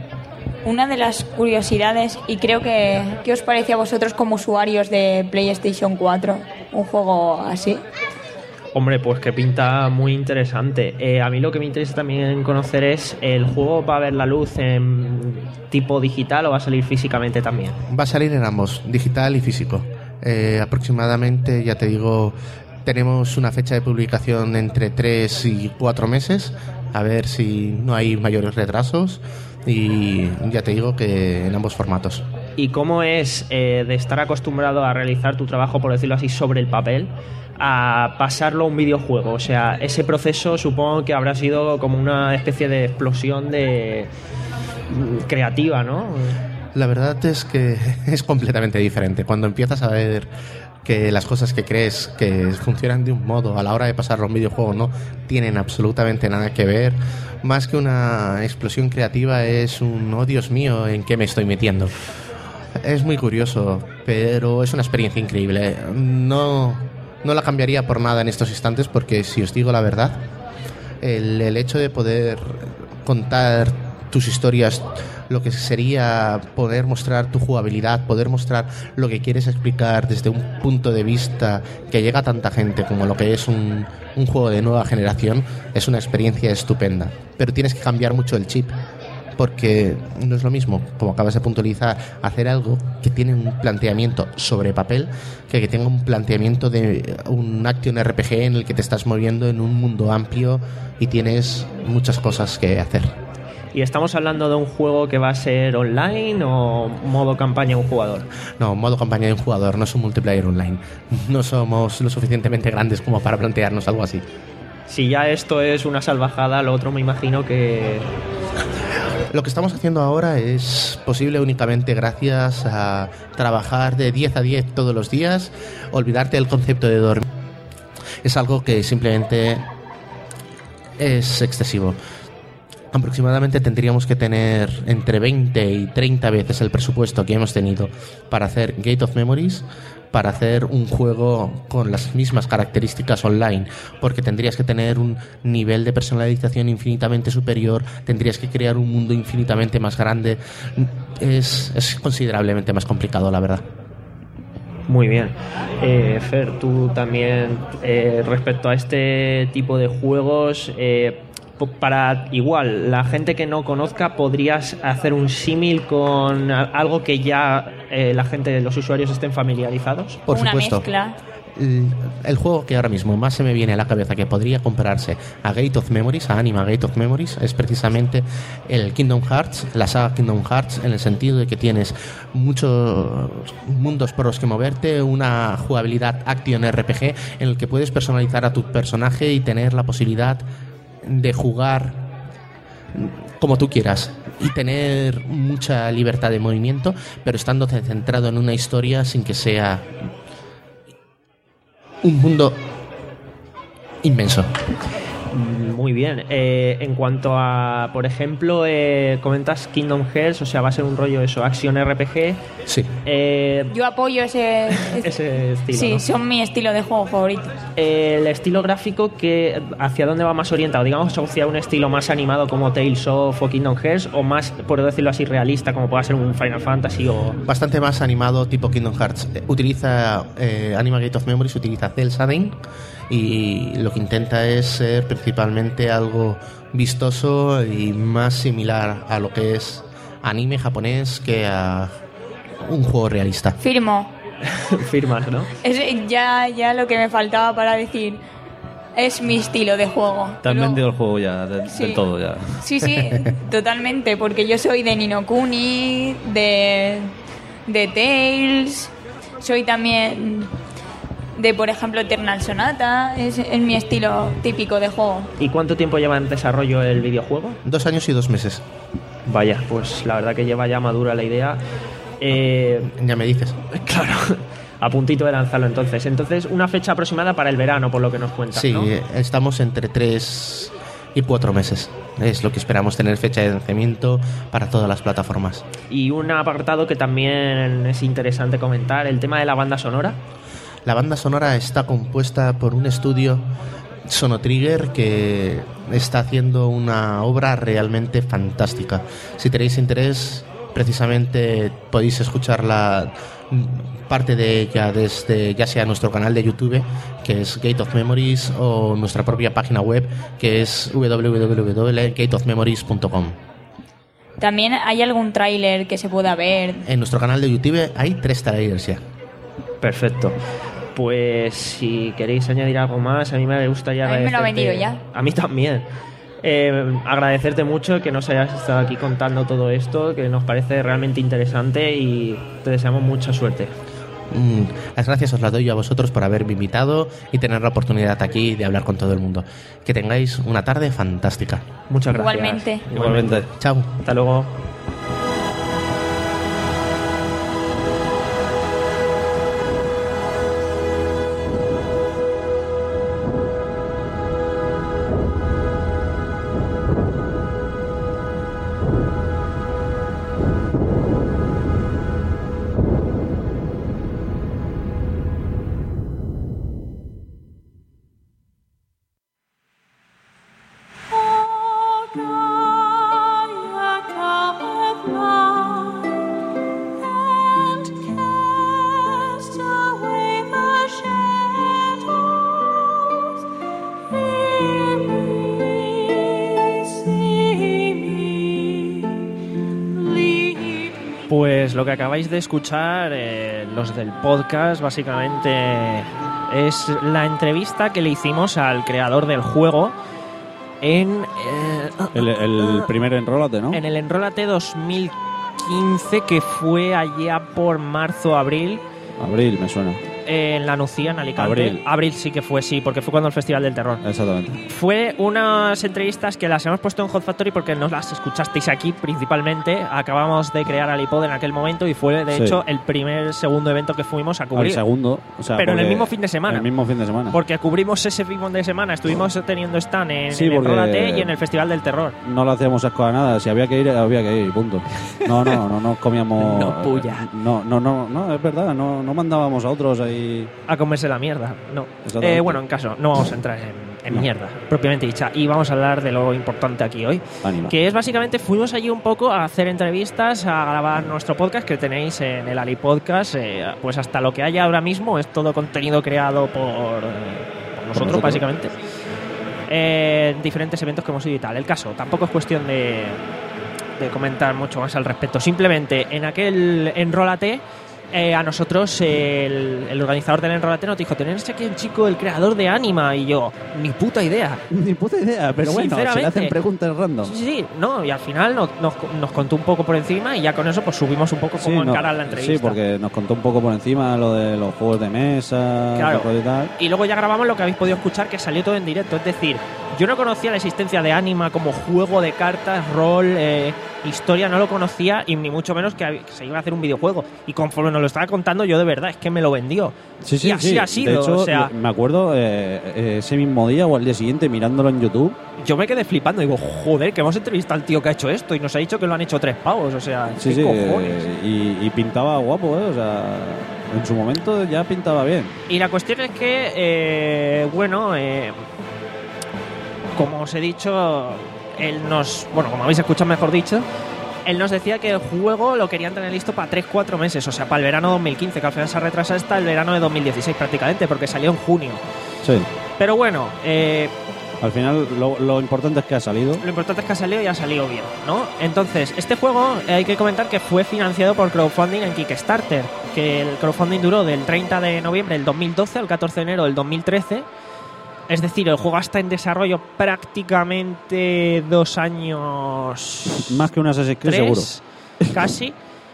Una de las curiosidades, y creo que ¿qué os parece a vosotros como usuarios de PlayStation cuatro un juego así? Hombre, pues que pinta muy interesante. Eh, a mí lo que me interesa también conocer es, ¿el juego va a ver la luz en tipo digital o va a salir físicamente también? Va a salir en ambos, digital y físico. Eh, aproximadamente, ya te digo, tenemos una fecha de publicación entre tres y cuatro meses, a ver si no hay mayores retrasos, y ya te digo que en ambos formatos. ¿Y cómo es eh, de estar acostumbrado a realizar tu trabajo, por decirlo así, sobre el papel, a pasarlo a un videojuego? O sea, ese proceso supongo que habrá sido como una especie de explosión de creativa, ¿no? La verdad es que es completamente diferente. Cuando empiezas a ver que las cosas que crees que funcionan de un modo a la hora de pasarlo a un videojuego no tienen absolutamente nada que ver, más que una explosión creativa es un oh Dios mío, ¿en qué me estoy metiendo? Es muy curioso, pero es una experiencia increíble. No, no la cambiaría por nada en estos instantes, porque si os digo la verdad, el, el hecho de poder contar tus historias, lo que sería poder mostrar tu jugabilidad, poder mostrar lo que quieres explicar desde un punto de vista que llega a tanta gente como lo que es un, un juego de nueva generación, es una experiencia estupenda. Pero tienes que cambiar mucho el chip, porque no es lo mismo, como acabas de puntualizar, hacer algo que tiene un planteamiento sobre papel que que tenga un planteamiento de un action R P G en el que te estás moviendo en un mundo amplio y tienes muchas cosas que hacer. ¿Y estamos hablando de un juego que va a ser online o modo campaña de un jugador? No, modo campaña de un jugador, no es un multiplayer online. No somos lo suficientemente grandes como para plantearnos algo así. Si ya esto es una salvajada, lo otro me imagino que... Lo que estamos haciendo ahora es posible únicamente gracias a trabajar de diez a diez todos los días, olvidarte del concepto de dormir. Es algo que simplemente es excesivo. Aproximadamente tendríamos que tener entre veinte y treinta veces el presupuesto que hemos tenido para hacer Gate of Memories, para hacer un juego con las mismas características online, porque tendrías que tener un nivel de personalización infinitamente superior, tendrías que crear un mundo infinitamente más grande. Es, es considerablemente más complicado, la verdad. Muy bien. Eh, Fer, tú también, eh, respecto a este tipo de juegos... Eh, para igual la gente que no conozca, ¿podrías hacer un símil con algo que ya eh, la gente, los usuarios estén familiarizados? Por Una supuesto. mezcla. El, el juego que ahora mismo más se me viene a la cabeza que podría compararse a Gate of Memories, a Anima Gate of Memories, es precisamente el Kingdom Hearts, la saga Kingdom Hearts, en el sentido de que tienes muchos mundos por los que moverte, una jugabilidad action R P G en el que puedes personalizar a tu personaje y tener la posibilidad de jugar como tú quieras y tener mucha libertad de movimiento, pero estando centrado en una historia sin que sea un mundo inmenso. Muy bien. Eh, en cuanto a, por ejemplo, eh, comentas Kingdom Hearts, o sea, va a ser un rollo eso, acción R P G. Sí. Eh, Yo apoyo ese, ese estilo. Sí, ¿no? son mi estilo de juego favorito. El estilo gráfico, que ¿hacia dónde va más orientado? Digamos, hacia un estilo más animado como Tales of o Kingdom Hearts, o más, por decirlo así, realista como pueda ser un Final Fantasy o... Bastante más animado tipo Kingdom Hearts. Eh, Utiliza eh, Anima Gate of Memories, utiliza Cel Shading, y lo que intenta es ser principalmente algo vistoso y más similar a lo que es anime japonés que a un juego realista. Firmo. Firmas, ¿no? Es ya, ya lo que me faltaba para decir. Es mi estilo de juego. Te has Luego- vendido el juego ya, de- Sí. del todo ya. Sí, sí, totalmente, porque yo soy de Ni no Kuni, de, de Tales, soy también de, por ejemplo, Eternal Sonata, es, es mi estilo típico de juego. ¿Y cuánto tiempo lleva en desarrollo el videojuego? Dos años y dos meses. Vaya, pues la verdad que lleva ya madura la idea. Eh, Ya me dices. claro, a puntito de lanzarlo entonces. Entonces, una fecha aproximada para el verano, por lo que nos cuentas, Sí, ¿no? eh, estamos entre tres y cuatro meses. Es lo que esperamos tener fecha de lanzamiento para todas las plataformas. Y un apartado que también es interesante comentar, el tema de la banda sonora. La banda sonora está compuesta por un estudio, Sonotrigger, que está haciendo una obra realmente fantástica. Si tenéis interés, precisamente podéis escuchar la parte de ella desde ya sea nuestro canal de YouTube, que es Gate of Memories, o nuestra propia página web, que es w w w punto gate of memories punto com. También hay algún tráiler que se pueda ver. En nuestro canal de YouTube hay tres trailers ya. Perfecto. Pues si queréis añadir algo más, a mí me gustaría A mí me lo ha agradecerte- vendido ya. A mí también. Eh, agradecerte mucho que nos hayas estado aquí contando todo esto, que nos parece realmente interesante y te deseamos mucha suerte. Mm, las gracias os las doy yo a vosotros por haberme invitado y tener la oportunidad aquí de hablar con todo el mundo. Que tengáis una tarde fantástica. Muchas gracias. Igualmente. Igualmente. Chao. Hasta luego. Pues lo que acabáis de escuchar, eh, los del podcast, básicamente es la entrevista que le hicimos al creador del juego en, eh, El, el primer enrólate, ¿no? en el Enrólate dos mil quince, que fue allá por marzo-abril, Abril, me suena. en La Nucía, en Alicante. Abril. Abril sí que fue, sí, porque fue cuando el Festival del Terror. Exactamente. Fue unas entrevistas que las hemos puesto en Hot Factory porque no las escuchasteis aquí principalmente. Acabamos de crear Alipod en aquel momento y fue, de Sí. hecho, el primer, segundo evento que fuimos a Al cubrir. segundo. O sea, Pero en el porque- mismo fin de semana. El mismo fin de semana. Porque cubrimos ese fin de semana. Estuvimos teniendo stand en, Sí, en el porque- Enrólate y en el Festival del Terror. No le hacíamos asco a nada. Si había que ir, había que ir, punto. No, no, no nos comíamos. No, puya. No, no, no, no, es verdad. No, no mandábamos a otros ahí. A comerse la mierda. No. Exactamente. Eh, bueno, en caso, no vamos a entrar en, en No. mierda, propiamente dicha. Y vamos a hablar de lo importante aquí hoy. Ánimo. Que es básicamente, fuimos allí un poco a hacer entrevistas, a grabar nuestro podcast que tenéis en el Ali Podcast. Eh, pues hasta lo que haya ahora mismo es todo contenido creado por, eh, por nosotros, nosotros. básicamente. Eh, diferentes eventos que hemos ido y tal. El caso, tampoco es cuestión de, de comentar mucho más al respecto. Simplemente en aquel Enrólate, eh, a nosotros el, el organizador del Enrólate nos dijo: tenéis aquí un chico, el creador de Anima. Y yo, ni puta idea. Ni puta idea, pero bueno, se le Sinceramente. hacen preguntas random. Sí, sí, no, y al final nos, nos, nos contó un poco por encima y ya con eso pues subimos un poco cómo no, encarar la entrevista. sí, porque nos contó un poco por encima lo de los juegos de mesa, Claro. y tal. Y luego ya grabamos lo que habéis podido escuchar, que salió todo en directo. Es decir, yo no conocía la existencia de Anima como juego de cartas, rol, eh, historia, no lo conocía y ni mucho menos que, hab- que se iba a hacer un videojuego. Y conforme nos lo estaba contando, yo de verdad es que me lo vendió. Sí, sí, y así sí. ha sido. De hecho, o sea, me acuerdo eh, eh, ese mismo día o al día siguiente mirándolo en YouTube. yo me quedé flipando. Digo, joder, que hemos entrevistado al tío que ha hecho esto y nos ha dicho que lo han hecho tres pavos. O sea, Sí, ¿qué sí, cojones? eh, y, y pintaba guapo, ¿eh? O sea, en su momento ya pintaba bien. Y la cuestión es que, eh, bueno, eh, como os he dicho, él nos, bueno, como habéis escuchado mejor dicho, él nos decía que el juego lo querían tener listo para tres cuatro meses, o sea, para el verano dos mil quince, que al final se ha retrasado hasta el verano de dos mil dieciséis prácticamente, porque salió en junio. Sí. Pero bueno, eh, Al final lo, lo importante es que ha salido. lo importante es que ha salido y ha salido bien, ¿no? Entonces, este juego eh, hay que comentar que fue financiado por crowdfunding en Kickstarter, que el crowdfunding duró del treinta de noviembre del dos mil doce al catorce de enero del dos mil trece. Es decir, el juego está en desarrollo prácticamente dos años... Más que un Assassin's Creed, seguro. tres, casi.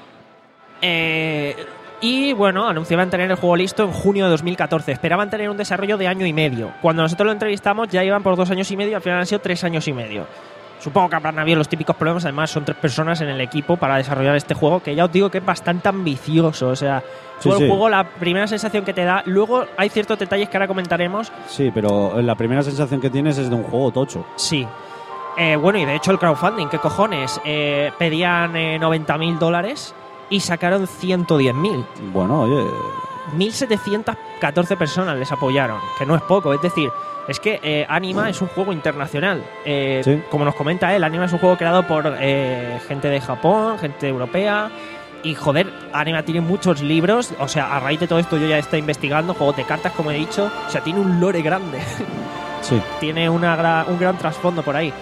Eh, y bueno, anunciaban tener el juego listo en junio de dos mil catorce. Esperaban tener un desarrollo de año y medio. Cuando nosotros lo entrevistamos ya iban por dos años y medio y al final han sido tres años y medio. Supongo que habrán habido los típicos problemas. Además, son tres personas en el equipo para desarrollar este juego, que ya os digo que es bastante ambicioso. O sea, Sí, todo sí. el juego, la primera sensación que te da. Luego hay ciertos detalles que ahora comentaremos. Sí, pero la primera sensación que tienes es de un juego tocho. Sí. Eh, bueno, y de hecho el crowdfunding, ¿qué cojones? Eh, pedían eh, noventa mil dólares y sacaron ciento diez mil. Bueno, oye, mil setecientas catorce personas les apoyaron, que no es poco. Es decir, es que eh, Anima es un juego internacional. Eh, Sí. Como nos comenta él, Anima es un juego creado por eh, gente de Japón, gente europea. Y joder, Anima tiene muchos libros. O sea, a raíz de todo esto yo ya estoy investigando juegos de cartas, como he dicho. O sea, tiene un lore grande. sí. Tiene una gra- un gran trasfondo por ahí.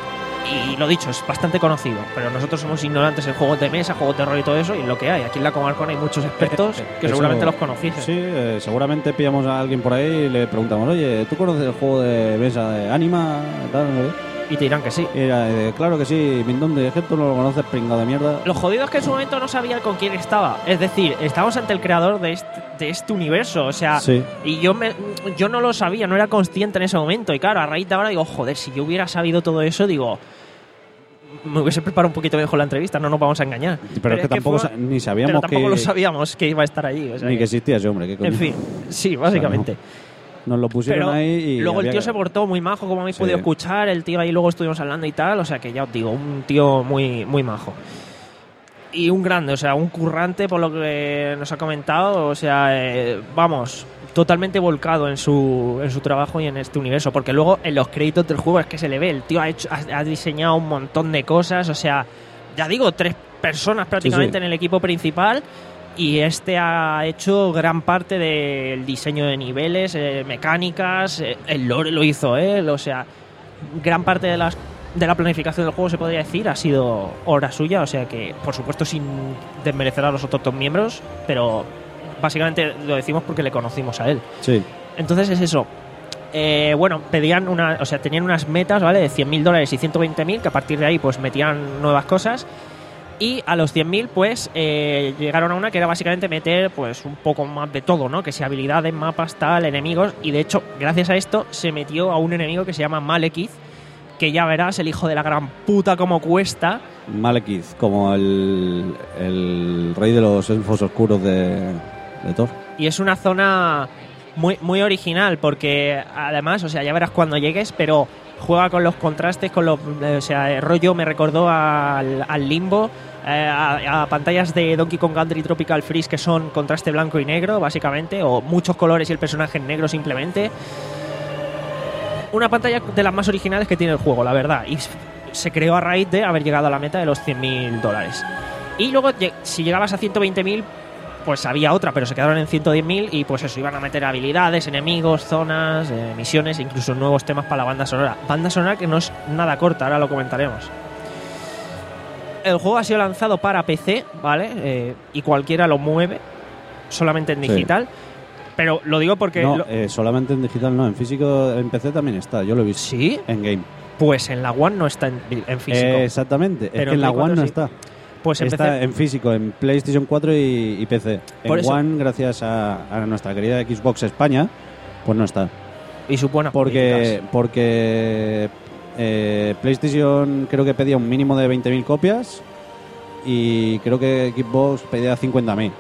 Y lo dicho, es bastante conocido. Pero nosotros somos ignorantes en juegos de mesa, juegos de rol y todo eso. Y lo que hay. Aquí en la comarca hay muchos expertos que Eso- seguramente los conociesen. Sí, eh, seguramente pillamos a alguien por ahí y le preguntamos, oye, ¿tú conoces el juego de mesa de Anima? Tal, no sé qué. Y te dirán que sí. Y era, eh, claro que sí, Mindonde, es que tú no lo conoces, pringado de mierda. Lo jodido es que en su momento no sabía con quién estaba. Es decir, estábamos ante el creador de este, de este universo. O sea, Sí. y yo me, yo no lo sabía, no era consciente en ese momento. Y claro, a raíz de ahora digo, joder, si yo hubiera sabido todo eso, digo, me hubiese preparado un poquito mejor la entrevista, no nos vamos a engañar. Pero, es que tampoco fue- sa- ni sabíamos pero tampoco que, lo sabíamos que iba a estar allí. O sea ni que- que existía ese hombre. ¿Qué coño? en fin, sí, básicamente. Nos lo pusieron Pero ahí y luego el había tío que- se portó muy majo, como habéis Sí. podido escuchar. El tío ahí luego estuvimos hablando y tal. O sea que ya os digo, un tío muy, muy majo. Y un grande, o sea, un currante por lo que nos ha comentado. O sea, eh, vamos, totalmente volcado en su, en su trabajo y en este universo. Porque luego en los créditos del juego es que se le ve. El tío ha, hecho, ha, ha diseñado un montón de cosas. O sea, ya digo, tres personas prácticamente Sí, sí. en el equipo principal. Y este ha hecho gran parte del diseño de niveles, eh, mecánicas, eh, el lore lo hizo él, o sea, gran parte de las de la planificación del juego, se podría decir, ha sido obra suya, o sea que, por supuesto, sin desmerecer a los otros dos miembros, pero básicamente lo decimos porque le conocimos a él. Sí. Entonces es eso. Eh, bueno, pedían una, o sea, tenían unas metas, ¿vale? De cien mil dólares y ciento veinte mil, que a partir de ahí pues metían nuevas cosas. Y a los cien mil, pues, eh, llegaron a una que era básicamente meter, pues, un poco más de todo, ¿no? Que si habilidades, mapas, tal, enemigos. Y de hecho, gracias a esto, se metió a un enemigo que se llama Malekith, que ya verás, el hijo de la gran puta, cómo cuesta. Malekith, como el, el rey de los elfos oscuros de, de Thor. Y es una zona muy, muy original, porque además, o sea, ya verás cuando llegues, pero juega con los contrastes, con los, o sea, el rollo me recordó al, al Limbo, eh, a, a pantallas de Donkey Kong Country Tropical Freeze que son contraste blanco y negro, básicamente, o muchos colores y el personaje en negro simplemente. Una pantalla de las más originales que tiene el juego, la verdad, y se creó a raíz de haber llegado a la meta de los cien mil dólares. Y luego, si llegabas a ciento veinte mil, pues había otra, pero se quedaron en ciento diez mil y pues eso, iban a meter habilidades, enemigos, zonas, eh, misiones, incluso nuevos temas para la banda sonora. Banda sonora que no es nada corta, ahora lo comentaremos. El juego ha sido lanzado para P C, ¿vale? Eh, y cualquiera lo mueve, solamente en Sí. digital. Pero lo digo porque... No, lo- eh, solamente en digital no, en físico, en P C también está, yo lo he visto. ¿Sí? En game. Pues en la One no está en, en físico. Eh, exactamente, es Pero que en la Play cuatro One no sí. está. Pues en está P C. en físico, en PlayStation cuatro y, y P C. Por En eso. One, gracias a, a nuestra querida Xbox España, pues no está. Y sus buenas Porque, políticas. porque eh, PlayStation creo que pedía un mínimo de veinte mil copias y creo que Xbox pedía cincuenta mil.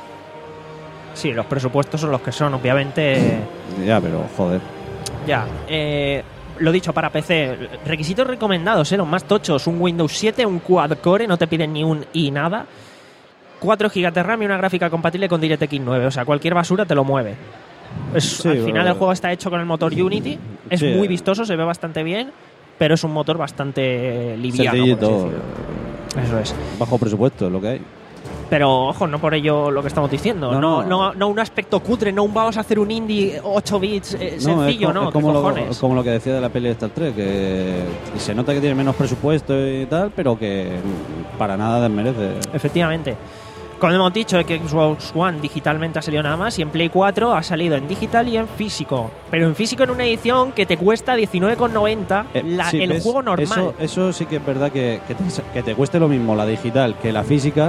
Sí, los presupuestos son los que son, obviamente. Ya, pero joder. Ya. Eh, lo dicho, para P C, requisitos recomendados, ¿eh? Los más tochos: un Windows siete, un quad-core, no te piden ni un i nada, cuatro gigas de RAM y una gráfica compatible con DirectX nueve. O sea, cualquier basura te lo mueve. Es, Sí, al final bueno. el juego está hecho con el motor Unity, es Sí. muy vistoso, se ve bastante bien, pero es un motor bastante liviano. por así Sencillito, decirlo. Eso es. bajo presupuesto, lo que hay. Pero, ojo, no por ello lo que estamos diciendo. No, No, no. no, no un aspecto cutre, no un vamos a hacer un indie ocho bits eh, No, sencillo, es, co- ¿no? es como, ¿Qué lo, cojones? es como lo que decía de la peli de Star Trek, que se nota que tiene menos presupuesto y tal, pero que para nada desmerece. Efectivamente. Como hemos dicho, que Xbox One digitalmente ha salido nada más y en Play cuatro ha salido en digital y en físico. Pero en físico en una edición que te cuesta diecinueve con noventa Eh, la- sí, el ¿ves? juego normal. Eso, eso sí que es verdad que, que, te, que te cueste lo mismo la digital que la física.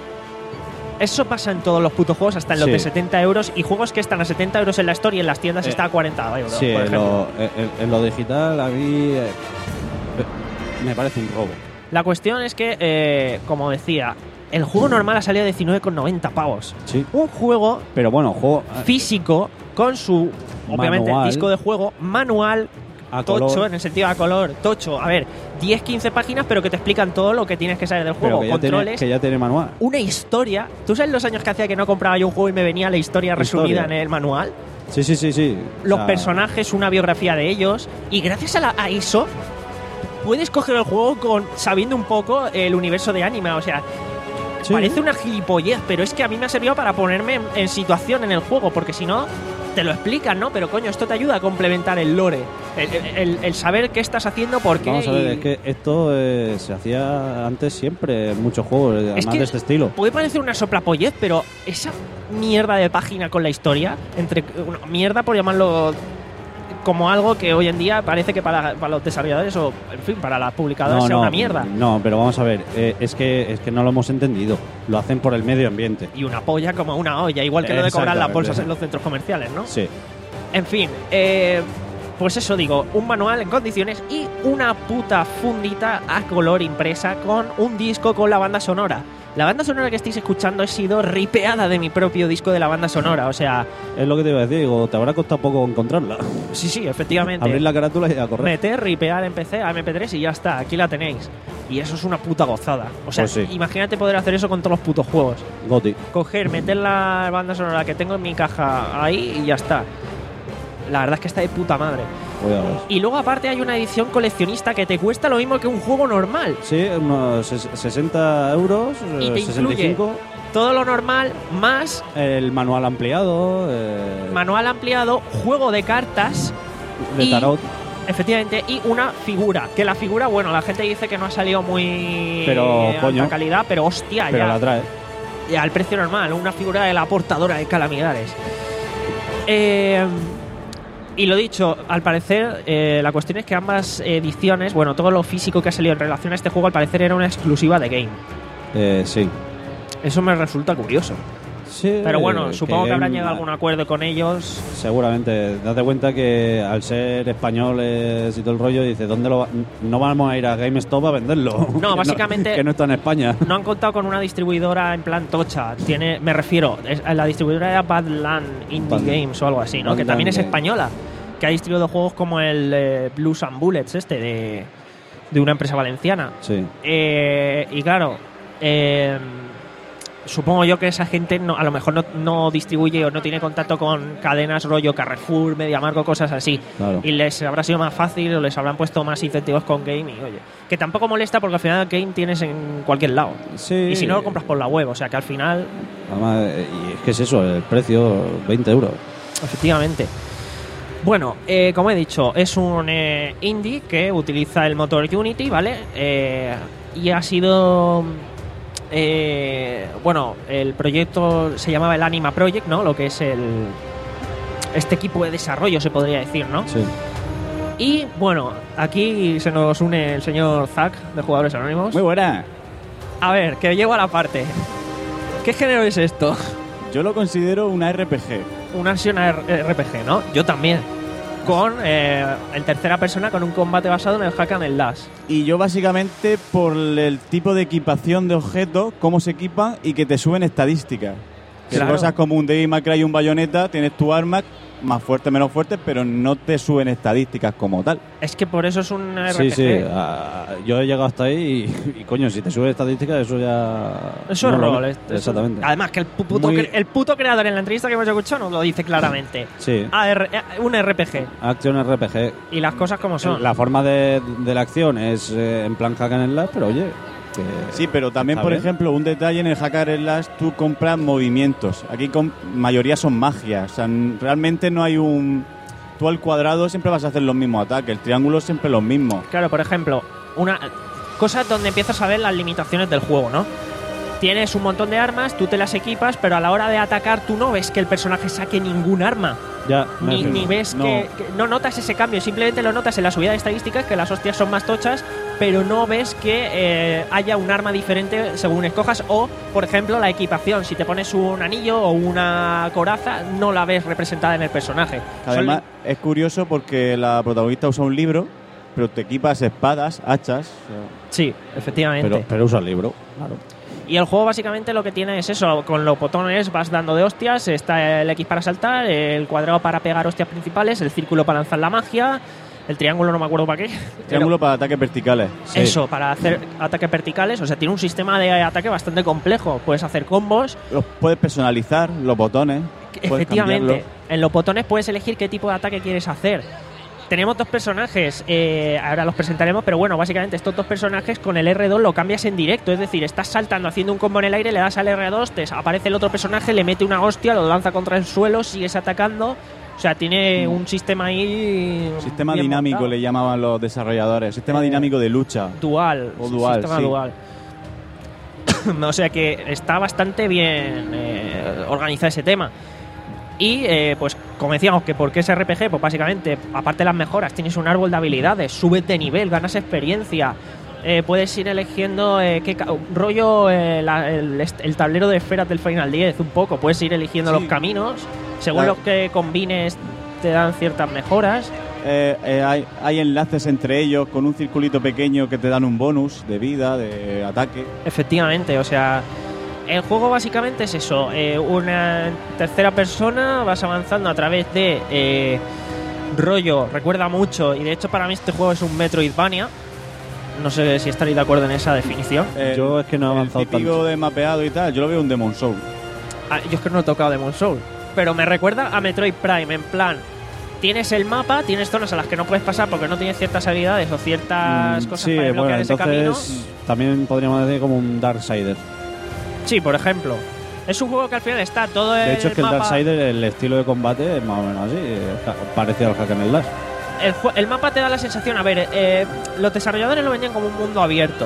Eso pasa en todos los putos juegos, hasta en los Sí. de setenta euros. Y juegos que están a setenta euros en la Store y en las tiendas Eh, está a cuarenta euros, Sí, por en ejemplo. lo, en- en lo digital a mí eh, me parece un robo. La cuestión es que, eh, como decía, el juego normal ha salido a diecinueve con noventa pavos. Sí. Un juego Pero bueno, juego físico con su, obviamente, Manual. disco de juego, manual, a tocho, color, en el sentido a color, tocho. A ver, diez quince páginas, pero que te explican todo lo que tienes que saber del pero juego. que ya, tiene, Controles, que ya tiene manual. una historia. ¿Tú sabes los años que hacía que no compraba yo un juego y me venía la historia resumida Historia. en el manual? Sí, sí, sí, sí. O Los sea, personajes, una biografía de ellos. Y gracias a, la- a eso, puedes coger el juego con sabiendo un poco el universo de Anima. O sea, sí. parece una gilipollez, pero es que a mí me ha servido para ponerme en, en situación en el juego, porque si no, te lo explican, ¿no? Pero coño, esto te ayuda a complementar el lore. El, el- el saber qué estás haciendo, por qué. Vamos a ver, y- es que esto eh, se hacía antes siempre en muchos juegos, eh, además que de este estilo. Puede parecer una soplapollez, pero esa mierda de página con la historia, entre una mierda por llamarlo como algo que hoy en día parece que para, para los desarrolladores o, en fin, para las publicadoras sea una mierda. No, pero vamos a ver, eh, es que es que no lo hemos entendido. Lo hacen por el medio ambiente. Y una polla como una olla, igual que lo de cobrar las Exactamente. bolsas en los centros comerciales, ¿no? Sí. En fin, eh, pues eso digo, un manual en condiciones y una puta fundita a color impresa con un disco con la banda sonora. La banda sonora que estáis escuchando ha sido ripeada de mi propio disco de la banda sonora, o sea, Es lo que te iba a decir, digo, te habrá costado poco encontrarla. sí, sí, efectivamente. Abrir la carátula y a correr. Meter, ripear en P C a M P tres y ya está, aquí la tenéis. Y eso es una puta gozada. O sea, Pues sí. imagínate poder hacer eso con todos los putos juegos. Goti. Coger, meter la banda sonora que tengo en mi caja ahí y ya está. La verdad es que está de puta madre. Voy a ver. Y luego aparte hay una edición coleccionista que te cuesta lo mismo que un juego normal. Sí, unos ses- sesenta euros, Y eh, te sesenta y cinco. incluye todo lo normal más El manual ampliado, eh, manual ampliado, juego de cartas de y- tarot. efectivamente, y una figura. Que la figura, bueno, la gente dice que no ha salido muy Pero, alta coño. calidad, pero hostia, Pero ya, la trae. ya al precio normal, una figura de la portadora de calamidades. Eh, y lo dicho, al parecer, eh, la cuestión es que ambas ediciones, bueno, todo lo físico que ha salido en relación a este juego, al parecer era una exclusiva de Game. Eh, sí. Eso me resulta curioso. Sí, Pero bueno, eh, supongo que, Game- habrán llegado a algún acuerdo con ellos. Seguramente. Date cuenta que al ser españoles y todo el rollo, dice, ¿dónde lo va? No vamos a ir a GameStop a venderlo. No, Que básicamente- que no está en España. No han contado con una distribuidora en plan tocha. Tiene, me refiero, es- la distribuidora era Badland Indie Bad- Games o algo así, ¿no? Que Badland también es Games. española. Que ha distribuido juegos como el eh, Blues and Bullets, este, de, de una empresa valenciana. Sí. Eh, y claro, eh, supongo yo que esa gente no, a lo mejor no, no distribuye o no tiene contacto con cadenas rollo Carrefour, MediaMarkt o cosas así. Claro. Y les habrá sido más fácil o les habrán puesto más incentivos con Game. Y oye, que tampoco molesta porque al final Game tienes en cualquier lado. Sí. Y si no lo compras por la web, o sea que al final, Además, eh, y es que es eso, el precio, veinte euros. efectivamente. Bueno, eh, como he dicho, es un eh, indie que utiliza el motor Unity, ¿vale? Eh, y ha sido... eh, bueno, el proyecto se llamaba el Anima Project, ¿no? Lo que es el... Este equipo de desarrollo, se podría decir, ¿no? Sí. Y bueno, aquí se nos une el señor Zack de Jugadores Anónimos. Muy buena. A ver, que llego a la parte. ¿Qué género es esto? Yo lo considero una R P G. Una acción R P G, ¿no? Yo también. con eh, en tercera persona con un combate basado en el hack and slash. Y yo básicamente por el tipo de equipación de objetos, cómo se equipan y que te suben estadísticas. Que Claro. cosas como un Devil May Cry y un Bayonetta, tienes tu arma más fuerte, menos fuerte, pero no te suben estadísticas como tal. Es que por eso es un R P G. Sí, sí, ah, yo he llegado hasta ahí y, y, coño, si te sube estadísticas, eso ya... Eso no es lo- rol. es- Exactamente. es- Además, que el puto, Muy- cre- el puto creador en la entrevista que hemos escuchado nos lo dice claramente. Sí. A R- eh, un R P G. Action R P G. Y las cosas como son. La forma de, de la acción es eh, en plan hack and slash, pero oye... que Sí, pero también, está por bien. ejemplo, un detalle en el Hack and Slash, tú compras movimientos. Aquí con mayoría son magias. O sea, n- realmente no hay un... Tú al cuadrado siempre vas a hacer los mismos ataques, el triángulo siempre los mismos. Claro, por ejemplo, una cosas donde empiezas a ver las limitaciones del juego, ¿no? Tienes un montón de armas, tú te las equipas, pero a la hora de atacar tú no ves que el personaje saque ningún arma. Ya, me Ni, fijo. ni ves No. que, que- no notas ese cambio, simplemente lo notas en la subida de estadísticas, que las hostias son más tochas, pero no ves que eh, haya un arma diferente según escojas, o, por ejemplo, la equipación. Si te pones un anillo o una coraza, no la ves representada en el personaje. Que además es curioso porque la protagonista usa un libro, pero te equipas espadas, hachas. o sea, Sí, efectivamente. Pero, pero usa el libro, claro. Y el juego básicamente lo que tiene es eso, con los botones vas dando de hostias, está el X para saltar, el cuadrado para pegar hostias principales, el círculo para lanzar la magia, el triángulo no me acuerdo para qué. triángulo para ataques verticales. Pero eso, para hacer ataques verticales, o sea, tiene un sistema de ataque bastante complejo, puedes hacer combos. Los puedes personalizar, los botones. puedes Efectivamente, cambiarlos. en los botones puedes elegir qué tipo de ataque quieres hacer. Tenemos dos personajes, eh, ahora los presentaremos, pero bueno, básicamente estos dos personajes con el R dos lo cambias en directo, es decir, estás saltando haciendo un combo en el aire, le das al R dos, te aparece el otro personaje, le mete una hostia, lo lanza contra el suelo, sigues atacando, o sea, tiene un sistema ahí... Sistema bien dinámico montado. le llamaban los desarrolladores. Sistema dinámico de lucha. Dual, O dual, sistema sí. dual. O sea que está bastante bien eh, organizado ese tema. Y eh, pues como decíamos que porque es R P G, pues básicamente, aparte de las mejoras, tienes un árbol de habilidades, subes de nivel, ganas experiencia, eh, puedes ir eligiendo eh, qué ca- rollo eh, la- el, est- el tablero de esferas del Final diez, un poco, puedes ir eligiendo Sí. los caminos, según La- los que combines te dan ciertas mejoras. Eh, eh, hay, hay enlaces entre ellos con un circulito pequeño que te dan un bonus de vida, de ataque. Efectivamente, o sea, el juego básicamente es eso, eh, una tercera persona, vas avanzando a través de eh, rollo, recuerda mucho, y de hecho para mí este juego es un Metroidvania, no sé si estaréis de acuerdo en esa definición. El- Yo es que no he el avanzado típico tanto. de mapeado y tal, yo lo veo un Demon Soul. Ah, yo es que no he tocado Demon Soul, pero me recuerda a Metroid Prime, en plan, tienes el mapa, tienes zonas a las que no puedes pasar porque no tienes ciertas habilidades o ciertas Mm, cosas sí, para bueno, bloquear ese camino. entonces también podríamos decir como un Darksider. Sí, por ejemplo. Es un juego que al final está todo el De hecho, es que el mapa... Darksider, el estilo de combate es más o menos así, eh, ja- parecido al hack and slash. El, ju- el mapa te da la sensación, a ver, eh, los desarrolladores lo vendían como un mundo abierto.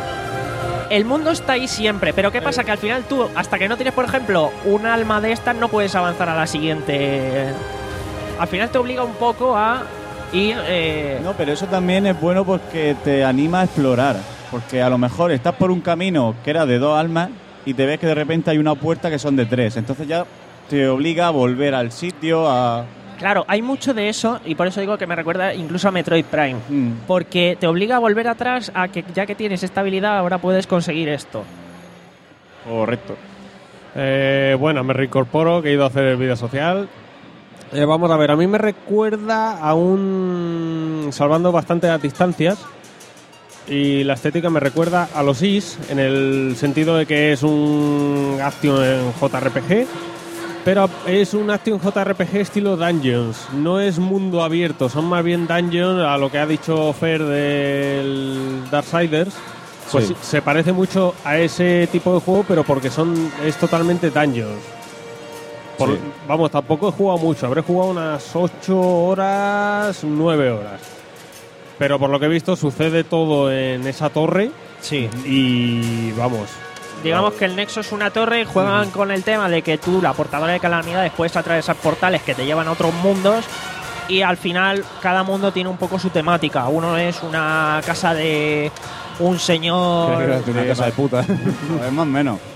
El mundo está ahí siempre, pero ¿qué pasa? Que al final tú, hasta que no tienes, por ejemplo, un alma de estas, no puedes avanzar a la siguiente. Al final te obliga un poco a ir... eh, No, pero eso también es bueno porque te anima a explorar. Porque a lo mejor estás por un camino que era de dos almas y te ves que de repente hay una puerta que son de tres. Entonces ya te obliga a volver al sitio, a... Claro, hay mucho de eso y por eso digo que me recuerda incluso a Metroid Prime. Mm. Porque te obliga a volver atrás a que ya que tienes esta habilidad ahora puedes conseguir esto. Correcto. Eh, bueno, me reincorporo, que he ido a hacer el vídeo social. Eh, vamos a ver, a mí me recuerda a un... Salvando bastante las distancias. Y la estética me recuerda a los Is, en el sentido de que es un action en J R P G. Pero es un action J R P G estilo Dungeons. No es mundo abierto, son más bien Dungeons, a lo que ha dicho Fer del Darksiders. Pues Sí. se parece mucho a ese tipo de juego, pero porque son es totalmente Dungeons. Por- Sí. Vamos, tampoco he jugado mucho. Habré jugado unas ocho horas, nueve horas. Pero por lo que he visto sucede todo en esa torre. Sí. Y vamos. Digamos que el Nexo es una torre y juegan con el tema de que tú, la portadora de calamidades, puedes atravesar portales que te llevan a otros mundos y al final cada mundo tiene un poco su temática. Uno es una casa de un señor... Una casa de puta. Es más o menos.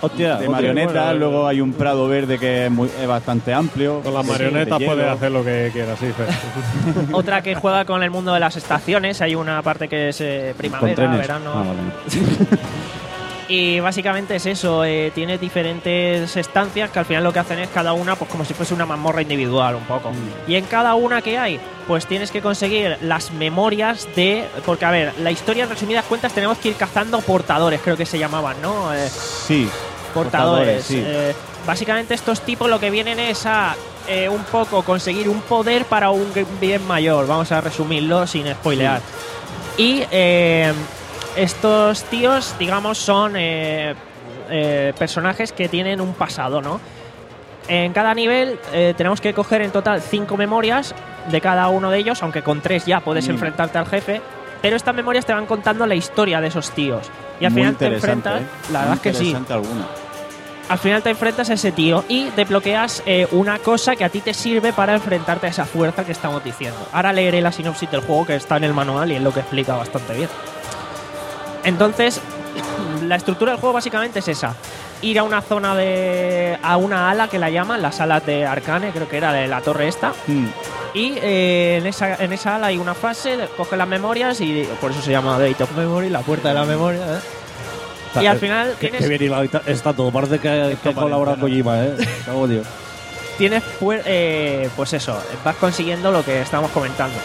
Hostia, de hostia, marionetas, bueno, luego hay un prado verde que es, muy, es bastante amplio. Con las Sí, marionetas de puedes hielo. hacer lo que quieras, sí, Fer. Otra que juega con el mundo de las estaciones. Hay una parte que es eh, Con primavera, trenes. verano. Ah, vale. Y básicamente es eso, eh, tiene diferentes estancias que al final lo que hacen es cada una pues como si fuese una mazmorra individual un poco. Mm. Y en cada una que hay, pues tienes que conseguir las memorias de... Porque a ver, la historia en resumidas cuentas tenemos que ir cazando portadores, creo que se llamaban, ¿no? Eh, Sí. portadores. sí. Eh, básicamente estos tipos lo que vienen es a eh, un poco conseguir un poder para un bien mayor, vamos a resumirlo sin spoilear. Y... Eh, estos tíos, digamos, son eh, eh, personajes que tienen un pasado, ¿no? En cada nivel eh, tenemos que coger en total cinco memorias de cada uno de ellos, aunque con tres ya puedes Mm. enfrentarte al jefe, pero estas memorias te van contando la historia de esos tíos. Y al Muy final te interesante, enfrentas, ¿eh? la Muy verdad es que sí, interesante alguna. al final te enfrentas a ese tío y desbloqueas eh, una cosa que a ti te sirve para enfrentarte a esa fuerza que estamos diciendo. Ahora leeré la sinopsis del juego que está en el manual y es lo que explica bastante bien. Entonces, la estructura del juego básicamente es esa. Ir a una zona de... a una ala que la llaman, las alas de Arcane, creo que era de la torre esta. Mm. Y eh, en, esa, en esa ala hay una fase, coge las memorias y por eso se llama Gate of Memory, la puerta de la memoria. ¿eh? Y al final Que, tienes, que bien hilado está todo. Parece que, que colabora Kojima, ¿eh? Cago, Dios. tienes pu- eh, pues eso, vas consiguiendo lo que estábamos comentando.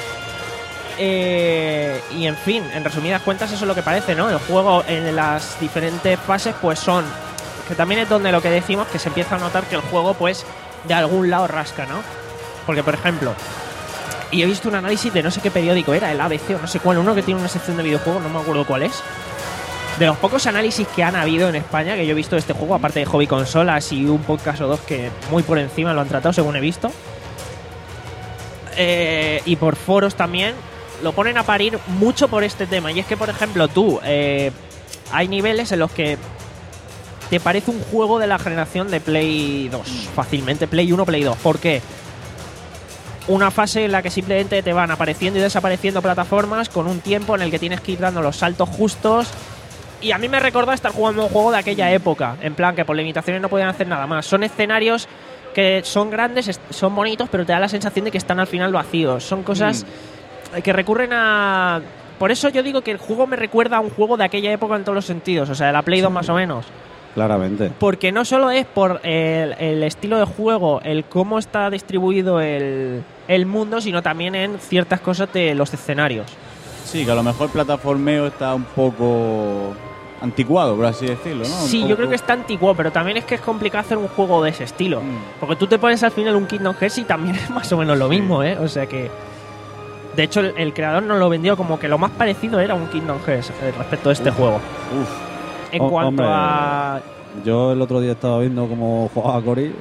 Eh, y en fin, en resumidas cuentas eso es lo que parece, ¿no? El juego en las diferentes fases pues son, que también es donde lo que decimos que se empieza a notar que el juego pues de algún lado rasca, ¿no? Porque por ejemplo, y he visto un análisis de no sé qué periódico era, el A B C o no sé cuál, uno que tiene una sección de videojuegos, no me acuerdo cuál es. De los pocos análisis que han habido en España que yo he visto de este juego, aparte de Hobby Consolas y un podcast o dos que muy por encima lo han tratado según he visto, eh, y por foros también, lo ponen a parir mucho por este tema. Y es que, por ejemplo, tú, eh, hay niveles en los que te parece un juego de la generación de Play dos, fácilmente, Play uno, Play dos. ¿Por qué? Una fase en la que simplemente te van apareciendo y desapareciendo plataformas con un tiempo en el que tienes que ir dando los saltos justos. Y a mí me recordó estar jugando un juego de aquella época, en plan que por limitaciones no podían hacer nada más. Son escenarios que son grandes, est- son bonitos, pero te da la sensación de que están al final vacíos. Son cosas que recurren a... Por eso yo digo que el juego me recuerda a un juego de aquella época en todos los sentidos, o sea, de la Play dos más o menos. Claramente. Porque no solo es por el, el estilo de juego, el cómo está distribuido el, el mundo, sino también en ciertas cosas de los escenarios. Sí, que a lo mejor el plataformeo está un poco anticuado, por así decirlo, ¿no? Un Sí, yo poco- creo que está antiguo, pero también es que es complicado hacer un juego de ese estilo. Porque tú te pones al final un Kingdom Hearts y también es más o menos lo mismo, ¿eh? O sea que... De hecho, el, el creador nos lo vendió como que lo más parecido era un Kingdom Hearts eh, respecto a este Uf. juego. Uf. En Oh, cuanto hombre, a... Yo el otro día estaba viendo cómo jugaba Cory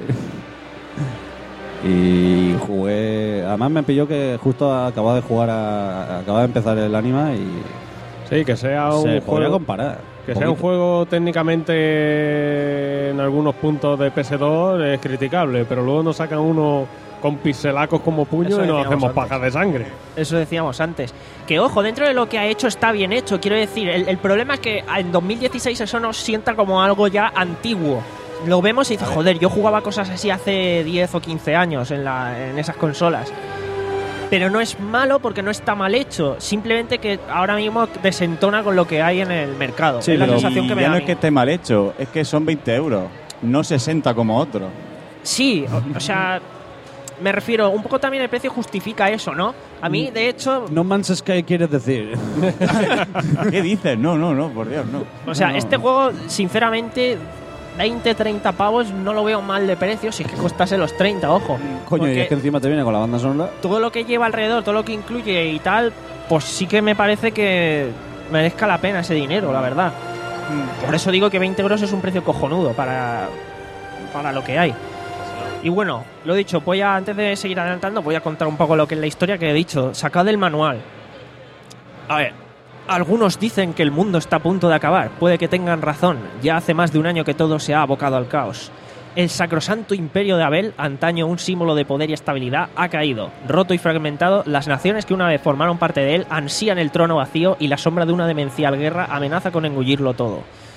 y jugué. Además me pilló que justo acababa de jugar, a, acababa de empezar el anima y Sí, que sea un se podría juego... comparar. Que sea un poquito. juego técnicamente en algunos puntos de P S dos es criticable, pero luego nos sacan uno con pixelacos como puño Eso y nos decíamos hacemos antes. pajas de sangre. Eso decíamos antes. Que ojo, dentro de lo que ha hecho está bien hecho. Quiero decir, el, el problema es que en dos mil dieciséis eso nos sienta como algo ya antiguo. Lo vemos y dices, joder, yo jugaba cosas así hace diez o quince años en, la, en esas consolas. Pero no es malo porque no está mal hecho. Simplemente que ahora mismo desentona con lo que hay en el mercado. Sí, es la pero sensación que me ya da no a es mí. que esté mal hecho, es que son veinte euros, no sesenta como otro. Sí, o, o sea, me refiero, un poco también el precio justifica eso, ¿no? A mí, de hecho, No Man's Sky quieres decir. ¿Qué dices? No, no, no, por Dios, no. o sea, No, no. este juego, sinceramente, veinte, treinta pavos no lo veo mal de precio si es que costase los treinta, ojo. Coño, y Porque es que encima te viene con la banda sonora. todo lo que lleva alrededor, todo lo que incluye y tal, pues sí que me parece que merezca la pena ese dinero, la verdad. Por eso digo que veinte euros es un precio cojonudo para, para lo que hay. Y bueno, lo dicho, voy a, antes de seguir adelantando, voy a contar un poco lo que es la historia que he dicho. Sacad el manual. A ver, algunos dicen que el mundo está a punto de acabar. Puede que tengan razón. Ya hace más de un año que todo se ha abocado al caos. El sacrosanto imperio de Abel, antaño un símbolo de poder y estabilidad, ha caído. Roto y fragmentado, las naciones que una vez formaron parte de él ansían el trono vacío y la sombra de una demencial guerra amenaza con engullirlo todo.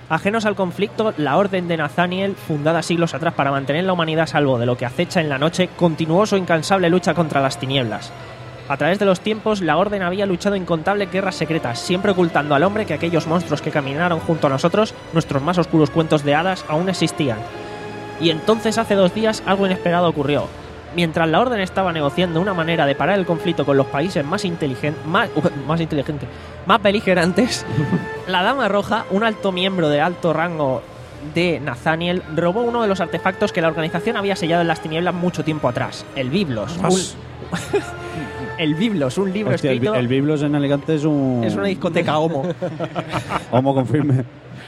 Ajenos al conflicto, la Orden de Nathaniel, fundada siglos atrás para mantener la humanidad a salvo de lo que acecha en la noche, continuó su incansable lucha contra las tinieblas. A través de los tiempos, la Orden había luchado incontables guerras secretas, siempre ocultando al hombre que aquellos monstruos que caminaron junto a nosotros, nuestros más oscuros cuentos de hadas, aún existían. Y entonces, hace dos días, algo inesperado ocurrió. Mientras la Orden estaba negociando una manera de parar el conflicto con los países más inteligentes, más, uh, más inteligente, más beligerantes, la Dama Roja, un alto miembro de alto rango de Nathaniel, robó uno de los artefactos que la organización había sellado en las tinieblas mucho tiempo atrás, el Biblos. Un... el Biblos, un libro Hostia, escrito... El, el Biblos en Alicante es un... Es una discoteca homo. Homo confirme.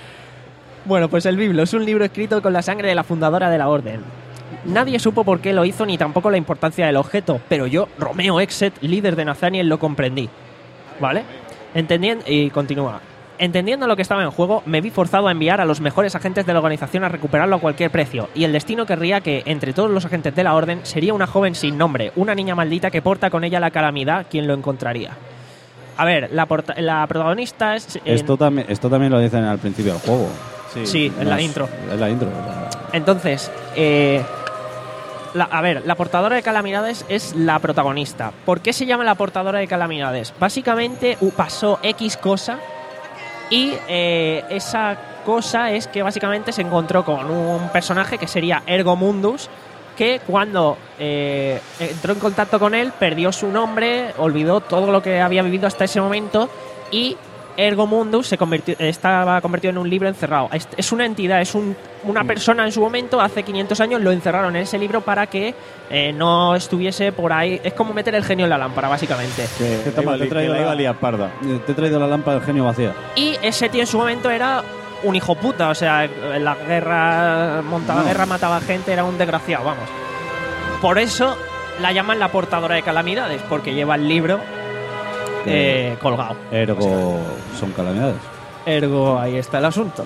Bueno, pues el Biblos es un libro escrito con la sangre de la fundadora de la Orden. Nadie supo por qué lo hizo ni tampoco la importancia del objeto, pero yo, Romeo Exet, líder de Nathaniel, lo comprendí. ¿Vale? Entendiendo... Y continúa. Entendiendo lo que estaba en juego, me vi forzado a enviar a los mejores agentes de la organización a recuperarlo a cualquier precio, y el destino querría que, entre todos los agentes de la Orden, sería una joven sin nombre, una niña maldita que porta con ella la calamidad, quien lo encontraría. A ver, la, porta- la protagonista es... en- Esto, también, esto también lo dicen al principio del juego. Sí, en la Es- intro. Es la intro. o sea. Entonces, eh, la- a ver, la portadora de calamidades es la protagonista. ¿Por qué se llama la portadora de calamidades? Básicamente uh, pasó X cosa y eh, esa cosa es que básicamente se encontró con un personaje que sería Ergo Mundus, que cuando eh, entró en contacto con él perdió su nombre, olvidó todo lo que había vivido hasta ese momento y Ergo Mundus se convirtió, estaba convertido en un libro encerrado. Es, es una entidad, es un, una persona en su momento, hace quinientos años, lo encerraron en ese libro para que eh, no estuviese por ahí. Es como meter el genio en la lámpara, básicamente. Que, Que toma, iba te, he li- traído que la iba la, a liar parda. te he traído la lámpara del genio vacía. Y ese tío en su momento era un hijo puta, o sea, en la guerra, montaba No. guerra, mataba gente, era un desgraciado, vamos. Por eso la llaman la portadora de calamidades, porque lleva el libro eh, colgado. Ergo son calamidades. Ergo, ahí está el asunto.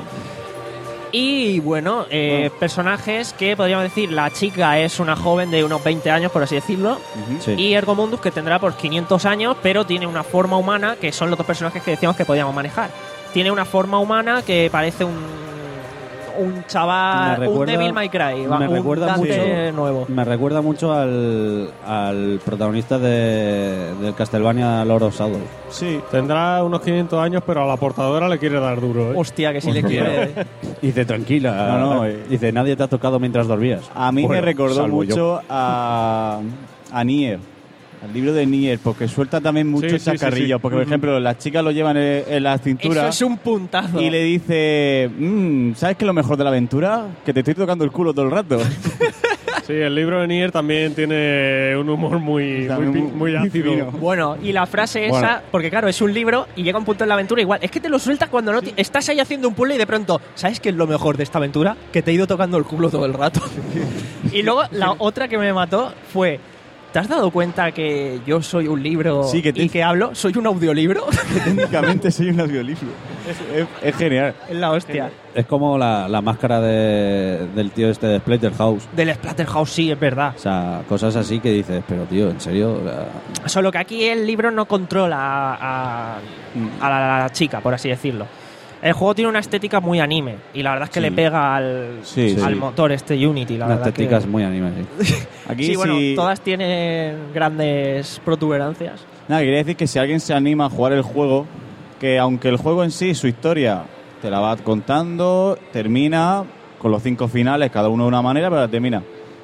Y bueno, eh, personajes que podríamos decir, la chica es una joven de unos veinte años, por así decirlo, Sí. y Ergo Mundus, que tendrá por quinientos años, pero tiene una forma humana, que son los dos personajes que decíamos que podíamos manejar. Tiene una forma humana que parece un, un chaval, Me recuerda- un Devil May Cry, va, me un recuerda Dante mucho- nuevo. Me recuerda mucho al, al protagonista de, del Castlevania Lord of Shadow. Sí, tendrá unos quinientos años, pero a la portadora le quiere dar duro, ¿eh? Hostia, que si le Hostia. quiere. Dice, tranquila. No, no, eh. Dice, nadie te ha tocado mientras dormías. A mí Bueno, me recordó salvo yo. mucho a, a Nier, al libro de Nier, porque suelta también muchos Sí, sí, sí, chacarrillos. sí. Porque, por Ujú. ejemplo, las chicas lo llevan en, en la cintura Eso es un puntazo. y le dice, "Mm, ¿sabes qué es lo mejor de la aventura? Que te estoy tocando el culo todo el rato. Sí, el libro de Nier también tiene un humor muy, muy, También pi- muy- muy muy ácido. fino. Bueno, y la frase Bueno. esa, porque claro, es un libro y llega un punto en la aventura igual. Es que te lo sueltas cuando no ti- estás ahí haciendo un puzzle y de pronto, ¿sabes qué es lo mejor de esta aventura? Que te he ido tocando el culo todo el rato. Y luego la otra que me mató fue, ¿te has dado cuenta que yo soy un libro Sí, que te- y que hablo? ¿Soy un audiolibro? Técnicamente soy un audiolibro. Es, es- es genial. Es la hostia. Es como la, la máscara de, del tío este de Splatterhouse. Del Splatterhouse, sí, es verdad. O sea, cosas así que dices, pero tío, ¿en serio? O sea, Solo que aquí el libro no controla a, a la, la chica, por así decirlo. El juego tiene una estética muy anime y la verdad es que Sí. le pega al, Sí, al sí. motor este Unity. La la verdad estética que- es muy anime, sí. Aquí sí, bueno, sí- todas tienen grandes protuberancias. Nada, quería decir que si alguien se anima a jugar el juego, que aunque el juego en sí, su historia, te la va contando, termina con los cinco finales, cada uno de una manera, pero la termina.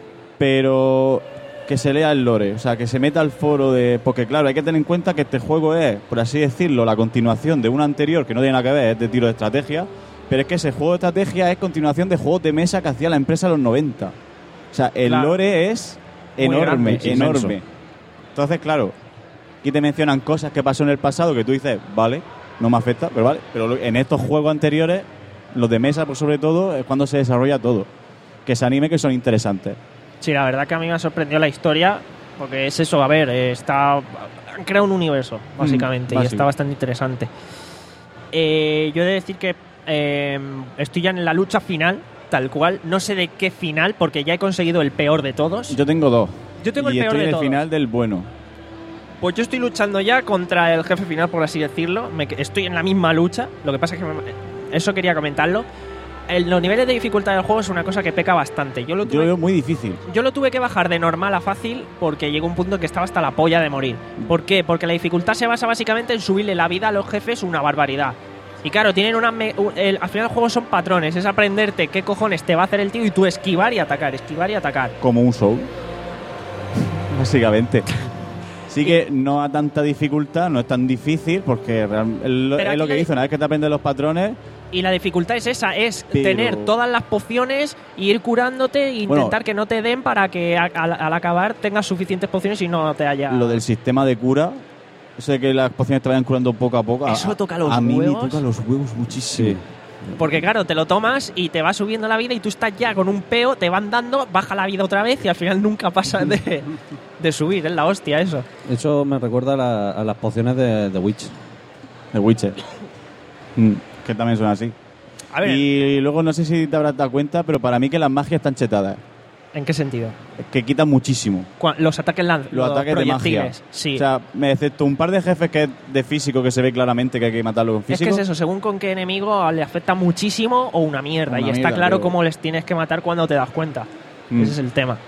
Pero que se lea el lore, o sea, que se meta al foro de... Porque claro, hay que tener en cuenta que este juego es, por así decirlo, la continuación de uno anterior, que no tiene nada que ver, es de tiro de estrategia, pero es que ese juego de estrategia es continuación de juegos de mesa que hacía la empresa en los noventa. O sea, el Claro. lore es Muy enorme, grande, es inmenso. enorme. Entonces, claro, aquí te mencionan cosas que pasó en el pasado que tú dices, vale, no me afecta, pero vale. Pero lo- en estos juegos anteriores, los de mesa, pues sobre todo, es cuando se desarrolla todo. Que se anime, que son interesantes. Sí, la verdad que a mí me ha sorprendido la historia, porque es eso, a ver, eh, está han creado un universo, básicamente, y básico. está bastante interesante. Eh, yo he de decir que eh, estoy ya en la lucha final, tal cual, no sé de qué final, porque ya he conseguido el peor de todos. Yo tengo dos. Yo tengo el y peor estoy de en el todos. final del bueno. Pues yo estoy luchando ya contra el jefe final, por así decirlo. Me, que- estoy en la misma lucha. Lo que pasa es que me- eso quería comentarlo. El, los niveles de dificultad del juego es una cosa que peca bastante. Yo lo, tuve, Yo lo veo muy difícil. yo lo tuve que bajar de normal a fácil porque llegó un punto que estaba hasta la polla de morir. ¿Por qué? Porque la dificultad se basa básicamente en subirle la vida a los jefes una barbaridad. Y claro, tienen una me- un- el, al final el juego son patrones, es aprenderte qué cojones te va a hacer el tío y tú esquivar y atacar, esquivar y atacar. Como un Soul. Básicamente. Sí que no a tanta dificultad, no es tan difícil, porque real- es lo, Pero es lo aquí que hay- dice, una vez que te aprendes los patrones, Y la dificultad es esa, es Pero- tener todas las pociones, ir curándote e Bueno, intentar que no te den para que a- al, al acabar tengas suficientes pociones y no te haya... lo del sistema de cura, eso de que las pociones te vayan curando poco a poco, a- Eso toca los a mí me huevos. toca los huevos muchísimo. Porque claro, te lo tomas y te va subiendo la vida y tú estás ya con un peo, te van dando, baja la vida otra vez y al final nunca pasas de, de subir, es la hostia eso. Eso me recuerda a, la- a las pociones de The Witch. The Witcher. Mm, que también son así. A ver, Y luego no sé si te habrás dado cuenta, pero para mí que las magias están chetadas. ¿en qué sentido? Que quitan muchísimo. Cua- Los ataques lan- Los ataques de magia. proyectiles, sí. O sea, me excepto un par de jefes que es de físico, que se ve claramente que hay que matarlo con Es que físico. es eso, según con qué enemigo le afecta muchísimo o una mierda. Una y está mierda, claro pero- cómo les tienes que matar cuando te das cuenta. Mm. Ese es el tema.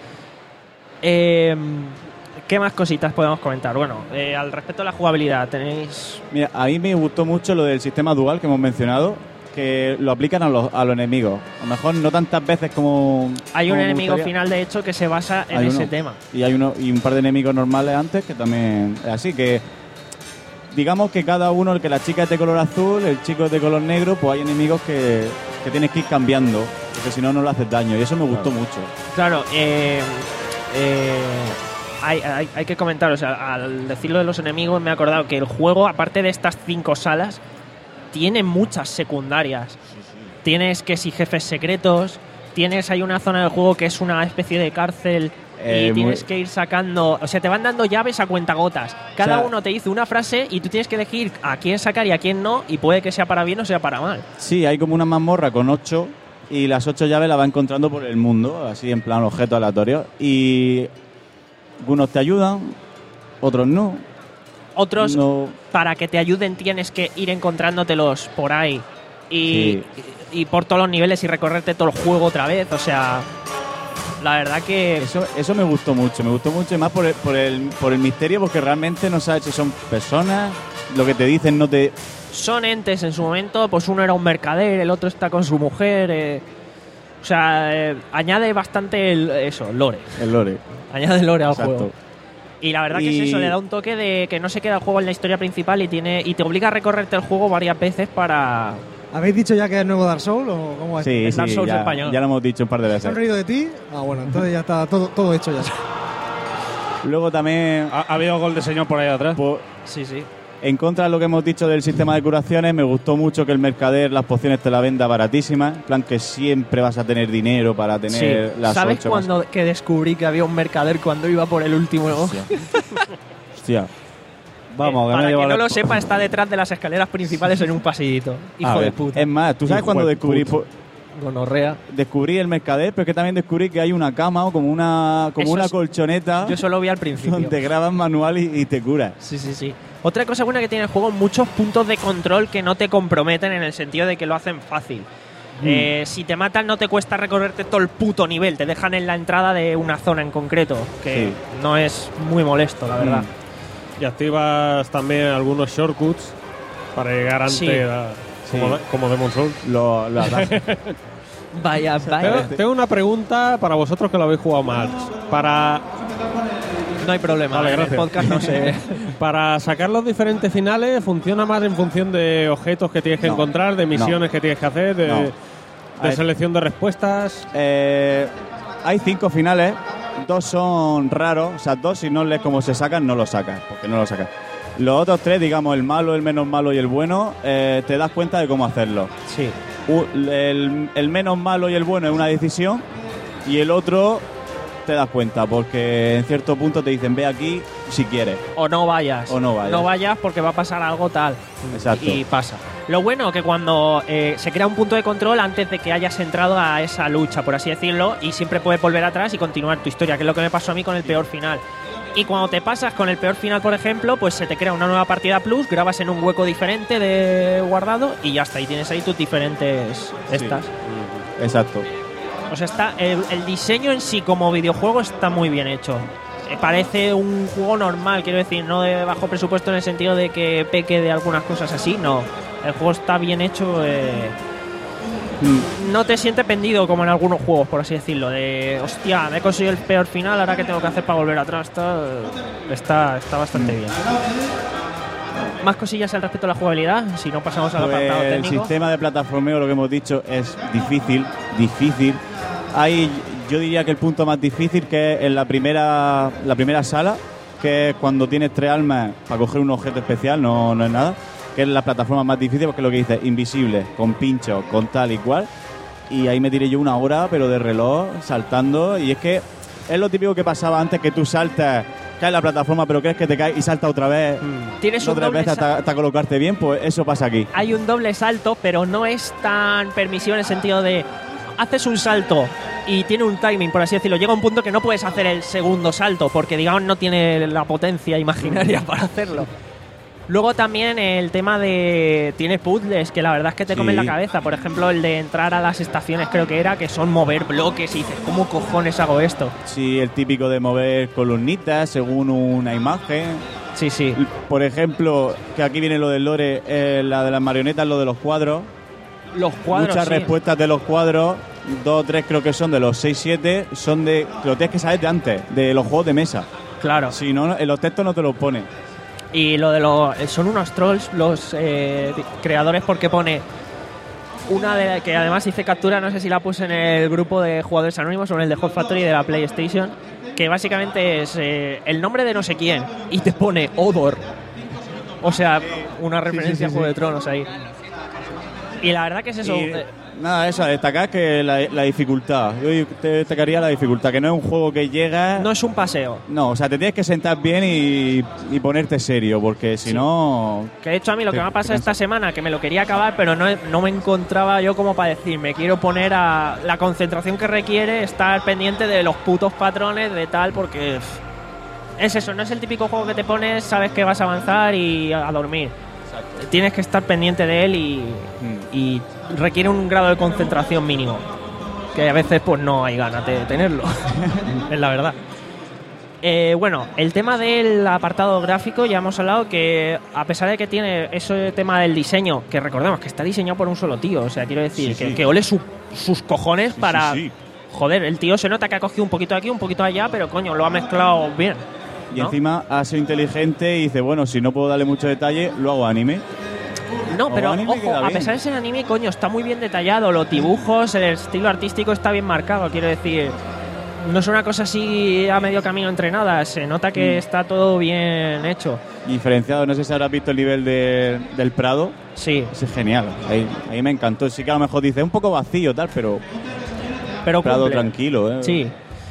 Eh, ¿Qué más cositas podemos comentar? Bueno, eh, al respecto de la jugabilidad, tenéis... Mira, a mí me gustó mucho lo del sistema dual que hemos mencionado, que lo aplican a los, a los enemigos. A lo mejor no tantas veces como... Hay un como me enemigo gustaría. final, de hecho, que se basa en Hay ese uno. tema. Y hay uno y un par de enemigos normales antes que también es así, que digamos que cada uno, el que la chica es de color azul, el chico es de color negro, pues hay enemigos que, que tienes que ir cambiando, porque si no, no le haces daño. Y eso me gustó mucho. Claro, eh, eh, hay, hay- hay que comentar, o sea, al decirlo de los enemigos me he acordado que el juego, aparte de estas cinco salas, tiene muchas secundarias. Tienes que si jefes secretos, tienes hay una zona del juego que es una especie de cárcel Eh, y muy- tienes que ir sacando, o sea, te van dando llaves a cuentagotas. Cada O sea- uno te dice una frase y tú tienes que elegir a quién sacar y a quién no, y puede que sea para bien o sea para mal. Sí, hay como una mazmorra con ocho y las ocho llaves las va encontrando por el mundo, así en plan objetos aleatorios. Y algunos te ayudan, otros no. Otros, No. para que te ayuden, tienes que ir encontrándotelos por ahí y, Sí. y, y por todos los niveles y recorrerte todo el juego otra vez. O sea, la verdad que Eso, eso me gustó mucho, me gustó mucho y más por el, por el, por el misterio, porque realmente no sabes si son personas, lo que te dicen no te... son entes en su momento. Pues uno era un mercader, el otro está con su mujer. eh, o sea, eh, añade bastante el- eso, lore. El lore. Añade lore al Exacto. juego. Y la verdad que Y- es eso, le da un toque de que no se queda el juego en la historia principal y tiene y te obliga a recorrerte el juego varias veces para... ¿Habéis dicho ya que es el nuevo Dark Souls o cómo es? Sí, Es Dark sí, Souls ya, español. ya lo hemos dicho un par de ¿Se han veces. reído de ti? Ah, bueno, entonces ya está todo, todo hecho ya. Luego también, ¿Ha, ha habido gol de señor por ahí atrás? pues, Sí, sí. en contra de lo que hemos dicho del sistema de curaciones, me gustó mucho que el mercader las pociones te la venda baratísimas, en plan que siempre vas a tener dinero para tener Sí. las ¿Sabes ocho más- cuando que descubrí que había un mercader cuando iba por el último? Hostia. Vamos, que Para me que lleva no la- lo sepa, está detrás de las escaleras principales en un pasillito. Hijo A de ver, puta. Es más, ¿tú sabes Hijo cuando de descubrí, puta. po- Gonorrea. descubrí el mercader? Pero es que también descubrí que hay una cama o como una, como Eso una es- colchoneta Yo solo vi al principio. donde grabas manual y, y te curas. Sí, sí, sí. Otra cosa buena que tiene el juego, muchos puntos de control que no te comprometen en el sentido de que lo hacen fácil. Mm. Eh, si te matan no te cuesta recorrerte todo el puto nivel, te dejan en la entrada de una zona en concreto, que Sí. no es muy molesto, la verdad. Y activas también algunos shortcuts para llegar antes Sí. a, como, Sí. como Demon Souls. Lo, lo atajas. Vaya, vaya. Tengo, tengo una pregunta para vosotros que lo habéis jugado más. Para, No hay problema, Vale, en el gracias. podcast no sé. para sacar los diferentes finales, ¿funciona más en función de objetos que tienes que No. encontrar, de misiones que tienes que hacer, de, No. de A ver. selección de respuestas? Eh, hay cinco finales, dos son raros, o sea, dos si no lees cómo se sacan, no lo sacas, porque no lo sacas. Los otros tres, digamos, el malo, el menos malo y el bueno, eh, te das cuenta de cómo hacerlo. Sí. U- El, el menos malo y el bueno es una decisión y el otro te das cuenta, porque en cierto punto te dicen, ve aquí si quieres. O no vayas. O no vayas. No vayas porque va a pasar algo tal. Exacto. Y pasa. Lo bueno que cuando eh, se crea un punto de control antes de que hayas entrado a esa lucha, por así decirlo, y siempre puedes volver atrás y continuar tu historia, que es lo que me pasó a mí con el peor final. Y cuando te pasas con el peor final, por ejemplo, pues se te crea una nueva partida plus, grabas en un hueco diferente de guardado y ya está. Y tienes ahí tus diferentes estas. Sí. Exacto. O sea, está el, el diseño en sí como videojuego está muy bien hecho. Eh, Parece un juego normal, quiero decir, no de bajo presupuesto en el sentido de que peque de algunas cosas así, no. El juego está bien hecho. Eh, no te sientes pendido como en algunos juegos, por así decirlo. De, hostia, me he conseguido el peor final, ahora qué tengo que hacer para volver atrás. Está, está, está bastante bien. Más cosillas al respecto de la jugabilidad, si no pasamos al Pues apartado el técnico. sistema de plataformeo, lo que hemos dicho, es difícil, difícil. Hay, yo diría que el punto más difícil, que es en la primera, la primera sala, que es cuando tienes tres almas para coger un objeto especial, no, no es nada, que es la plataforma más difícil, porque es lo que dice, invisible, con pincho, con tal y cual. Y ahí me tiré yo una hora, pero de reloj, saltando, y es que es lo típico que pasaba antes, que tú saltas, cae la plataforma, pero crees que te cae y salta otra vez. Tienes un otra doble vez hasta, sal- hasta colocarte bien, pues eso pasa aquí. Hay un doble salto, pero no es tan permisivo en el sentido de haces un salto y tiene un timing, por así decirlo. Llega un punto que no puedes hacer el segundo salto porque, digamos, no tiene la potencia imaginaria para hacerlo. Luego también el tema de... Tiene puzzles que la verdad es que te Sí. comen la cabeza. Por ejemplo, el de entrar a las estaciones, creo que era, que son mover bloques y dices, ¿cómo cojones hago esto? Sí, el típico de mover columnitas según una imagen. Sí, sí. Por ejemplo, que aquí viene lo del lore, eh, la de las marionetas, lo de los cuadros. Los cuadros, Muchas sí. respuestas de los cuadros, dos o tres creo que son de los seis siete, son de... que lo tienes que saber de antes, de los juegos de mesa. Claro. Si no, en los textos no te los pone. Y lo de los... Son unos trolls los eh, creadores, porque pone... Una de que además hice captura, no sé si la puse en el grupo de jugadores anónimos o en el de Hot Factory de la PlayStation, que básicamente es eh, el nombre de no sé quién y te pone Odor. O sea, una referencia sí, sí, a Juego sí. de Tronos ahí. Y la verdad que es eso. Y, eh, nada, eso, a destacar que la, la dificultad. Yo te destacaría la dificultad, que no es un juego que llega... No es un paseo. No, o sea, te tienes que sentar bien y, y ponerte serio, porque si Sí. no... Que de hecho a mí lo te- que me ha te pasado cansa. esta semana, que me lo quería acabar, pero no, no me encontraba yo como para decir, me quiero poner a la concentración que requiere estar pendiente de los putos patrones de tal, porque pff, es eso, no es el típico juego que te pones, sabes que vas a avanzar y a, a dormir. Tienes que estar pendiente de él y, y requiere un grado de concentración mínimo, que a veces pues no hay ganas de tenerlo, es la verdad. Eh, bueno, el tema del apartado gráfico, ya hemos hablado que a pesar de que tiene ese tema del diseño, que recordemos que está diseñado por un solo tío, o sea, quiero decir, Sí, que, sí. que ole su- sus cojones Sí, para... sí, sí. Joder, el tío se nota que ha cogido un poquito de aquí, un poquito de allá, pero coño, lo ha mezclado bien. Y ¿no? encima ha sido inteligente y dice, bueno, si no puedo darle mucho detalle, lo hago anime. No, Como pero anime ojo, queda a bien. pesar de ser anime, coño, está muy bien detallado. Los dibujos, el estilo artístico está bien marcado, quiero decir. No es una cosa así a medio camino entre nada. Se nota que Mm. está todo bien hecho. Diferenciado, no sé si habrás visto el nivel de- del Prado. Sí. Ese es genial, ahí, ahí me encantó. Sí que a lo mejor dice un poco vacío tal, pero, Pero Prado cumple. tranquilo, ¿eh? Sí.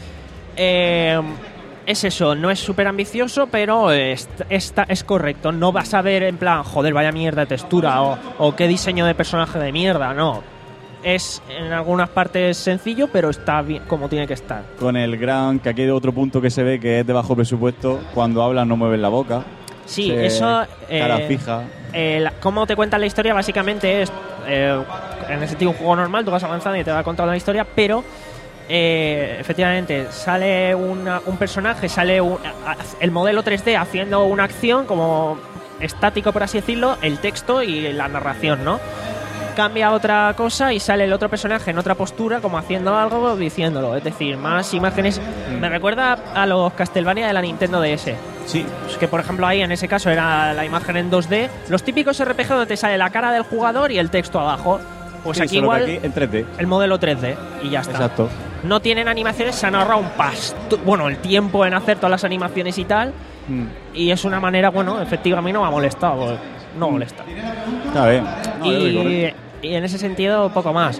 Eh, es eso, no es súper ambicioso, pero es, está- es correcto. No vas a ver en plan, joder, vaya mierda de textura o, o qué diseño de personaje de mierda, no. Es en algunas partes sencillo, pero está bien como tiene que estar. Con el gran, que aquí hay otro punto que se ve que es de bajo presupuesto, cuando hablan no mueven la boca. Sí, Se- eso... Cara eh, fija. eh, la- cómo te cuentan la historia básicamente es, eh, en el sentido un juego normal, tú vas avanzando y te va contando la historia, pero eh, efectivamente sale una- un personaje, sale un- a- el modelo tres D haciendo una acción como estático, por así decirlo, el texto y la narración, ¿no? Cambia a otra cosa y sale el otro personaje en otra postura como haciendo algo diciéndolo, es decir, más imágenes. Me recuerda a los Castlevania de la Nintendo D S. Sí. Es que por ejemplo ahí en ese caso era la imagen en dos D, los típicos R P G donde te sale la cara del jugador y el texto abajo. Pues Sí, aquí solo que igual aquí en tres D. el modelo tres D y ya está. Exacto. No tienen animaciones, se han ahorrado un pasto, bueno, el tiempo en hacer todas las animaciones y tal, Mm. y es una manera, bueno, efectivamente a mí no me ha molestado, pues, no molesta. Está bien. No, yo digo, y, ¿eh? y en ese sentido, poco más.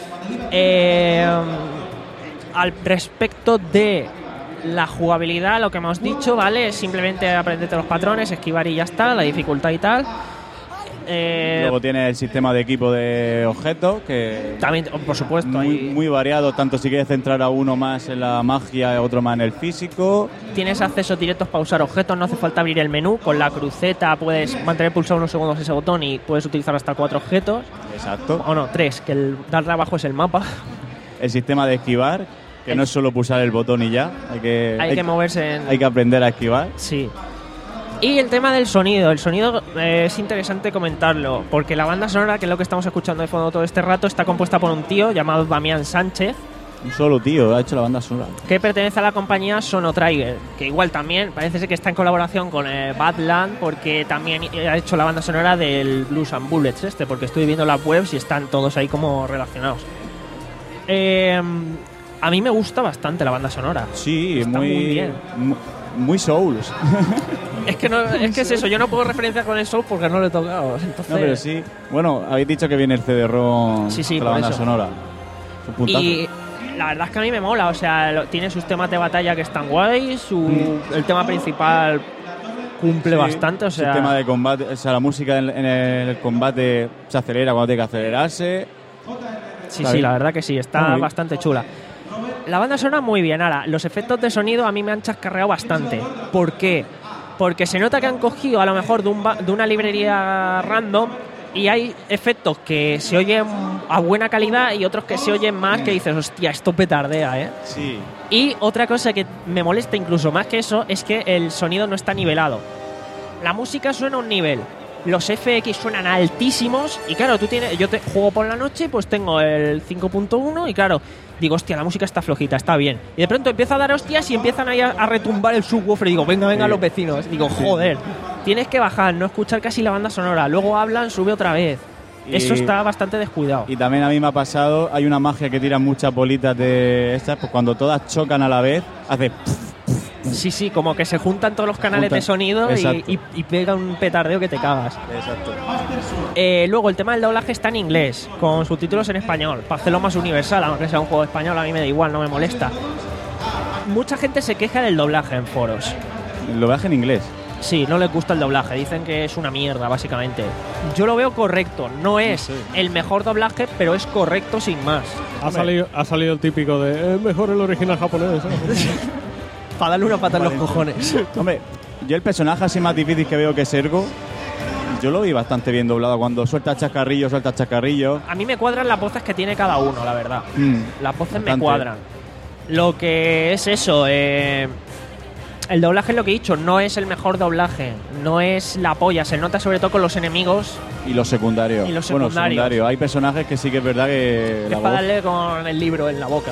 Eh, al respecto de la jugabilidad, lo que hemos dicho, ¿vale? Es simplemente aprenderte los patrones, esquivar y ya está, la dificultad y tal. Eh, Luego tiene el sistema de equipo de objetos, que también, por supuesto, muy, hay- muy variado, tanto si quieres centrar a uno más en la magia, otro más en el físico. Tienes accesos directos para usar objetos, no hace falta abrir el menú. Con la cruceta puedes mantener pulsado unos segundos ese botón y puedes utilizar hasta cuatro objetos. Exacto. O no, tres, que el darle abajo es el mapa. El sistema de esquivar, que no es solo pulsar el botón y ya, hay que, Hay que moverse en- Hay que aprender a esquivar. Sí. Y el tema del sonido. El sonido eh, es interesante comentarlo, porque la banda sonora, que es lo que estamos escuchando de fondo todo este rato, está compuesta por un tío llamado Damián Sánchez, Un solo tío ha hecho la banda sonora. que pertenece a la compañía Sonotrigger, que igual también parece ser que está en colaboración con eh, Badland, porque también ha hecho la banda sonora del Blues and Bullets este, porque estoy viendo las webs y están todos ahí como relacionados. Eh, a mí me gusta bastante la banda sonora. Sí, Está muy, muy bien. mu- Muy Souls. Es que, no, es que es eso, yo no puedo referenciar con el Soul porque no lo he tocado. Entonces, No, pero sí. Bueno, habéis dicho que viene el C D-ROM Sí, sí, con la por banda eso. sonora. Es un puntazo. Y la verdad es que a mí me mola, o sea, lo- tiene sus temas de batalla que están guays, su, el tema principal cumple Sí, bastante, o sea, el tema de combate, o sea, la música en, en el combate se acelera cuando tiene que acelerarse. sí, Está sí, bien. la verdad que sí, Está está muy bien. bastante chula. La banda sonora muy bien, ahora, los efectos de sonido a mí me han chascarreado bastante. ¿Por qué? Porque se nota que han cogido a lo mejor de, un ba- de una librería random y hay efectos que se oyen a buena calidad y otros que se oyen más que dices, hostia, esto petardea, ¿eh? Sí. Y otra cosa que me molesta incluso más que eso es que el sonido no está nivelado. La música suena a un nivel, los F X suenan altísimos y claro, tú tienes, yo te juego por la noche, pues tengo el cinco punto uno y claro, digo, hostia, la música está flojita, está bien. Y de pronto empieza a dar hostias y empiezan ahí a, a retumbar el subwoofer y digo, venga, venga, Sí. los vecinos. Digo, joder, tienes que bajar, no escuchar casi la banda sonora. Luego hablan, sube otra vez. Y- Eso está bastante descuidado. Y también a mí me ha pasado, hay una magia que tiran muchas bolitas de estas, pues cuando todas chocan a la vez, hace... Sí, sí, como que se juntan todos los canales Juntan. de sonido y, Exacto. y, y pega un petardeo que te cagas. Exacto. Eh, luego, el tema del doblaje está en inglés, con subtítulos en español, para hacerlo más universal, aunque sea un juego español, a mí me da igual, no me molesta. Mucha gente se queja del doblaje en foros. El doblaje en inglés. Sí, no les gusta el doblaje, dicen que es una mierda, básicamente. Yo lo veo correcto, no es el mejor doblaje, pero es correcto sin más. Ha salido, ha salido el típico de es mejor el original japonés. ¿eh? Para darle una pata en los Vale. cojones. Hombre, yo el personaje así más difícil que veo que es Ergo, yo lo vi bastante bien doblado. Cuando suelta chascarrillo, suelta chascarrillo. A mí me cuadran las voces que tiene cada uno, la verdad. Mm, Las voces me bastante. cuadran. Lo que es eso, eh, el doblaje es lo que he dicho, no es el mejor doblaje, no es la polla, se nota sobre todo con los enemigos, Y los secundarios. Y los Bueno, secundarios. secundarios. Hay personajes que sí que es verdad que es la para voz... darle con el libro en la boca.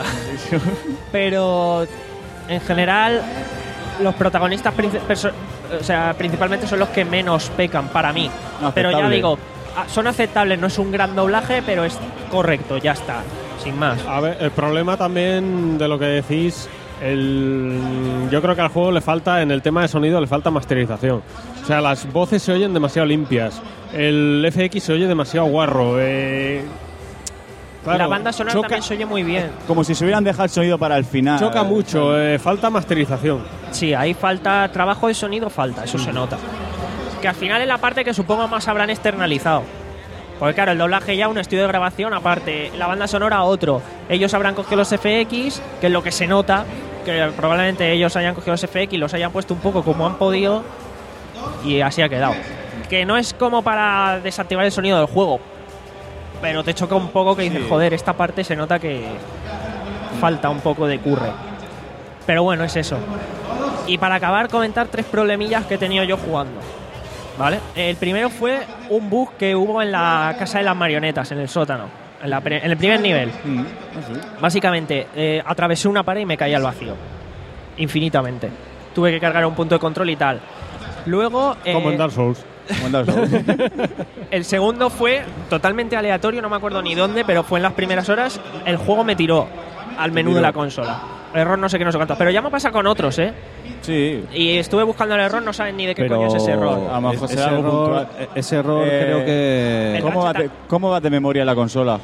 Pero en general, los protagonistas, princi- perso- o sea, principalmente son los que menos pecan para mí. Pero ya Aceptable. digo, ah, son aceptables, no es un gran doblaje, pero es correcto, ya está, sin más. A ver, el problema también de lo que decís, el, yo creo que al juego le falta, en el tema de sonido, le falta masterización. O sea, las voces se oyen demasiado limpias, el F X se oye demasiado guarro. Eh, claro, la banda sonora choca- también se oye muy bien. Como si se hubieran dejado el sonido para el final. Choca mucho, eh, falta masterización. Sí, ahí falta trabajo de sonido, falta, eso se nota. Que al final es la parte que supongo más habrán externalizado. Porque claro, el doblaje ya un estudio de grabación, aparte la banda sonora otro. Ellos habrán cogido los F X, que es lo que se nota, que probablemente ellos hayan cogido los F X, los hayan puesto un poco como han podido y así ha quedado. Que no es como para desactivar el sonido del juego, pero te choca un poco que dices, Sí. joder, esta parte se nota que falta un poco de curre. Pero bueno, es eso. Y para acabar, comentar tres problemillas que he tenido yo jugando. ¿Vale? El primero fue un bug que hubo en la casa de las marionetas, en el sótano, en, la pre- en el primer nivel. Mm, Básicamente, eh, atravesé una pared y me caí al vacío. Infinitamente. Tuve que cargar un punto de control y tal. Luego. eh, Como en Dark Souls. Como en Dark Souls. el segundo fue totalmente aleatorio, no me acuerdo ni dónde, pero fue en las primeras horas. El juego me tiró al menú tiró. de la consola. Error no sé qué, no sé cuánto. Pero ya me pasa con otros, ¿eh? Sí. Y estuve buscando el error, no saben ni de qué Pero coño es ese error. A lo mejor ese será algo error, puntual. ese error Eh, creo que... El ¿Cómo va, Ratchet de, ¿Cómo va de memoria la consola?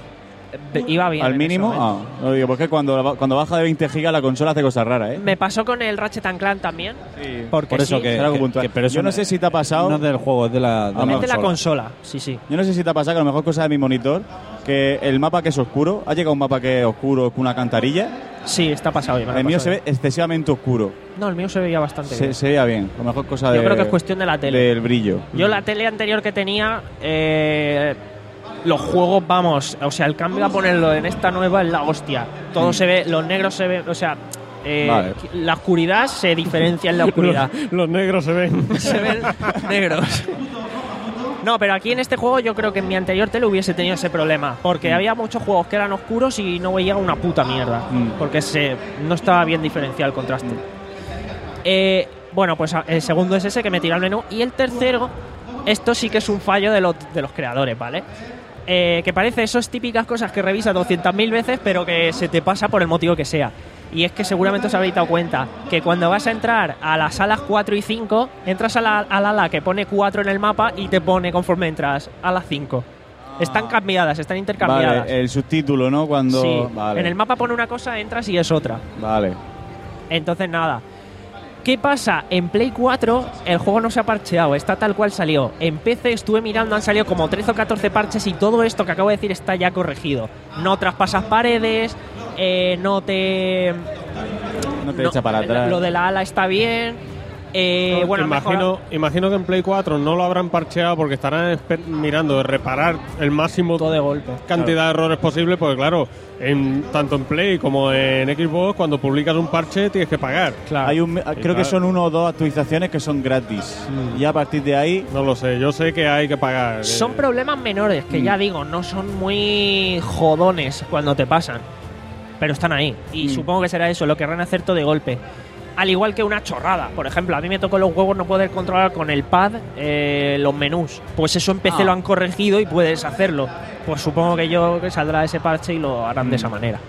Iba bien. ¿Al en mínimo? ese momento. Ah, lo digo, porque cuando, cuando baja de veinte gigas la consola hace cosas raras, ¿eh? Me pasó con el Ratchet and Clank también. Sí. Porque Por eso sí, que, Será algo que- puntual. que- pero eso Yo no sé si te ha pasado... No es del juego, es de la, de es la de la consola. consola, sí, sí. Yo no sé si te ha pasado que a lo mejor cosa de mi monitor, que el mapa que es oscuro, ha llegado un mapa que es oscuro con una cantarilla. Sí, está pasado. El mío se ve excesivamente oscuro. No, el mío se veía bastante Se, bien. se veía bien. A lo mejor cosa Yo de... creo que es cuestión de la tele. Del brillo. Yo la tele anterior que tenía, eh, los juegos, vamos, o sea, el cambio a ponerlo en esta nueva es la hostia. Todo Mm. se ve, los negros se ven, o sea, eh, Vale. la oscuridad se diferencia en la oscuridad. Los, los negros se ven. Se ven negros. No, pero aquí en este juego yo creo que en mi anterior tele hubiese tenido ese problema. Porque había muchos juegos que eran oscuros y no veía una puta mierda. Mm. Porque se, no estaba bien diferenciado el contraste. Eh, bueno, pues el segundo es ese que me tira el menú. Y el tercero, esto sí que es un fallo de los, de los creadores, ¿vale? Eh, que parece esas típicas cosas que revisas doscientas mil veces, pero que se te pasa por el motivo que sea. Y es que seguramente os habéis dado cuenta que cuando vas a entrar a las salas cuatro y cinco, entras a la, al ala que pone cuatro en el mapa y te pone conforme entras a las cinco. Están cambiadas, están intercambiadas. Vale, el subtítulo, ¿no? Cuando... Sí, Vale. en el mapa pone una cosa, entras y es otra. Vale. Entonces nada. ¿Qué pasa? En Play cuatro el juego no se ha parcheado, está tal cual salió. En P C estuve mirando, han salido como trece o catorce parches y todo esto que acabo de decir está ya corregido. No traspasas paredes, eh, no te... No te echa para atrás. Lo de la ala está bien. Eh, bueno, imagino, imagino que en Play cuatro no lo habrán parcheado porque estarán espe- mirando de reparar el máximo de golpe. cantidad de errores posible, porque claro, en, tanto en Play como en Xbox, cuando publicas un parche tienes que pagar. Hay un, creo que son uno o dos actualizaciones que son gratis. Y a partir de ahí... No lo sé, yo sé que hay que pagar. Son problemas menores, que ya digo, no son muy jodones cuando te pasan. Pero están ahí. Y Mm. supongo que será eso, lo querrán hacer todo de golpe. Al igual que una chorrada. Por ejemplo, a mí me tocó los huevos no poder controlar con el pad eh, los menús. Pues eso en P C Ah. lo han corregido y puedes hacerlo. Pues supongo que yo que saldrá ese parche y lo harán de esa manera.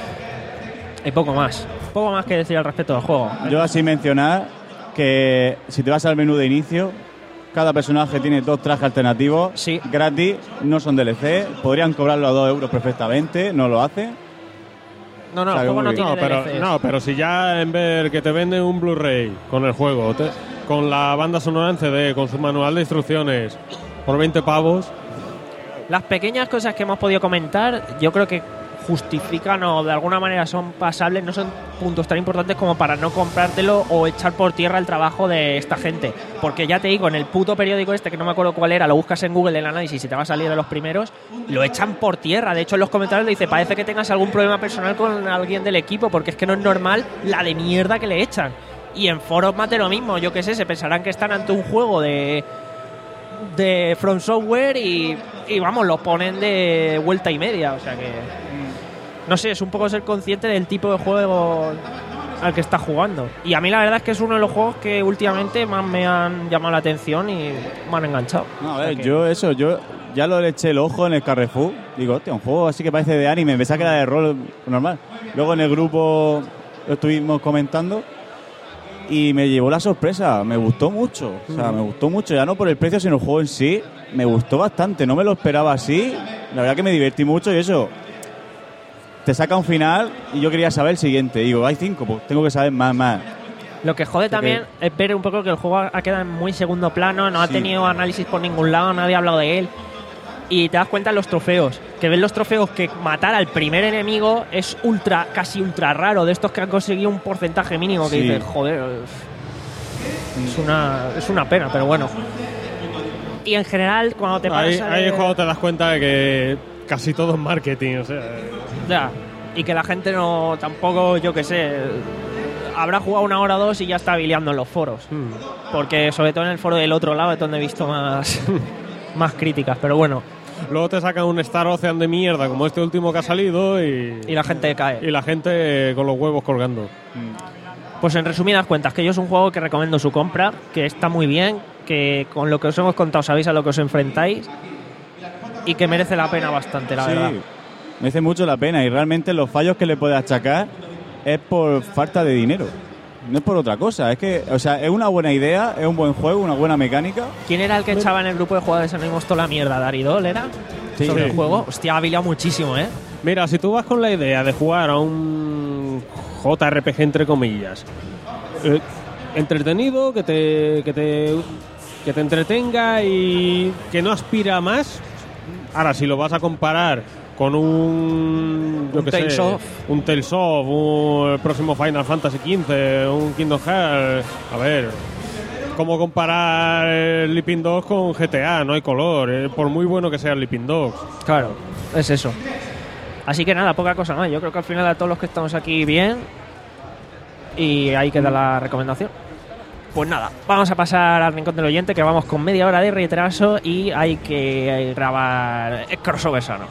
Y poco más. Poco más que decir al respecto del juego. Yo así mencionar que si te vas al menú de inicio, cada personaje tiene dos trajes alternativos gratis, no son D L C, podrían cobrarlo a dos euros perfectamente, no lo hacen. No, no, O sea, el juego que no muy tiene No, pero, D L Cs. no, pero si ya en ver que te venden un Blu-ray con el juego, te- con la banda sonora en C D, con su manual de instrucciones, por veinte pavos, Las pequeñas cosas que hemos podido comentar, yo creo que justifican o de alguna manera son pasables, no son puntos tan importantes como para no comprártelo o echar por tierra el trabajo de esta gente. Porque ya te digo, en el puto periódico este, que no me acuerdo cuál era, lo buscas en Google el análisis y te va a salir de los primeros, lo echan por tierra. De hecho, en los comentarios le dice, parece que tengas algún problema personal con alguien del equipo, porque es que no es normal la de mierda que le echan. Y en foros más de lo mismo, yo qué sé, se pensarán que están ante un juego de de From Software y, y vamos, los ponen de vuelta y media, o sea que no sé, es un poco ser consciente del tipo de juego al que estás jugando. Y a mí la verdad es que es uno de los juegos que últimamente más me han llamado la atención y me han enganchado. No, a O sea ver, que- yo eso, yo ya lo le eché el ojo en el Carrefour. Digo, hostia, un juego así que parece de anime. Pensaba que era de rol normal. Luego en el grupo lo estuvimos comentando y me llevó la sorpresa. Me gustó mucho. O sea, Mm. me gustó mucho. Ya no por el precio, sino el juego en sí. Me gustó bastante. No me lo esperaba así. La verdad que me divertí mucho y eso. Te saca un final y yo quería saber el siguiente. Digo, hay cinco, pues tengo que saber más, más. Lo que jode O sea también es ver un poco que el juego ha quedado en muy segundo plano, no ha Sí. tenido análisis por ningún lado, nadie ha hablado de él. Y te das cuenta en los trofeos, que ves los trofeos que matar al primer enemigo es ultra, casi ultra raro, de estos que han conseguido un porcentaje mínimo, que Sí. dices, joder, es una, es una pena, pero bueno. Y en general, cuando te ahí, paras a ahí es ver- cuando te das cuenta de que casi todo es marketing, o sea... Ya, y que la gente no, tampoco, yo qué sé, habrá jugado una hora o dos y ya está bileando en los foros. Porque sobre todo en el foro del otro lado es donde he visto más, más críticas, pero bueno. Luego te sacan un Star Ocean de mierda como este último que ha salido y... Y la gente cae. Y la gente con los huevos colgando. Pues en resumidas cuentas, que yo es un juego que recomiendo su compra, que está muy bien, que con lo que os hemos contado sabéis a lo que os enfrentáis y que merece la pena bastante, la Sí, verdad. merece mucho la pena y realmente los fallos que le puede achacar es por falta de dinero. No es por otra cosa, es que, o sea, es una buena idea, es un buen juego, una buena mecánica. ¿Quién era el que echaba en el grupo de jugadores anónimos toda la mierda? ¿Daridol era? Sí. Sobre Sí. el juego. Hostia, ha bilado muchísimo, ¿eh? Mira, si tú vas con la idea de jugar a un J R P G entre comillas, eh, entretenido, que te, que te que te entretenga y que no aspira a más. Ahora, si lo vas a comparar con un, yo Un qué Tales sé, of. un Tales of, un, el próximo Final Fantasy quince, un Kingdom Hearts, a ver, ¿cómo comparar el Sleeping Dogs con G T A? No hay color, eh, por muy bueno que sea el Sleeping Dogs. Claro, es eso. Así que nada, poca cosa más. Yo creo que al final a todos los que estamos aquí bien y ahí queda la recomendación. Pues nada, vamos a pasar al rincón del oyente, que vamos con media hora de retraso y hay que grabar el crossover sano.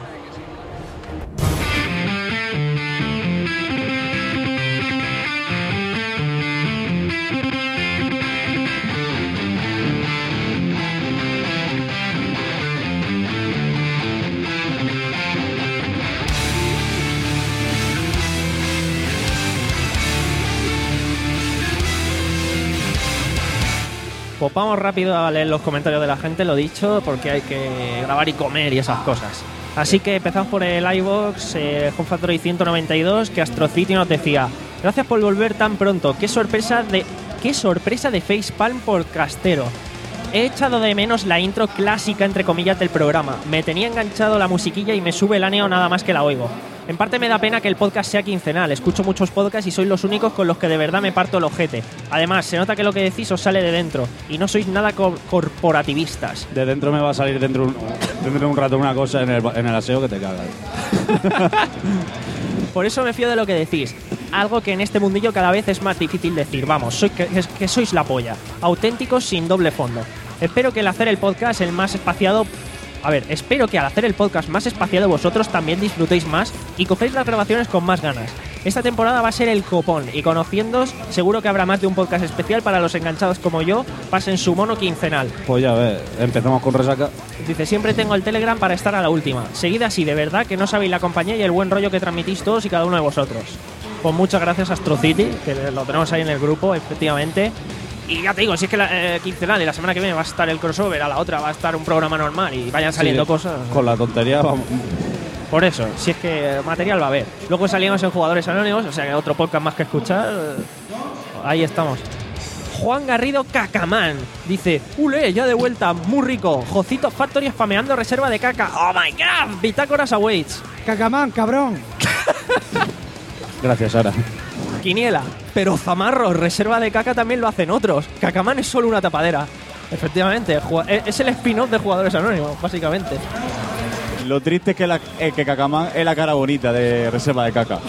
Pues vamos rápido a leer los comentarios de la gente, lo dicho, porque hay que grabar y comer y esas cosas. Así que empezamos por el iVoox, eh, Home Factory ciento noventa y dos, que Astrocity nos decía: gracias por volver tan pronto, qué sorpresa de qué sorpresa de Facepalm podcastero. He echado de menos la intro clásica, entre comillas, del programa. Me tenía enganchado la musiquilla y me sube el ánimo nada más que la oigo. En parte me da pena que el podcast sea quincenal. Escucho muchos podcasts y sois los únicos con los que de verdad me parto el ojete. Además, se nota que lo que decís os sale de dentro y no sois nada co- corporativistas. De dentro me va a salir dentro, un, dentro de un rato una cosa en el, en el aseo que te cagas. Por eso me fío de lo que decís. Algo que en este mundillo cada vez es más difícil decir. Vamos, soy que, que sois la polla. Auténticos sin doble fondo. Espero que al hacer el podcast el más espaciado... A ver, espero que al hacer el podcast más espaciado vosotros también disfrutéis más y cogéis las grabaciones con más ganas. Esta temporada va a ser el copón y conociéndoos seguro que habrá más de un podcast especial para los enganchados como yo, pasen su mono quincenal. Pues ya ves, empezamos con resaca. Dice, siempre tengo el Telegram para estar a la última. Seguid así, de verdad que no sabéis la compañía y el buen rollo que transmitís todos y cada uno de vosotros. Pues muchas gracias a Astrocity, que lo tenemos ahí en el grupo, efectivamente. Y ya te digo, si es que la eh, quincenal y la semana que viene va a estar el crossover, a la otra va a estar un programa normal y vayan saliendo Sí, cosas. Con la tontería vamos. Por eso, si es que material va a haber. Luego salimos en Jugadores Anónimos, o sea que otro podcast más que escuchar. Ahí estamos. Juan Garrido Cacamán dice: ¡Ule! Ya de vuelta, muy rico. Jocito Factory spameando reserva de caca. ¡Oh my god! Bitácoras awaits. Cacamán, cabrón. Gracias, Sara. Quiniela. Pero Zamarro, reserva de caca también lo hacen otros. Cacamán es solo una tapadera. Efectivamente, es el spin-off de Jugadores Anónimos, básicamente. Lo triste es que, la, es que Cacamán es la cara bonita de reserva de caca.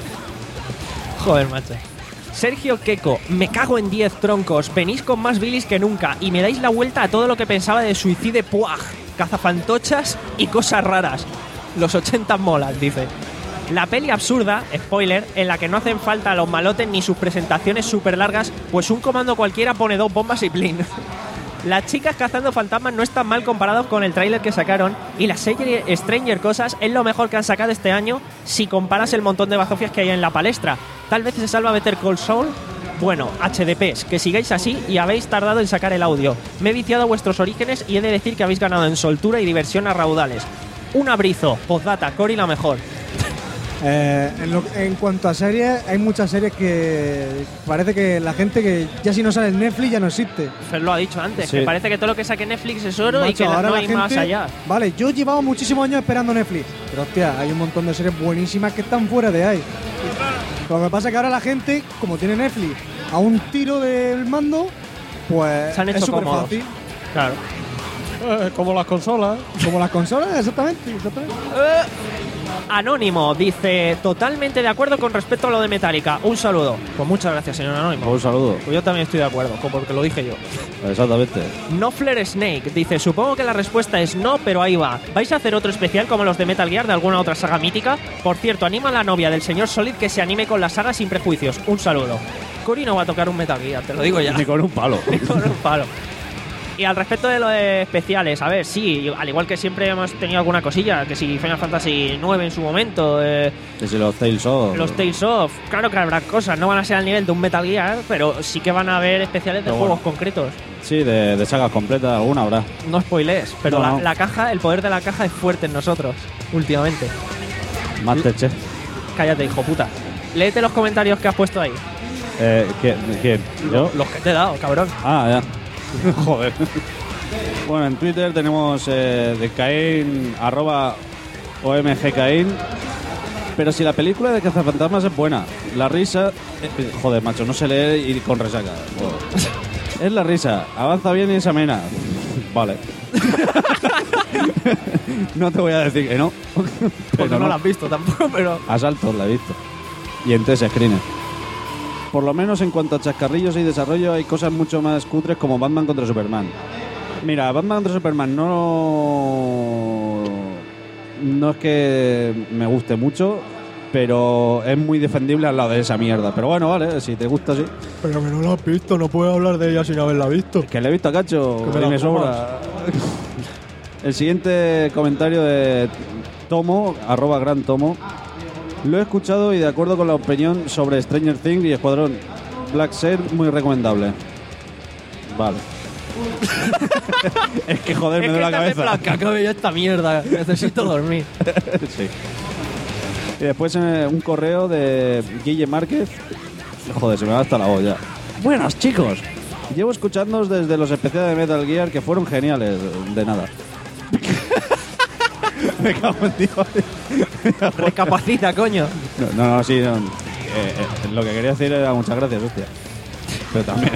Joder, macho. Sergio Queco, me cago en diez troncos. Venís con más bilis que nunca y me dais la vuelta a todo lo que pensaba de Suicide Puag, cazafantochas y cosas raras. Los ochenta molas, dice. La peli absurda, spoiler, en la que no hacen falta los malotes ni sus presentaciones súper largas, pues un comando cualquiera pone dos bombas y plin. Las chicas cazando fantasmas no están mal comparados con el tráiler que sacaron y la serie Stranger Cosas es lo mejor que han sacado este año si comparas el montón de bazofias que hay en la palestra. Tal vez se salva Better Call Saul. Bueno, H D Ps, que sigáis así y habéis tardado en sacar el audio. Me he viciado a vuestros orígenes y he de decir que habéis ganado en soltura y diversión a raudales. Un abrizo, postdata, Cory la mejor. Eh, en, lo- en cuanto a series, hay muchas series que parece que la gente que ya si no sale en Netflix ya no existe. Fer lo ha dicho antes, Sí. que parece que todo lo que saque Netflix es oro y Macho, que ahora no la hay más gente- allá. Vale, yo llevaba muchísimos años esperando Netflix, pero hostia, hay un montón de series buenísimas que están fuera de ahí. Lo que pasa es que ahora la gente, como tiene Netflix a un tiro del mando, pues Se han hecho es súper cómodos. fácil. Claro. Eh, como las consolas. Como las consolas, exactamente. exactamente. Eh, Anónimo dice: totalmente de acuerdo con respecto a lo de Metallica. Un saludo. Pues muchas gracias, señor Anónimo. Un saludo. Pues yo también estoy de acuerdo, porque lo dije yo. Exactamente. Nofler Snake dice: supongo que la respuesta es no, pero ahí va. ¿Vais a hacer otro especial como los de Metal Gear de alguna otra saga mítica? Por cierto, anima a la novia del señor Solid que se anime con la saga sin prejuicios. Un saludo. Cory no va a tocar un Metal Gear, te lo digo ya. Ni con un palo. Ni con un palo. Y al respecto de lo de especiales, a ver, sí, al igual que siempre hemos tenido alguna cosilla, que si Final Fantasy nueve en su momento, eh, Que si los Tales of. los Tales of, claro que habrá cosas, no van a ser al nivel de un Metal Gear, pero sí que van a haber especiales de Pero juegos bueno. concretos. Sí, de, de sagas completas, alguna habrá. No spoilees, pero No, la, no. la caja, el poder de la caja es fuerte en nosotros, últimamente. Masterchef. Cállate, hijo puta. Léete los comentarios que has puesto ahí. Eh, ¿quién? ¿Quién? ¿Yo? Los que te he dado, cabrón. Ah, ya. Joder. Bueno, en Twitter tenemos eh, de Caín, arroba omgcaín. Pero si la película de Cazafantasmas es buena, la risa... eh, joder, macho, no se lee y con resaca. Joder. Es la risa, avanza bien y es amena. Vale. No te voy a decir que no. Porque no, no la has visto tampoco, pero... Asaltos la he visto. Y en T S Screener. Por lo menos en cuanto a chascarrillos y desarrollo hay cosas mucho más cutres como Batman contra Superman. Mira, Batman contra Superman no... No es que me guste mucho, pero es muy defendible al lado de esa mierda. Pero bueno, vale, si te gusta, sí. Pero que no lo has visto, no puedes hablar de ella sin haberla visto. Que le he visto a Cacho, Que me y la me sobra. El siguiente comentario de Tomo, arroba gran Tomo. Lo he escuchado y de acuerdo con la opinión sobre Stranger Things y Escuadrón Black Sail, muy recomendable. Vale. Es que joder, es me duele que la estás en cabeza. plan, que acabe ya esta mierda. Necesito dormir. Sí. Y después eh, un correo de Guille Márquez. Joder, se me va hasta la olla. Buenas, chicos. Llevo escuchándoos desde los especiales de Metal Gear que fueron geniales. De nada. Me cago en Dios. Recapacita, coño. No, no, no, sí. No. Eh, eh, lo que quería decir era muchas gracias, hostia. Pero también.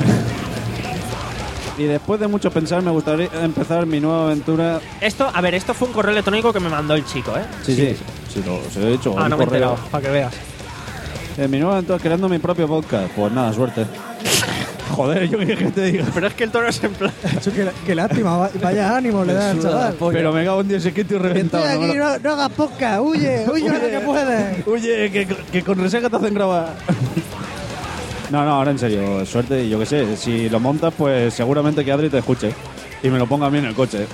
Y después de mucho pensar, me gustaría empezar mi nueva aventura. Esto, a ver, esto fue un correo electrónico que me mandó el chico, ¿eh? Sí, sí. Sí, lo, se lo he dicho. Ah, un no me he correo. enterado, para que veas. En mi nueva aventura creando mi propio podcast. Pues nada, suerte. Joder, yo qué que te diga. Pero es que el tono es en plan. Qué, qué lástima, va- vaya ánimo le da al chaval. Pero me cago en Dios, es que estoy reventado. Estoy no me aquí, lo- no, no hagas podcast, huye, huye ahora que puedes. Oye, que, que con resaca te hacen grabar. No, no, ahora en serio, suerte y yo qué sé. Si lo montas, pues seguramente que Adri te escuche. Y me lo ponga a mí en el coche.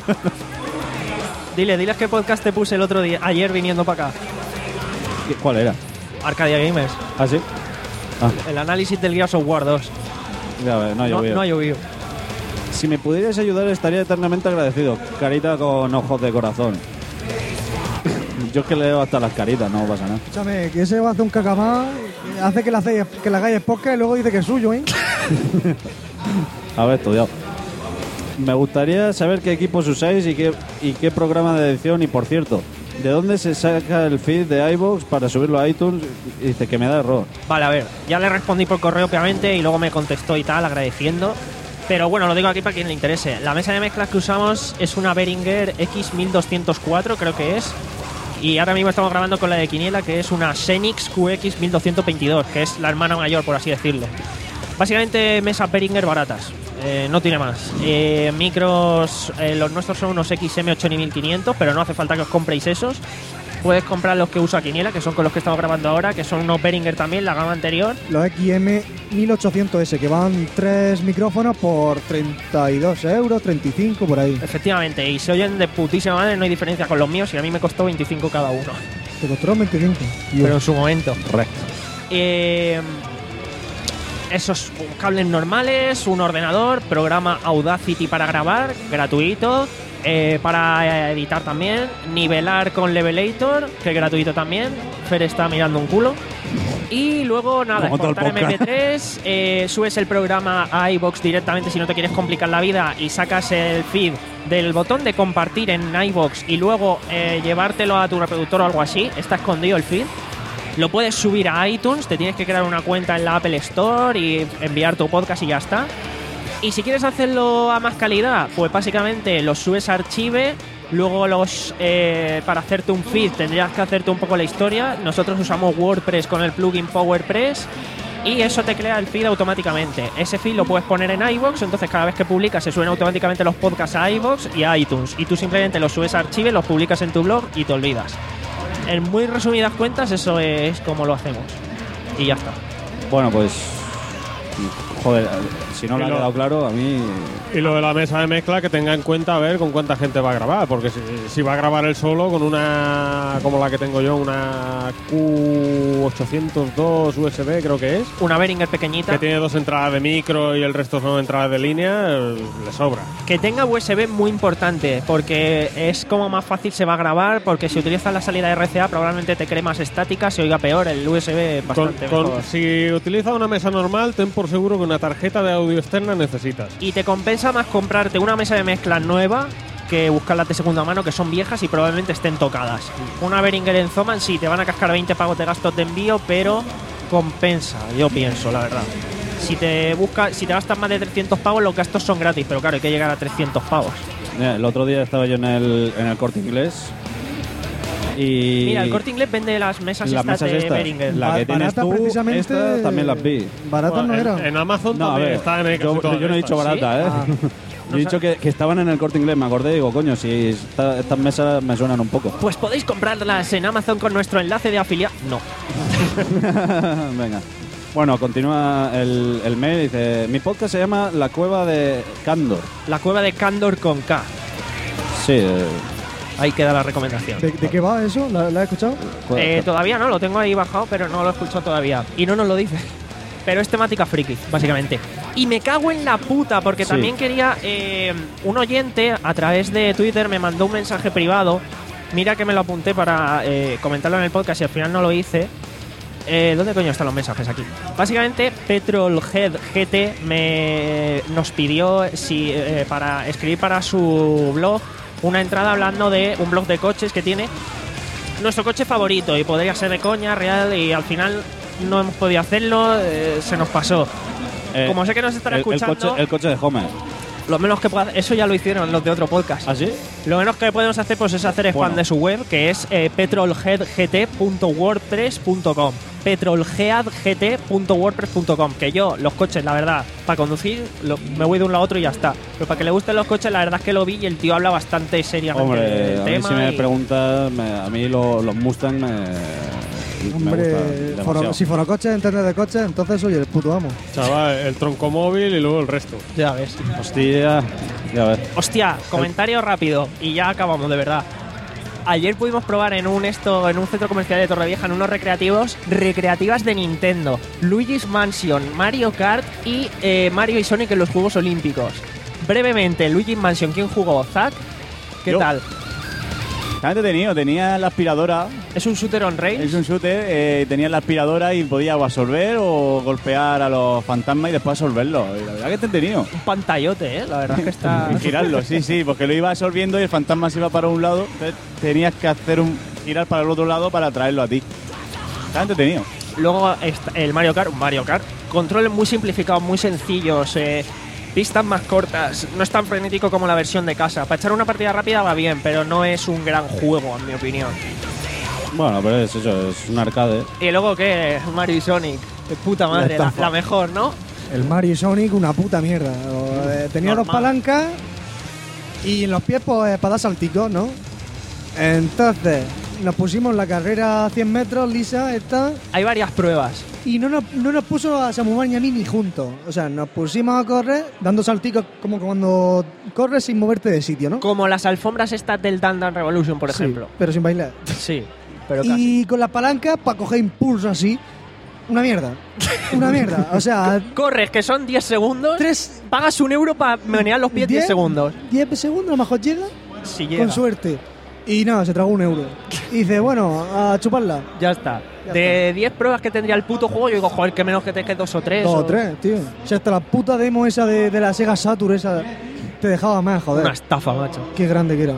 Dile, diles qué podcast te puse el otro día, ayer viniendo para acá. ¿Qué- ¿Cuál era? Arcadia Gamers. ¿Ah, sí? Ah, El análisis del Gears of War dos. ya ves, no ha No, llovido. no ha llovido. Si me pudierais ayudar, estaría eternamente agradecido. Carita con ojos de corazón. Yo es que leo hasta las caritas, no pasa nada. Escúchame, que ese va a hacer un cacamá, hace que la, hace- que la hagáis podcast y luego dice que es suyo, ¿eh? Haber estudiado. Me gustaría saber qué equipos usáis y qué, y qué programa de edición. Y por cierto, ¿de dónde se saca el feed de iVoox para subirlo a iTunes? Y dice que me da error. Vale, a ver, ya le respondí por correo, obviamente, y luego me contestó y tal, agradeciendo. Pero bueno, lo digo aquí para quien le interese. La mesa de mezclas que usamos es una Behringer X mil doscientos cuatro, creo que es. Y ahora mismo estamos grabando con la de Quiniela, que es una Xenix Q X mil doscientos veintidós, que es la hermana mayor, por así decirlo. Básicamente mesas Behringer baratas, eh, no tiene más. Eh, micros, eh, los nuestros son unos X M ocho mil quinientos, pero no hace falta que os compréis esos. Puedes comprar los que usa Quiniela, que son con los que estamos grabando ahora, que son unos Behringer también, la gama anterior. Los X M mil ochocientos S, que van tres micrófonos por treinta y dos euros, treinta y cinco por ahí. Efectivamente, y se oyen de putísima madre, no hay diferencia con los míos, y a mí me costó veinticinco cada uno. Te costaron veinticinco. Pero en su momento. Correcto. Eh, esos cables normales, un ordenador, programa Audacity para grabar, gratuito. Eh, para editar también, nivelar con Levelator, que es gratuito también. Fer está mirando un culo. Y luego nada, Como todo el exportar M P podcast. tres, eh, subes el programa a iVoox directamente si no te quieres complicar la vida y sacas el feed del botón de compartir en iVoox y luego eh, llevártelo a tu reproductor o algo así. Está escondido el feed. Lo puedes subir a iTunes, te tienes que crear una cuenta en la Apple Store y enviar tu podcast y ya está. Y si quieres hacerlo a más calidad, pues básicamente los subes a Archive, luego los eh, para hacerte un feed tendrías que hacerte un poco la historia. Nosotros usamos WordPress con el plugin PowerPress y eso te crea el feed automáticamente. Ese feed lo puedes poner en iVoox, entonces cada vez que publicas se suben automáticamente los podcasts a iVoox y a iTunes. Y tú simplemente los subes a Archive, los publicas en tu blog y te olvidas. En muy resumidas cuentas, eso es como lo hacemos. Y ya está. Bueno, pues... Joder, si no Y le ha lo- quedado claro, a mí... Y lo de la mesa de mezcla, que tenga en cuenta a ver con cuánta gente va a grabar, porque si, si va a grabar él solo con una, como la que tengo yo, una Q ochocientos dos U S B creo que es, Una Behringer pequeñita. que tiene dos entradas de micro y el resto son entradas de línea, eh, le sobra. Que tenga U S B muy importante, porque es como más fácil se va a grabar, porque si utilizas la salida R C A probablemente te cree más estática, se oiga peor, el U S B Con- bastante con- mejor. si utilizas una mesa normal, ten por seguro que una tarjeta de audio externa necesitas. Y te compensa más comprarte una mesa de mezcla nueva que buscarlas de segunda mano, que son viejas y probablemente estén tocadas. Una Behringer en Zoman sí, te van a cascar veinte pavos de gastos de envío, pero compensa, yo pienso, la verdad. Si te busca, si te gastas más de trescientos pavos, los gastos son gratis, pero claro, hay que llegar a trescientos pavos. Mira, el otro día estaba yo en el, en el Corte Inglés y... Mira, el Corte Inglés vende las mesas las estas mesas de estas, Behringer. la que tienes Baratas, tú, precisamente, estas también las vi. Baratas no en, eran. en Amazon No, a también ver, están en casi yo, todas yo no he estas. dicho barata, ¿eh? Ah. Yo he dicho que, que estaban en el Corte Inglés, me acordé y digo, coño, si esta- estas mesas me suenan un poco. Pues podéis comprarlas en Amazon con nuestro enlace de afiliado. No. Venga. Bueno, continúa el, el mail. Dice: mi podcast se llama La Cueva de Candor. La cueva de Candor con K. Sí, eh, Ahí queda la recomendación. ¿De, de qué va eso? ¿La, la has escuchado? Eh, todavía no, lo tengo ahí bajado, pero no lo he escuchado todavía. Y no nos lo dice. Pero es temática friki, básicamente. Y me cago en la puta, porque Sí. también quería... eh, un oyente, a través de Twitter, me mandó un mensaje privado. Mira que me lo apunté para eh, comentarlo en el podcast y al final no lo hice. Eh, ¿Dónde coño están los mensajes aquí? Básicamente, Petrolhead G T me, nos pidió si, eh, para escribir para su blog una entrada hablando de un blog de coches que tiene nuestro coche favorito y podría ser de coña, real, y al final no hemos podido hacerlo, eh, se nos pasó. eh, Como sé que nos estará el, el escuchando, coche, el coche de Homer. lo menos que pueda, eso ya lo hicieron los de otro podcast. ¿Ah, sí? Lo menos que podemos hacer pues es hacer spam Bueno. de su web, que es eh, petrolheadgt punto wordpress punto com. petrolheadgt punto wordpress punto com. Que yo, los coches, la verdad, para conducir, lo- me voy de un lado a otro y ya está. Pero para que le gusten los coches, la verdad es que lo vi y el tío habla bastante seriamente Hombre, del a mí tema. si me y- preguntas, me- a mí lo- los Mustang me, me Hombre, gustan foro- demasiado. si fuera coche, entender de coche, entonces soy el puto amo. Chaval, el tronco móvil y luego el resto. Ya ves. Hostia, ya ves. Hostia, comentario rápido y ya acabamos, de verdad. Ayer pudimos probar en un esto en un centro comercial de Torrevieja, en unos recreativos, recreativas de Nintendo, Luigi's Mansion, Mario Kart y eh, Mario y Sonic en los Juegos Olímpicos. Brevemente, Luigi's Mansion, ¿quién jugó? ¿Zack? ¿Qué Yo. tal? Está entretenido, tenía la aspiradora. ¿Es un shooter on rails? Es un shooter, eh, tenía la aspiradora y podía o absorber o golpear a los fantasmas y después absorberlos. Y la verdad que está entretenido. Un pantallote, ¿eh? La verdad es que está... Y girarlo, sí, sí, porque lo iba absorbiendo y el fantasma se iba para un lado, entonces tenías que hacer un girar para el otro lado para traerlo a ti. Está entretenido. Luego está el Mario Kart, un Mario Kart. Controles muy simplificados, muy sencillos, eh, pistas más cortas. No es tan frenético como la versión de casa. Para echar una partida rápida va bien, pero no es un gran juego, en mi opinión. Bueno, pero es eso, es un arcade. Y luego, ¿qué? Mario y Sonic. De puta madre, la, estafa. la mejor, ¿no? El Mario y Sonic, una puta mierda. O, eh, tenía dos Normal. palancas y en los pies, pues, para dar salticos, ¿no? Entonces, nos pusimos la carrera a cien metros, lisa, esta, Hay varias pruebas. y no nos, no nos puso a Samuel ni a mí ni juntos. O sea, nos pusimos a correr dando salticos como cuando corres sin moverte de sitio, ¿no? Como las alfombras estas del Dan Dan Revolution, por Sí, ejemplo. pero sin bailar. Sí, pero casi. Y con las palancas para coger impulso así. Una mierda. Una mierda. O sea, Corres, que son diez segundos. tres, Pagas un euro para menear los pies diez Diez. segundos. diez segundos a lo mejor llega, Si llega. con suerte. Y nada, se tragó un euro. Y dice, bueno, a chuparla. Ya está. Ya De diez pruebas que tendría el puto juego, yo digo, joder, que menos que te que dos o tres. Dos o- o tres, tío. O sea, hasta la puta demo esa de, de la Sega Saturn, esa, te dejaba más, joder. Una estafa, macho. Qué grande que era.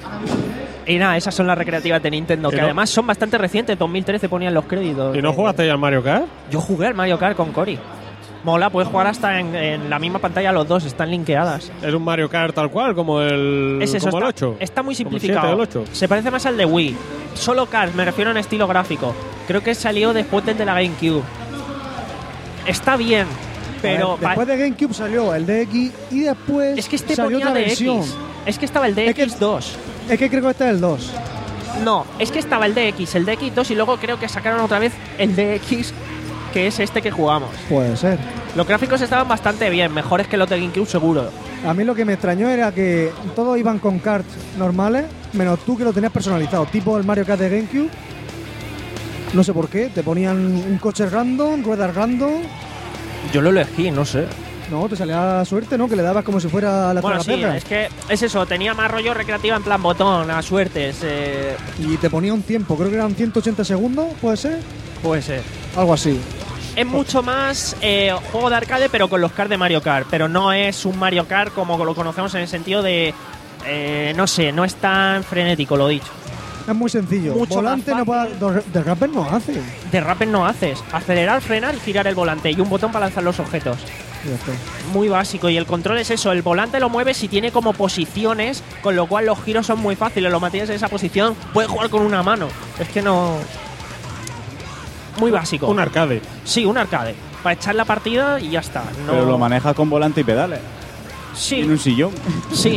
Y nada, esas son las recreativas de Nintendo, ¿Y que no? además son bastante recientes. dos mil trece ponían los créditos. ¿Y no Eh, jugaste ya al Mario Kart? Yo jugué al Mario Kart con Cory. Mola, puedes jugar hasta en, en la misma pantalla los dos, están linkeadas. Es un Mario Kart tal cual, como el, Es eso, como el está, ocho. está muy Como el simplificado. siete o el ocho. Se parece más al de Wii. Solo Kart, me refiero en estilo gráfico. Creo que salió después del de la GameCube. Está bien, pero... A ver, después de GameCube salió el D X y después Es que este salió ponía otra versión. D X. Es que estaba el D X dos. Es que creo que este es el dos. No, es que estaba el D X, el D X dos y luego creo que sacaron otra vez el D X, que es este que jugamos. Puede ser. Los gráficos estaban bastante bien, mejores que los de GameCube seguro. A mí lo que me extrañó era que todos iban con karts normales, menos tú que lo tenías personalizado, tipo el Mario Kart de GameCube. No sé por qué, te ponían un coche random, ruedas random. Yo lo elegí, no sé. No, te salía suerte, ¿no? Que le dabas como si fuera la Bueno, sí, terraperra. es que es eso, tenía más rollo recreativa en plan botón, a suertes. Eh, Y te ponía un tiempo, creo que eran ciento ochenta segundos, ¿puede ser? puede ser. Algo así. Es mucho más eh, juego de arcade, pero con los karts de Mario Kart. Pero no es un Mario Kart como lo conocemos en el sentido de. Eh, no sé, no es tan frenético, lo dicho. Es muy sencillo. Mucho Volante más no puede, de rapper no hace. De rapper no haces. Acelerar, frenar y girar el volante. Y un botón para lanzar los objetos. Ya está. Muy básico. Y el control es eso. El volante lo mueves y tiene como posiciones, con lo cual los giros son muy fáciles. Lo mantienes en esa posición. Puedes jugar con una mano. Es que no. Muy básico. Un arcade. Sí, un arcade. Para echar la partida y ya está. No... Pero lo manejas con volante y pedales. Sí. En un sillón. Sí.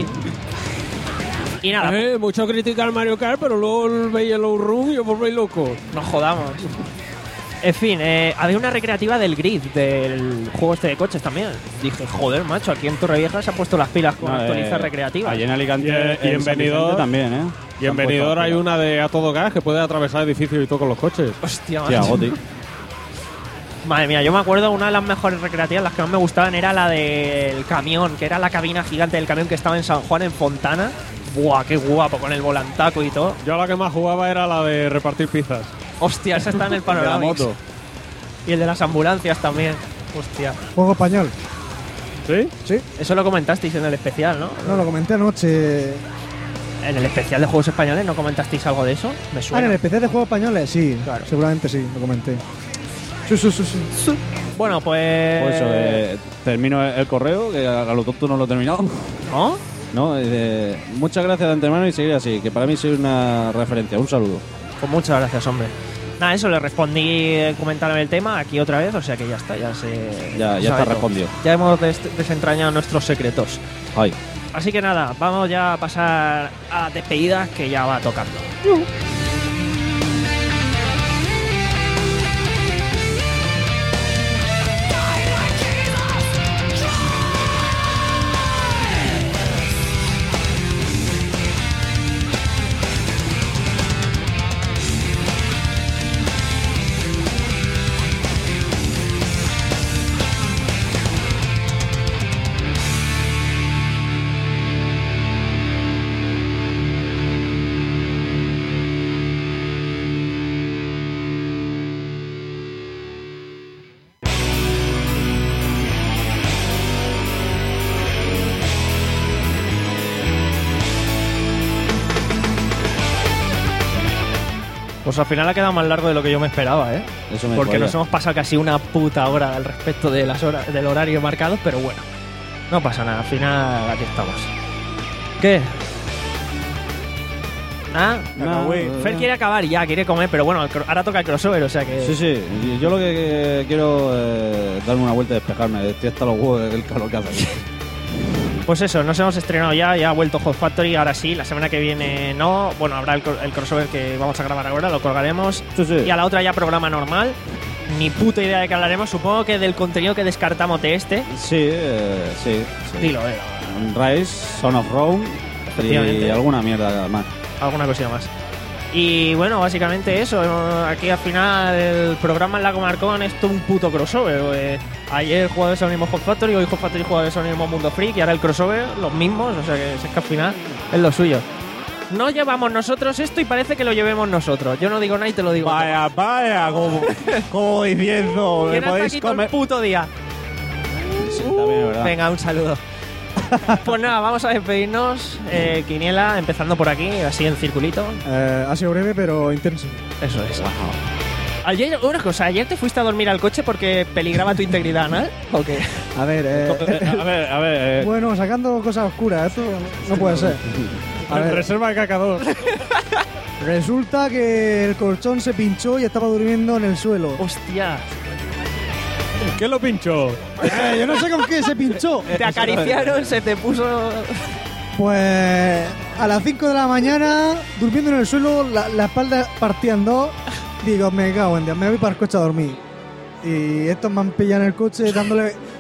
Y nada. Eh, mucho criticar Mario Kart, pero luego veis el Outrun y os volvéis locos. No jodamos. En fin, eh, había una recreativa del Grid, del juego este de coches también. Dije, joder, macho, aquí en Torrevieja se han puesto las pilas con No, actualizar eh, recreativas. Allí en Alicante, Y en- y en en San Benidorm Vicente también, ¿eh? Y en Se han puesto Benidorm las hay pilas. una de a todo gas que puede atravesar edificios y todo con los coches. Hostia, Hostia, macho. Goti. Madre mía, yo me acuerdo una de las mejores recreativas, las que más me gustaban, era la del camión, que era la cabina gigante del camión que estaba en San Juan, en Fontana. Buah, qué guapo, con el volantaco y todo. Yo la que más jugaba era la de repartir pizzas. Hostia, esa está en el De la panorama. moto. Y el de las ambulancias también. Hostia. Juego español. ¿Sí? Sí. Eso lo comentasteis en el especial, ¿no? No, lo comenté anoche. En el especial de juegos españoles, ¿no comentasteis algo de eso? Me Ah, suena. en el especial de juegos españoles, sí. Claro. Seguramente sí, lo comenté. Sí, sí, sí, sí. Bueno, pues. Pues eso, eh, termino el correo, que a a lo tonto no lo he terminado. ¿No? No, eh, muchas gracias de antemano y seguir así, que para mí soy una referencia. Un saludo. Pues muchas gracias, hombre. Nada, eso, le respondí eh, comentándome el tema aquí otra vez, o sea que ya está, ya se. Ya, ya sabe está todo. respondido. Ya hemos des- desentrañado nuestros secretos. Ay. Así que nada, vamos ya a pasar a despedidas que ya va tocando. Pues al final ha quedado más largo de lo que yo me esperaba, ¿eh? Eso me Porque cuadra. nos hemos pasado casi una puta hora al respecto de las horas del horario marcado, pero bueno, no pasa nada, al final aquí estamos. ¿Qué? ¿Ah? No, Fer quiere acabar y ya, quiere comer, pero bueno, el cro- ahora toca el crossover, o sea que... Sí, sí. y Yo lo que que quiero es darme una vuelta y despejarme. Estoy hasta los huevos del calor que hace aquí. Pues eso, nos hemos estrenado ya, ya ha vuelto Hot Factory, ahora sí, la semana que viene no, bueno, habrá el, cro- el crossover que vamos a grabar ahora, lo colgaremos, Sí, sí. y a la otra ya programa normal, ni puta idea de qué hablaremos, supongo que del contenido que descartamos de este. Sí, eh, sí, sí. Dilo, eh, Rise, Son of Rome y Efectivamente. alguna mierda más. alguna cosilla más. Y bueno, básicamente eso. eh, Aquí al final el programa en la Comarcón es todo un puto crossover. eh. Ayer jugadores anónimos Hot Factory, hoy Hot Factory jugadores anónimos Mundo Freak y ahora el crossover, los mismos. O sea que es que al final es lo suyo. No llevamos nosotros esto y parece que lo llevemos nosotros. Yo no digo nada y te lo digo. Vaya, vaya, como, como diciendo, me ¿Quién está podéis aquí todo el comer. puto día? Sí, también es verdad. Venga, un saludo. Pues nada, vamos a despedirnos. Eh, Quiniela, empezando por aquí, así en circulito. Eh, ha sido breve, pero intenso. Eso es. Ayer, una cosa, ¿ayer te fuiste a dormir al coche porque peligraba tu integridad anal? ¿O qué? A ver, eh, A ver, a ver. eh, bueno, sacando cosas oscuras, esto no puede ser. A ver, Reserva de caca dos. resulta que el colchón se pinchó y estaba durmiendo en el suelo. Hostia. ¿Qué lo pinchó? Eh, yo no sé con qué se pinchó. Te acariciaron, se te puso... Pues a las cinco de la mañana, durmiendo en el suelo, la, la espalda partida en dos. Digo, me cago en Dios, me voy para el coche a dormir. Y estos me han pillado en el coche dándole,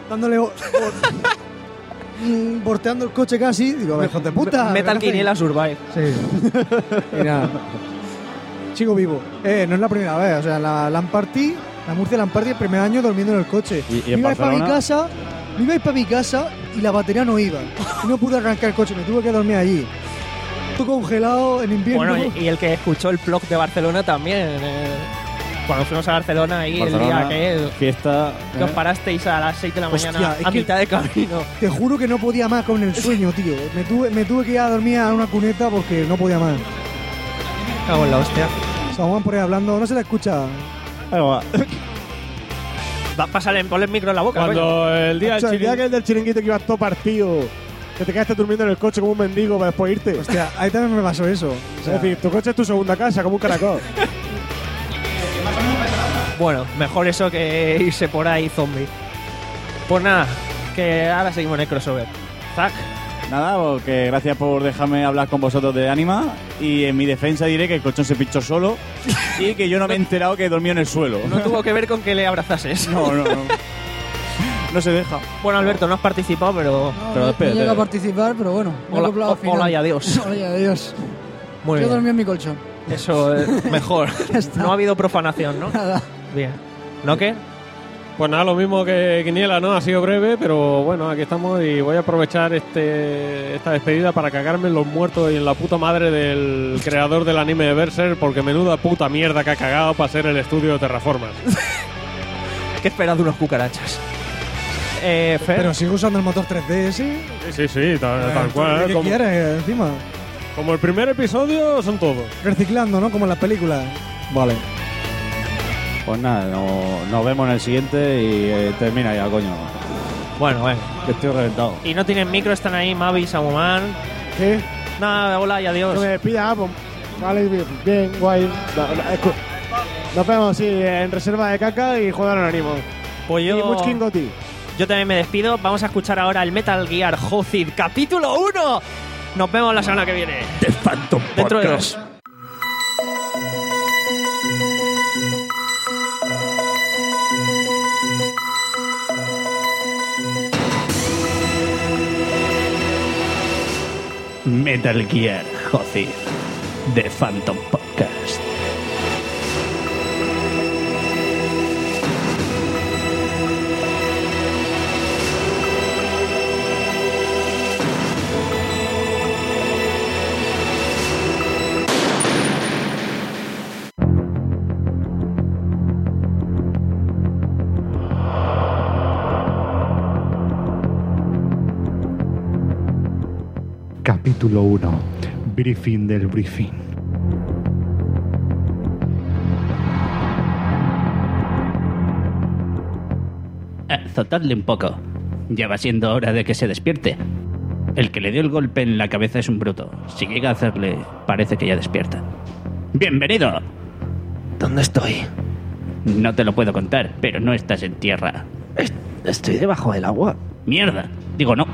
dándole... bo- mm, volteando el coche casi. Digo, hijos de puta. Metal ¿qué hacéis? Quiniela Survive. Sí. Y nada. Sigo vivo. Eh, no es la primera vez. O sea, la Lamparty, la Murcia Lamparty, el primer año durmiendo en el coche. ¿Y- y me en iba a ir para mi Barcelona? casa, me iba a ir para mi casa y la batería no iba. Y no pude arrancar el coche, me tuve que dormir allí. Todo congelado en invierno. Bueno, y, y el que escuchó el blog de Barcelona también. eh, cuando fuimos a Barcelona ahí Barcelona, el día que, fiesta. que os ¿eh? parasteis a las seis de la Hostia, mañana es a que- mitad de camino. Te juro que no podía más con el sueño, tío. Me tuve, me tuve que ir a dormir a una cuneta porque no podía más. Cago en la hostia. Samuán por ahí hablando, no se le escucha. Ahí va. Va, pásale, ponle el micro en la boca. coño. Cuando el día, Macho, del el día chiringuito- que el del chiringuito que ibas todo partido, que te quedaste durmiendo en el coche como un mendigo para después irte. Hostia, ahí también me pasó eso. O sea, Es decir, tu coche es tu segunda casa, como un caracol. Bueno, mejor eso que irse por ahí zombie. Pues nada, que ahora seguimos en el crossover. Zack. Nada, porque gracias por dejarme hablar con vosotros de Anima. Y en mi defensa diré que el colchón se pinchó solo y que yo no me he enterado que dormía en el suelo. No tuvo que ver con que le abrazases. No, no, no. No se deja. Bueno, Alberto, no has participado, pero. Pero No espérate. llega a participar, pero bueno. me he Hola, acoplado al o- final. hola y adiós. Hola y adiós. Muy Yo bien. dormí en mi colchón. Eso es mejor. No ha habido profanación, ¿no? Nada. Bien. ¿No qué? Pues nada, lo mismo que Quiniela, ¿no? Ha sido breve, pero bueno, aquí estamos y voy a aprovechar este esta despedida para cagarme en los muertos y en la puta madre del creador del anime de Berserk, porque menuda puta mierda que ha cagado para ser el estudio de Terraformers. ¿Qué esperas de unos cucarachas? Eh, Fer. pero sigo usando el motor tres D ese. Sí, sí, sí, tal, tal cual. ¿Qué Como, quieres encima? como el primer episodio son todos. Reciclando, ¿no? Como en las películas. Vale. Pues nada, no- nos vemos en el siguiente y eh, termina ya, coño. Bueno, bueno. Que estoy reventado. Y no tienen micro, están ahí Mavi, Samuman. ¿Qué? Nada, hola y Que adiós. me despida, pues, vale, bien, bien, guay. No, no, escu- Nos vemos, sí, en reserva de caca y juego de animo. Pues Y yo, Munchkin Gotti. yo también me despido. Vamos a escuchar ahora el Metal Gear Hozid capítulo uno. Nos vemos la semana que viene. The Phantom Dentro de Podcast. dos. Metal Gear Hozid. The Phantom Podcast. Capítulo uno. Briefing del briefing. Azotadle un poco. Ya va siendo hora de que se despierte. El que le dio el golpe en la cabeza es un bruto. Si llega a hacerle, parece que ya despierta. ¡Bienvenido! ¿Dónde estoy? No te lo puedo contar, pero no estás en tierra. Estoy debajo del agua. ¡Mierda! Digo no.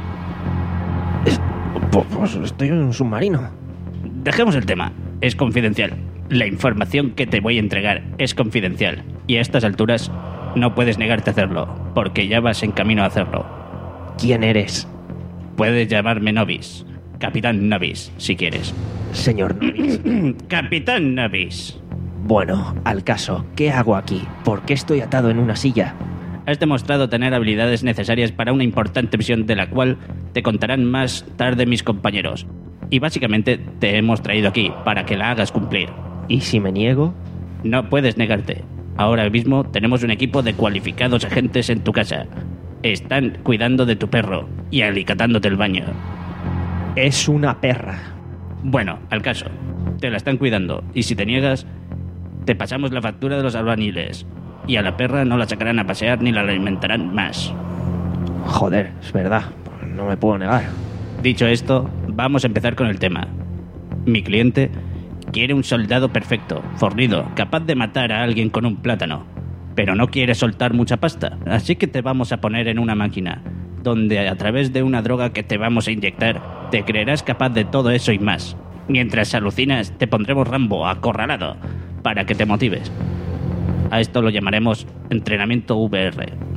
Pues estoy en un submarino. Dejemos el tema. Es confidencial. La información que te voy a entregar es confidencial. Y a estas alturas no puedes negarte a hacerlo, porque ya vas en camino a hacerlo. ¿Quién eres? Puedes llamarme Novis. Capitán Novis, si quieres. Señor Novis. Capitán Novis. Bueno, al caso, ¿qué hago aquí? ¿Por qué estoy atado en una silla? Has demostrado tener habilidades necesarias para una importante misión de la cual te contarán más tarde mis compañeros. Y básicamente te hemos traído aquí para que la hagas cumplir. ¿Y si me niego? No puedes negarte. Ahora mismo tenemos un equipo de cualificados agentes en tu casa. Están cuidando de tu perro y alicatándote el baño. Es una perra. Bueno, al caso. Te la están cuidando. Y si te niegas, te pasamos la factura de los albañiles. Y a la perra no la sacarán a pasear ni la alimentarán más. Joder, es verdad. No me puedo negar. Dicho esto, vamos a empezar con el tema. Mi cliente quiere un soldado perfecto, fornido, capaz de matar a alguien con un plátano. Pero no quiere soltar mucha pasta. Así que te vamos a poner en una máquina, donde a través de una droga que te vamos a inyectar, te creerás capaz de todo eso y más. Mientras alucinas, te pondremos Rambo acorralado, para que te motives. A esto lo llamaremos entrenamiento V R.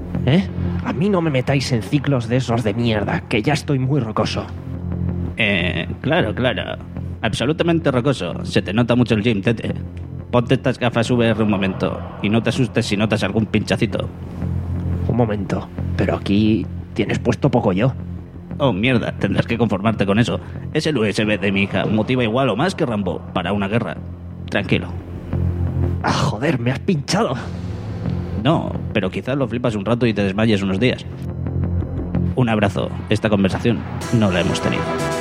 ¿Eh? A mí no me metáis en ciclos de esos de mierda, que ya estoy muy rocoso. Eh, claro, claro. Absolutamente rocoso. Se te nota mucho el gym, tete. Ponte estas gafas V R un momento y no te asustes si notas algún pinchacito. Un momento, pero aquí tienes puesto poco yo. Oh, mierda, tendrás que conformarte con eso. Es el U S B de mi hija, motiva igual o más que Rambo para una guerra. Tranquilo. Ah, joder, me has pinchado. No, pero quizás lo flipas un rato y te desmayes unos días. Un abrazo. Esta conversación no la hemos tenido.